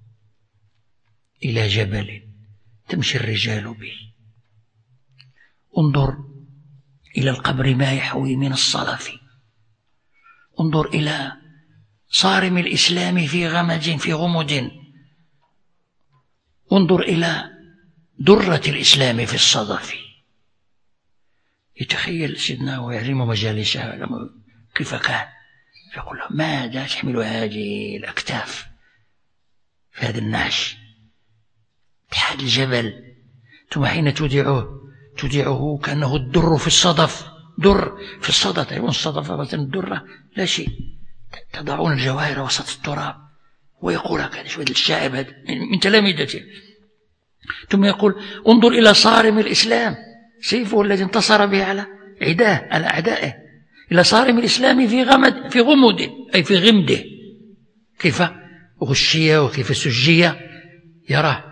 إلى جبل تمشي الرجال به، انظر إلى القبر ما يحوي من الصلف، انظر إلى صارم الإسلام في غمد، انظر إلى درة الإسلام في الصدف. يتخيل سيدنا ويعلم مجالسه كيف كان، يقول له ماذا تحمل هذه الأكتاف في هذا النعش تحت الجبل، ثم حين تودعه كأنه الدر في الصدف، در في الصدف، يكون الصدف مثلا الدرة لا شيء، تضعون الجواهر وسط التراب. ويقول هكذا شوية الشاعر هذا من تلامذته. ثم يقول انظر إلى صارم الإسلام، سيفه الذي انتصر به على عداه على أعدائه، إلى صارم الإسلام في غمده أي في غمده، كيف غشي وكيف سجي يراه.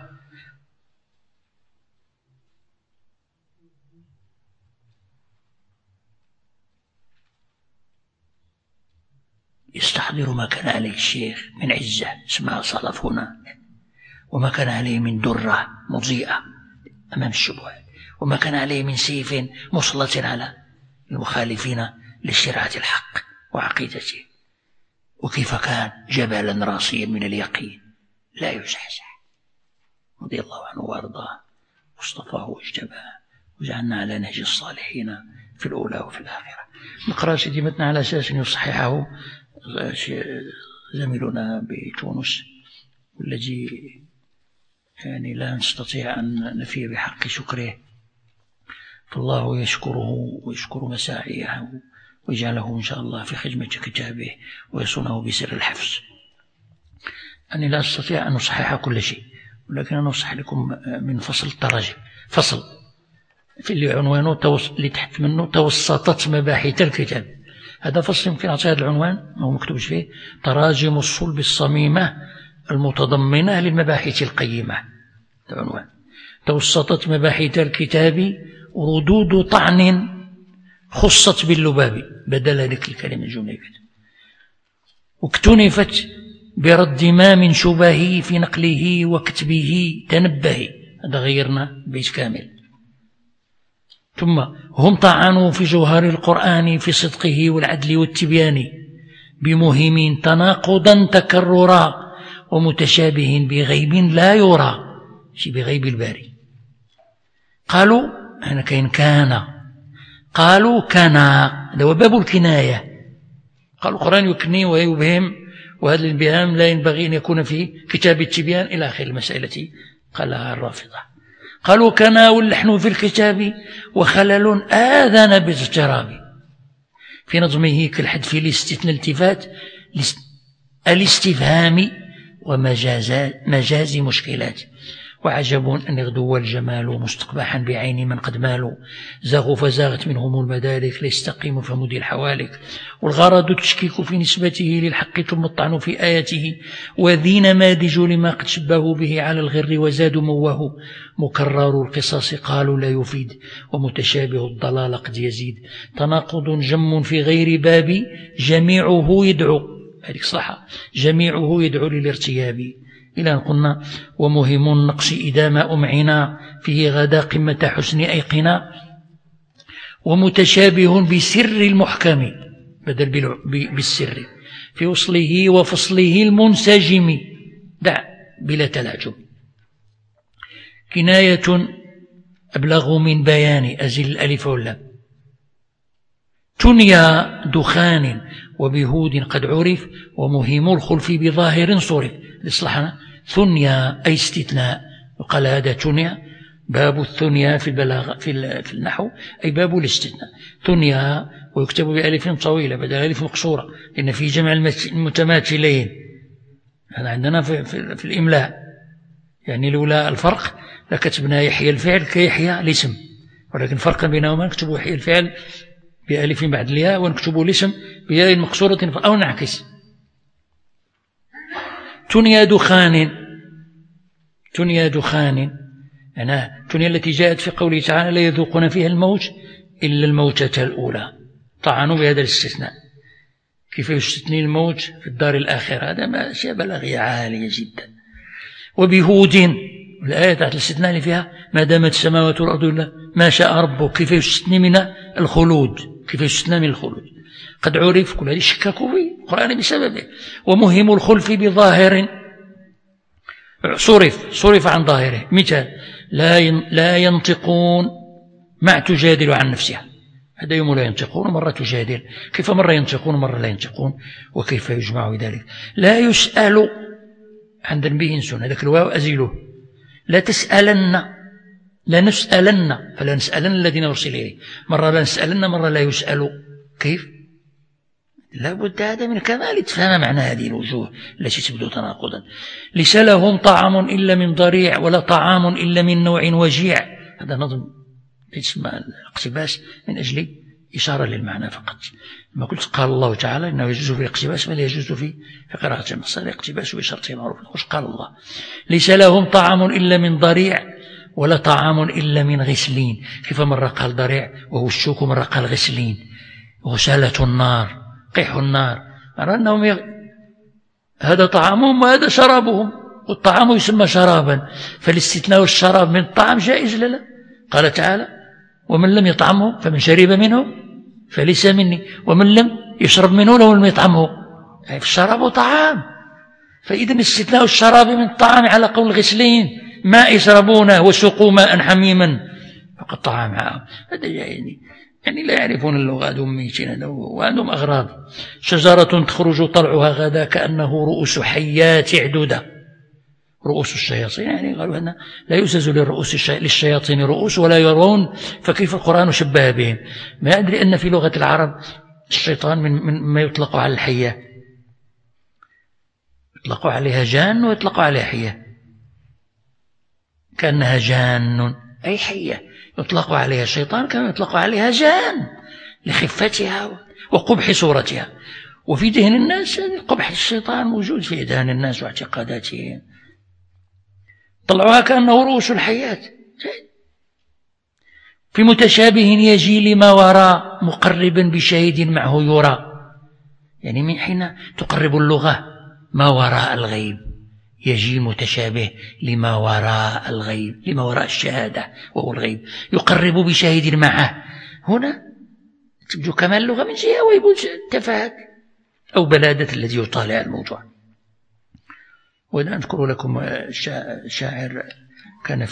يستحضر ما كان عليه الشيخ من عزة اسمها صلف هنا، وما كان عليه من درة مضيئة أمام الشبهات، وما كان عليه من سيف مسلط على المخالفين لشرعة الحق وعقيدته، وكيف كان جبلا راسيا من اليقين لا يزحزح، رضي الله عنه وارضاه، واصطفاه واجتباه وجعلنا على نهج الصالحين في الأولى وفي الآخرة. نقرأ سيدي متنا على أساس أن يصححه زميلنا بتونس، والذي يعني لا نستطيع أن نفي بحق شكره، فالله يشكره ويشكر مساعيه ويجعله إن شاء الله في خدمة كتابه ويصونه بسر الحفظ. أني لا أستطيع أن أصحح كل شيء، ولكن أنا أصحح لكم من فصل التراجم، فصل في اللي عنوانه اللي تحت منه توسطت مباحث الكتاب. هذا فصل يمكن أعطي هذا العنوان، هو مكتوب فيه تراجم الصلب الصميمة المتضمنة للمباحث القيمة. هذا عنوان توسطت مباحث الكتاب ردود طعن خصت باللباب، بدل ذلك الكلمة الجملة كده، واكتنفت برد ما من شبهه في نقله وكتبه تنبه. هذا غيرنا بيت كامل. ثم هم طعنوا في جوهر القرآن في صدقه والعدل والتبيان بمهم تناقضا تكررا ومتشابه بغيب لا يرى، شي بغيب الباري. قالوا هنا كان قالوا كان، هذا هو باب الكناية. قالوا القرآن يكني ويبهم، وهذا الانبهام لا ينبغي أن يكون في كتاب التبيان إلى آخر المسألة قالها الرافضة. قالوا كان واللحن في الكتاب وخلل آذن باضطراب في نظمه كالحذف الاستثناء التفات الاستفهام ومجاز مشكلات. وعجب أن يغدو الجمال مستقبحا بعين من قد مالوا زاغوا فزاغت منهم المدارك ليستقيموا فمدي الحوالك. والغرض التشكيك في نسبته للحق ثم الطعن في آياته وذي نماذج لما قد شبهوا به على الغر وزادوا مواه. مكرر القصص قالوا لا يفيد ومتشابه الضلال قد يزيد. تناقض جم في غير باب جميعه يدعو، هذه صحة، جميعه يدعو للارتياب. إلى أن قلنا ومهم النقص إذا ما أمعنا فيه غدا قمة حسن أيقنا. ومتشابه بسر المحكم بدل بالسر في وصله وفصله المنسجم دع بلا تلعجب. كناية أبلغ من بيان أزل الألف واللام. تنيا دخان وبهود قد عرف ومهم الخلف بظاهر صرف. لصلحنا ثنيا أي استثناء، وقال هذا تنيا باب الثنيا في البلاغة في النحو أي باب الاستثناء. ثنيا ويكتب بألف طويلة بدل ألف مقصورة لأن في جمع المتماثلين. هذا عندنا في الإملاء، يعني لولا الفرق لكتبنا يحيى الفعل كيحيى الاسم، ولكن فرقا بينهما نكتب يحيى الفعل بألف بعد الياء ونكتب الاسم بياء مقصورة أو نعكس. تنيا دخان، تنيا دخان يعني تنيا التي جاءت في قوله تعالى لا يذوقون فيها الموت إلا الموتة الأولى. طعنوا بهذا الاستثناء. كيف يستثني الموت في الدار الآخرة؟ هذا ما شيء بلاغية عالية جدا. وبهود الآية تحت الاستثناء اللي فيها ما دامت السماوات والأرض إلا ما شاء ربك، كيف يستثني من الخلود، كيف يستثنى من الخلود. قد عرف كل هذه شككوا في القرآن بسببه. ومهم الخلف بظاهر صرف عن ظاهره. مثال لا ينطقون مع تجادل عن نفسها، هذا يوم لا ينطقون ومرة تجادل. كيف مرة ينطقون ومرة لا ينطقون وكيف يجمع ذلك؟ لا يسأل عن ذنبه ينسون، هذاك الواو أزيله. لا تسألن لا نسألن فلا نسألن الذين أرسل إليه، مرة لا نسألن مرة لا يسأل. كيف؟ لا بد هذا من كمال تفهم معنى هذه الوجوه التي تبدو تناقضا. ليس لهم طعام إلا من ضريع ولا طعام إلا من نوع وجيع. هذا نظم يسمى الاقتباس من أجل إشارة للمعنى فقط. ما قلت قال الله تعالى إنه يجوز في الاقتباس بل يجوز في قراءة النص، الاقتباس بشرطه معروف. وش قال الله؟ ليس لهم طعام إلا من ضريع ولا طعام إلا من غسلين. كيف مرة قال ضريع وهو الشوك ومرة قال غسلين. غسالة النار، قيح النار، معنى أنهم هذا طعامهم وهذا شرابهم، والطعام يسمى شرابا، فالاستثناء الشراب من الطعام جائز لا؟ قال تعالى ومن لم يطعمه فمن شرب منه فليس مني ومن لم يشرب منه لو لم يطعمه. يعني الشراب طعام، فإذا استثناء الشراب من الطعام على قول غسلين ماء يشربونه وسقوا ماء حميما فقد طعام معهم. هذا يعني لا يعرفون اللغة ميتين وعندهم أغراض. شجرة تخرج طلعها غدا كأنه رؤوس حيات عدودة. رؤوس الشياطين يعني قالوا أن لا يوجد للشياطين رؤوس ولا يرون، فكيف القرآن شبه بهم؟ ما أدري أن في لغة العرب الشيطان من ما يطلق على الحية، يطلق عليها جان ويطلق عليها حية، كأنها جان أي حية، يطلق عليها الشيطان كما يطلق عليها جان لخفتها وقبح صورتها. وفي ذهن الناس قبح الشيطان موجود في أذهان الناس واعتقاداتهم. طلعوها كأنه رؤوس الحياة. في متشابه يجي لما وراء مقربا بشهيد معه يرى. يعني من حين تقرب اللغة ما وراء الغيب يجي المتشابه لما وراء الغيب، لما وراء الشهادة وهو الغيب، يقرب بشاهد معه. هنا تبدو كمال اللغة من جهة ويبدو تفاهة أو بلادة الذي يطالع الموضوع. وأنا أذكر لكم شاعر كان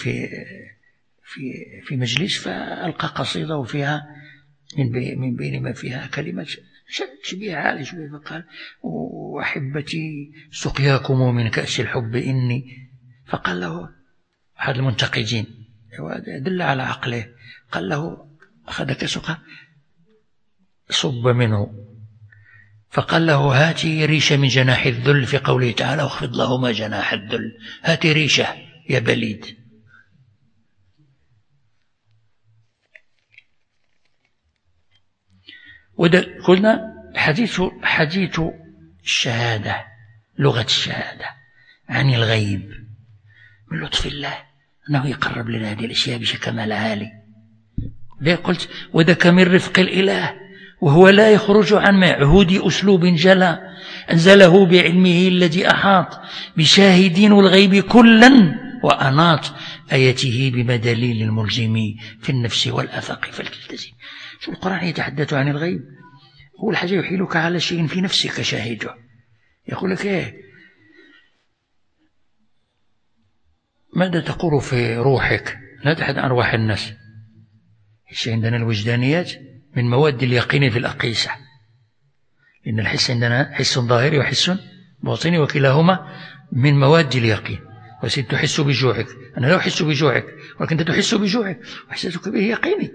في مجلس فألقى قصيدة وفيها من بين ما فيها كلمة شبيه عالي شوية، فقال: وأحبتي سقياكم من كأس الحب إني. فقال له أحد المنتقدين دل على عقله، قال له: أخذ كأسك صب منه، فقال له: هاتي ريشة من جناح الذل، في قوله تعالى: واخفض لهما جناح الذل. هاتي ريشة يا بليد. قلنا حديث الشهادة، لغة الشهادة عن الغيب، من لطف الله أنه يقرب لنا هذه الأشياء بشكل عالي. ليه قلت: وذاك من رفق الإله، وهو لا يخرج عن معهود أسلوب جلا، أنزله بعلمه الذي أحاط بشاهدين الغيب كلا، وأناط آيته بمدليل الملزم في النفس والأفق فالتلتزم. شو القرآن يتحدث عن الغيب؟ أول حاجة يحيلك على شيء في نفسك شاهده، يقول لك ماذا تقول في روحك؟ لا تحد عن أرواح الناس. الشيء عندنا الوجدانيات من مواد اليقين في الأقيسة، لأن الحس عندنا حس ظاهري وحس باطني، وكلاهما من مواد اليقين. وسيد تحس بجوعك، أنا لا أحس بجوعك، ولكن أنت تحس بجوعك وإحساسك به يقيني.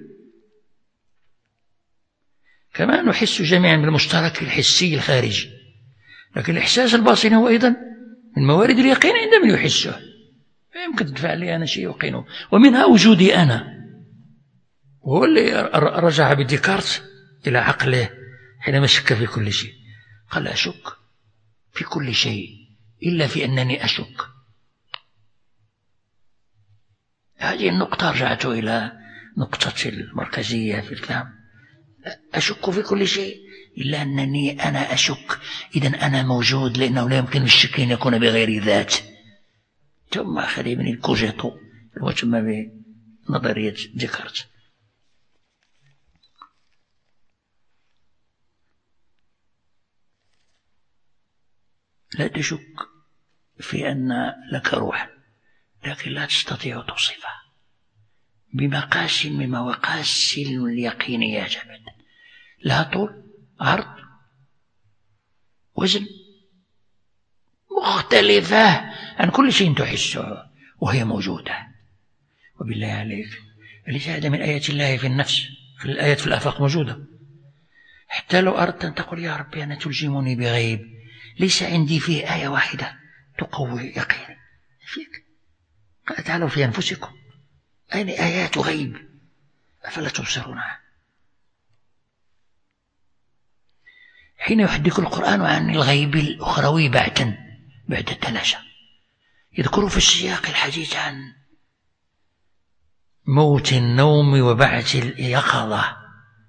كما نحس جميعا بالمشترك الحسي الخارجي، لكن الإحساس الباطني هو أيضا من موارد اليقين عند من يحسه. يمكن تدفع لي أنا شيء يقينه، ومنها وجودي أنا. وهو اللي رجع بديكارت إلى عقله حينما شك في كل شيء، قال: أشك في كل شيء إلا في أنني أشك. هذه النقطة رجعت إلى نقطة المركزية في الكلام. أشك في كل شيء إلا أنني أنا أشك، إذن أنا موجود، لأنه لا يمكن الشك أن يكون بغير ذات. ثم أخذ من الكوجيتو وتسمى بنظرية ديكارت. لا تشك في أن لك روح، لكن لا تستطيع توصفها بمقاس من مقاس اليقين يا جبل. لها طول، عرض، وزن، مختلفة عن كل شيء تحسه، وهي موجودة. وبالله عليك، ليس هذا من آيات الله في النفس، في الآيات في الآفاق موجودة. حتى لو أردت أن تقول: يا ربي أنا تلزمني بغيب، ليس عندي فيه آية واحدة تقوي يقيني فيك. قال تعالوا في أنفسكم، أين آيات غيب أفلا تبصرونها؟ حين يحدث القرآن عن الغيب الأخروي بعد التلاشى، يذكر في السياق الحديث عن موت النوم وبعث اليقظة،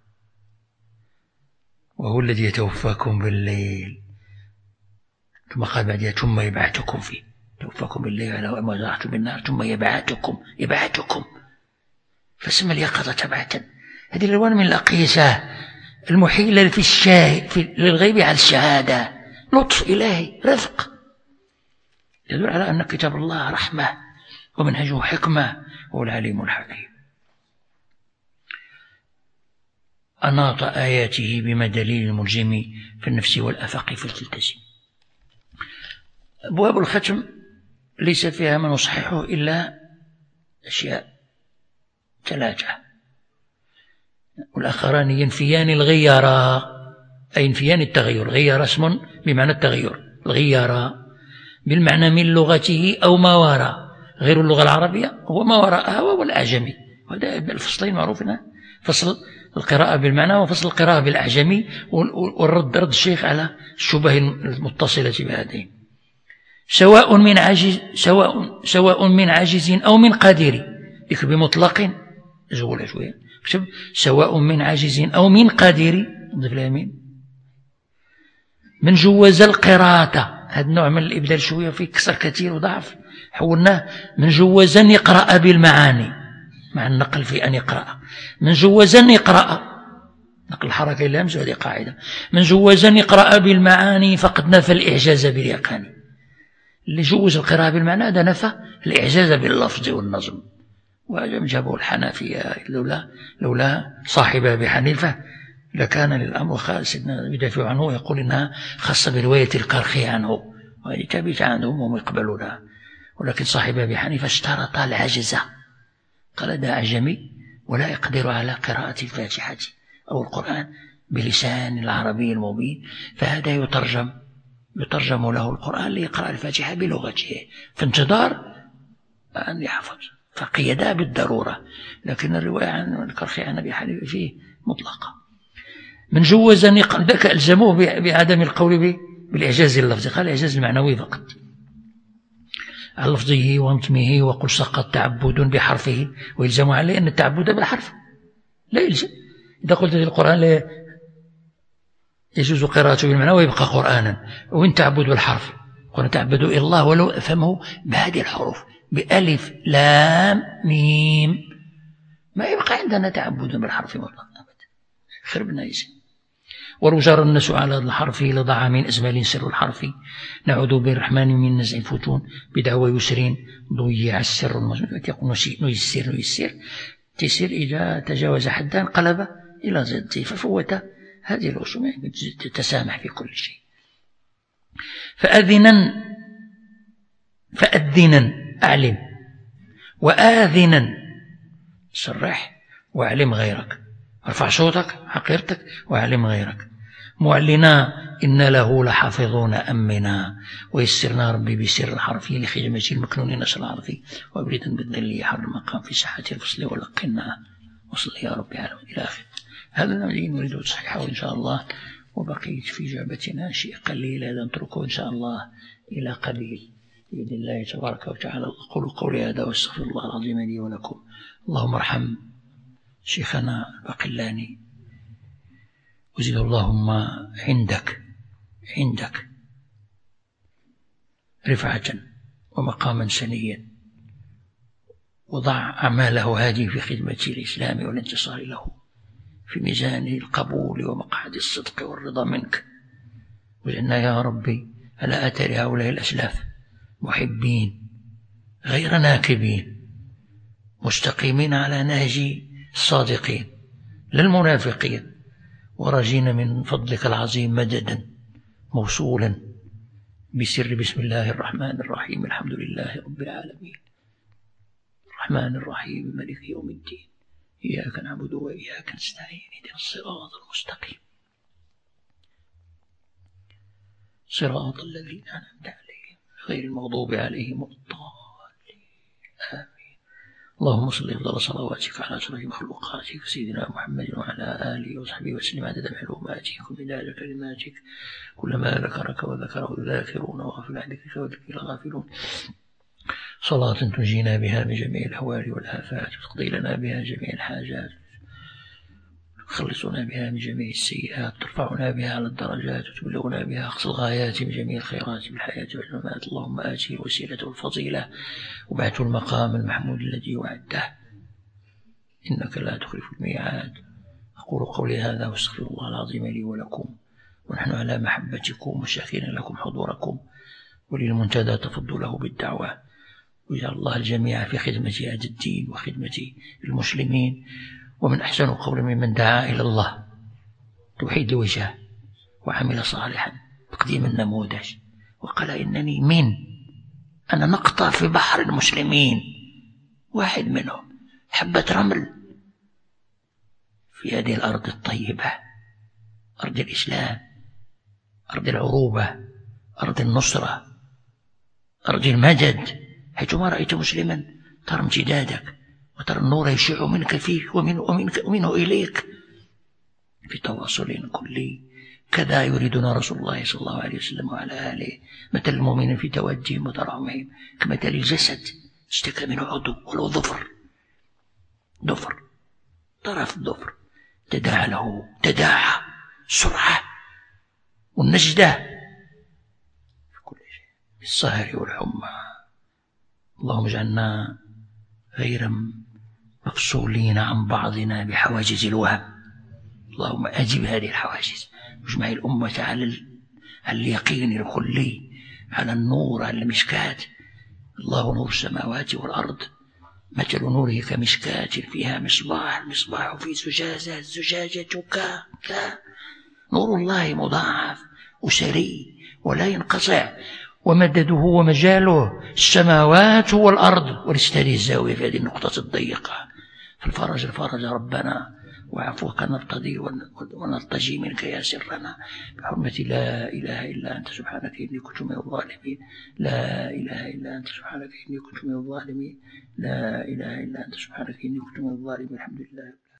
وهو الذي يتوفاكم بالليل، ثم قال بعدها: ثم يبعثكم فيه. توفاكم بالليل على ما زرعتم بالنار، ثم يبعثكم فسمى اليقظة بعثا. هذه الألوان من الأقيسة المحيلة للغيب على الشهادة، لطف إلهي، رفق، يدل على أن كتاب الله رحمة ومنهجه حكمة، هو العليم الحكيم. أناط آياته بمدليل الملزم في النفس والأفق فلتلتزم. أبواب الختم ليس فيها ما نصححه إلا أشياء 3، والآخران ينفيان الغيارة، أي ينفيان التغير. غير اسم بمعنى التغير، الغيارة بالمعنى من لغته أو ما وراء، غير اللغة العربية هو ما وراءها وهو الأعجمي. وهذا الفصلين معروفين، فصل القراءة بالمعنى وفصل القراءة بالأعجمي، والرد رد الشيخ على الشبه المتصلة بهذين. سواء من عاجز أو من قادر، ذكر بمطلق زولة شوية، سواء من عاجز أو من قادر، نضيف لها من جوز القراءة. هذا النوع من الإبدال شوية فيه كسر كثير وضعف، حولناه من جوزا يقرأ بالمعاني مع النقل في أن يقرأ، من جوزا يقرأ نقل الحركة إلى همزة، هذه قاعدة، من جوزا يقرأ بالمعاني فقد نفى الإعجاز باليقان. اللي جوز القراءة بالمعنى هذا نفى الإعجاز باللفظ والنظم، وهذا جابه الحنفية لولا صاحب أبي حنيفة لكان للأمر سيدنا يدافع عنه ويقول إنها خاصة برواية القرخي عنه وهذه ثابتة عنهم وهم يقبلونها، ولكن صاحب أبي حنيفة اشترط العجز، قال هذا أعجمي ولا يقدر على قراءة الفاتحة أو القرآن بلسان العربي المبين، فهذا يترجم له القرآن ليقرأ الفاتحة بلغته في انتظار أن يحفظ، فقيدا بالضرورة. لكن الرواية عن القرخي عن أبي حنيفة فيه مطلقة. من جوز أن ذاك ألزموه بعدم القول بالإعجاز اللفظي، قال الإعجاز المعنوي فقط عن لفظه ونظمه، وقل سقط تعبد بحرفه، ويلزم عليه أن التعبد بالحرف لا يلزم. إذا قلت في القرآن لا يجوز قراءته بالمعنى ويبقى قرآنا، وإن تعبد بالحرف قلنا تعبد إلى الله ولو أفهمه بهذه الحروف بألف لام ميم، ما يبقى عندنا تعبد بالحرف مطلقا أبدا، خربنا يزين. ولو جار الناس على الحرف لضع من أزمال سر الحرف، نعوذ بالرحمن من نزع الفتون بدعوى يسرين ضيع السر المجنون، يقول نيسر تيسير إذا تجاوز حدا انقلب إلى ضده، ففوت هذه الأصول تتسامح في كل شيء. فأذنا أعلم، وآذنا صرح، وأعلم غيرك، ارفع صوتك حقيرتك وأعلم غيرك. معلنا إن له لحافظون أمنا، ويسرنا ربي بسر الحرف لخدمة المكنون نشر العرفي، وابردا بالذل حر المقام في ساحة الفصل ولقنا، وصل يا ربي على إلى آخر. هذا الذي نريد تصحيحه إن شاء الله، وبقيت في جعبتنا شيء قليل هذا نتركه إن شاء الله إلى قليل بإذن الله تبارك وتعالى. أقول قولي هذا واستغفر الله العظيم لي ولكم. اللهم ارحم شيخنا الباقلاني، وزد اللهم عندك رفعة ومقاما سنيا، وضع أعماله هذه في خدمة الإسلام والانتصار له في ميزان القبول ومقعد الصدق والرضا منك، واجعلنا يا ربي على آثار هؤلاء الأسلاف محبين غير ناكبين، مستقيمين على نهج الصادقين لا المنافقين، ورجين من فضلك العظيم مددا موصولا بسر بسم الله الرحمن الرحيم الحمد لله رب العالمين الرحمن الرحيم مالك يوم الدين إياك نعبد وإياك نستعين اهدنا الصراط المستقيم صراط الذين أنعمت عليهم غير المغضوب عليهم ولا الضالين آمين. اللهم صل أفضل صلواتك على أشرف مخلوقاتك سيدنا محمد وعلى آله وصحبه وسلم عدد معلوماتك ومداد كلماتك، كلما ذكرك وذكره الذاكرون وغفل عن ذكرك وذكر الغافلون، صلاة تنجينا بها من جميع الأهوال والآفات، وتقضي لنا بها جميع الحاجات، تخلصنا بها من جميع السيئات، ترفعنا بها على الدرجات، وتبلغنا بها أقصى الغايات من جميع الخيرات في الحياة والممات. اللهم آته الوسيلة والفضيلة وبعثه المقام المحمود الذي وعدته إنك لا تخلف الميعاد. أقول قولي هذا واستغفر الله العظيم لي ولكم، ونحن على محبتكم وشاكرين لكم حضوركم، وللمنتدى تفضله بالدعوة، ويجعل الله الجميع في خدمة هذا الدين وخدمة المسلمين. ومن أحسن قول ممن دعا إلى الله توحيد لوجهه وعمل صالحا تقديم النموذج، وقال إنني أنا نقطة في بحر المسلمين، واحد منهم حبة رمل في هذه الأرض الطيبة، أرض الإسلام، أرض العروبة، أرض النصرة، أرض المدد. حيثما رأيت مسلما ترى امتدادك وترى النور يشع منك فيك ومنه إليك في تواصل كلي. كذا يريدنا رسول الله صلى الله عليه وسلم وعلى آله. مثل المؤمنين في توجهم وتراحمهم كمثل الجسد اشتكى منه عضو ولو ظفر طرف الظفر تداعى سرعة والنجدة في كل بالسهر والحمى. اللهم اجعلنا غير مفصولين عن بعضنا بحواجز الوهم. اللهم أجب هذه الحواجز، واجمع الأمة على اليقين الكلي، على النور، على المشكاة. الله نور السماوات والأرض، مثل نوره كمشكاة فيها مصباح، المصباح في زجاجة، الزجاجة نور الله مضاعف أسري ولا ينقطع، ومدده ومجاله السماوات والأرض. ولستهذه الزاوية في هذه النقطة الضيقة. فالفرج ربنا، وعفوك نرتضي ونرتجي منك يا سرنا، بحرمة لا إله إلا أنت سبحانك إني كنت من الظالمين. لا إله إلا أنت سبحانك إني كنت من الظالمين. لا إله إلا أنت سبحانك إني كنت من الظالمين. الحمد لله.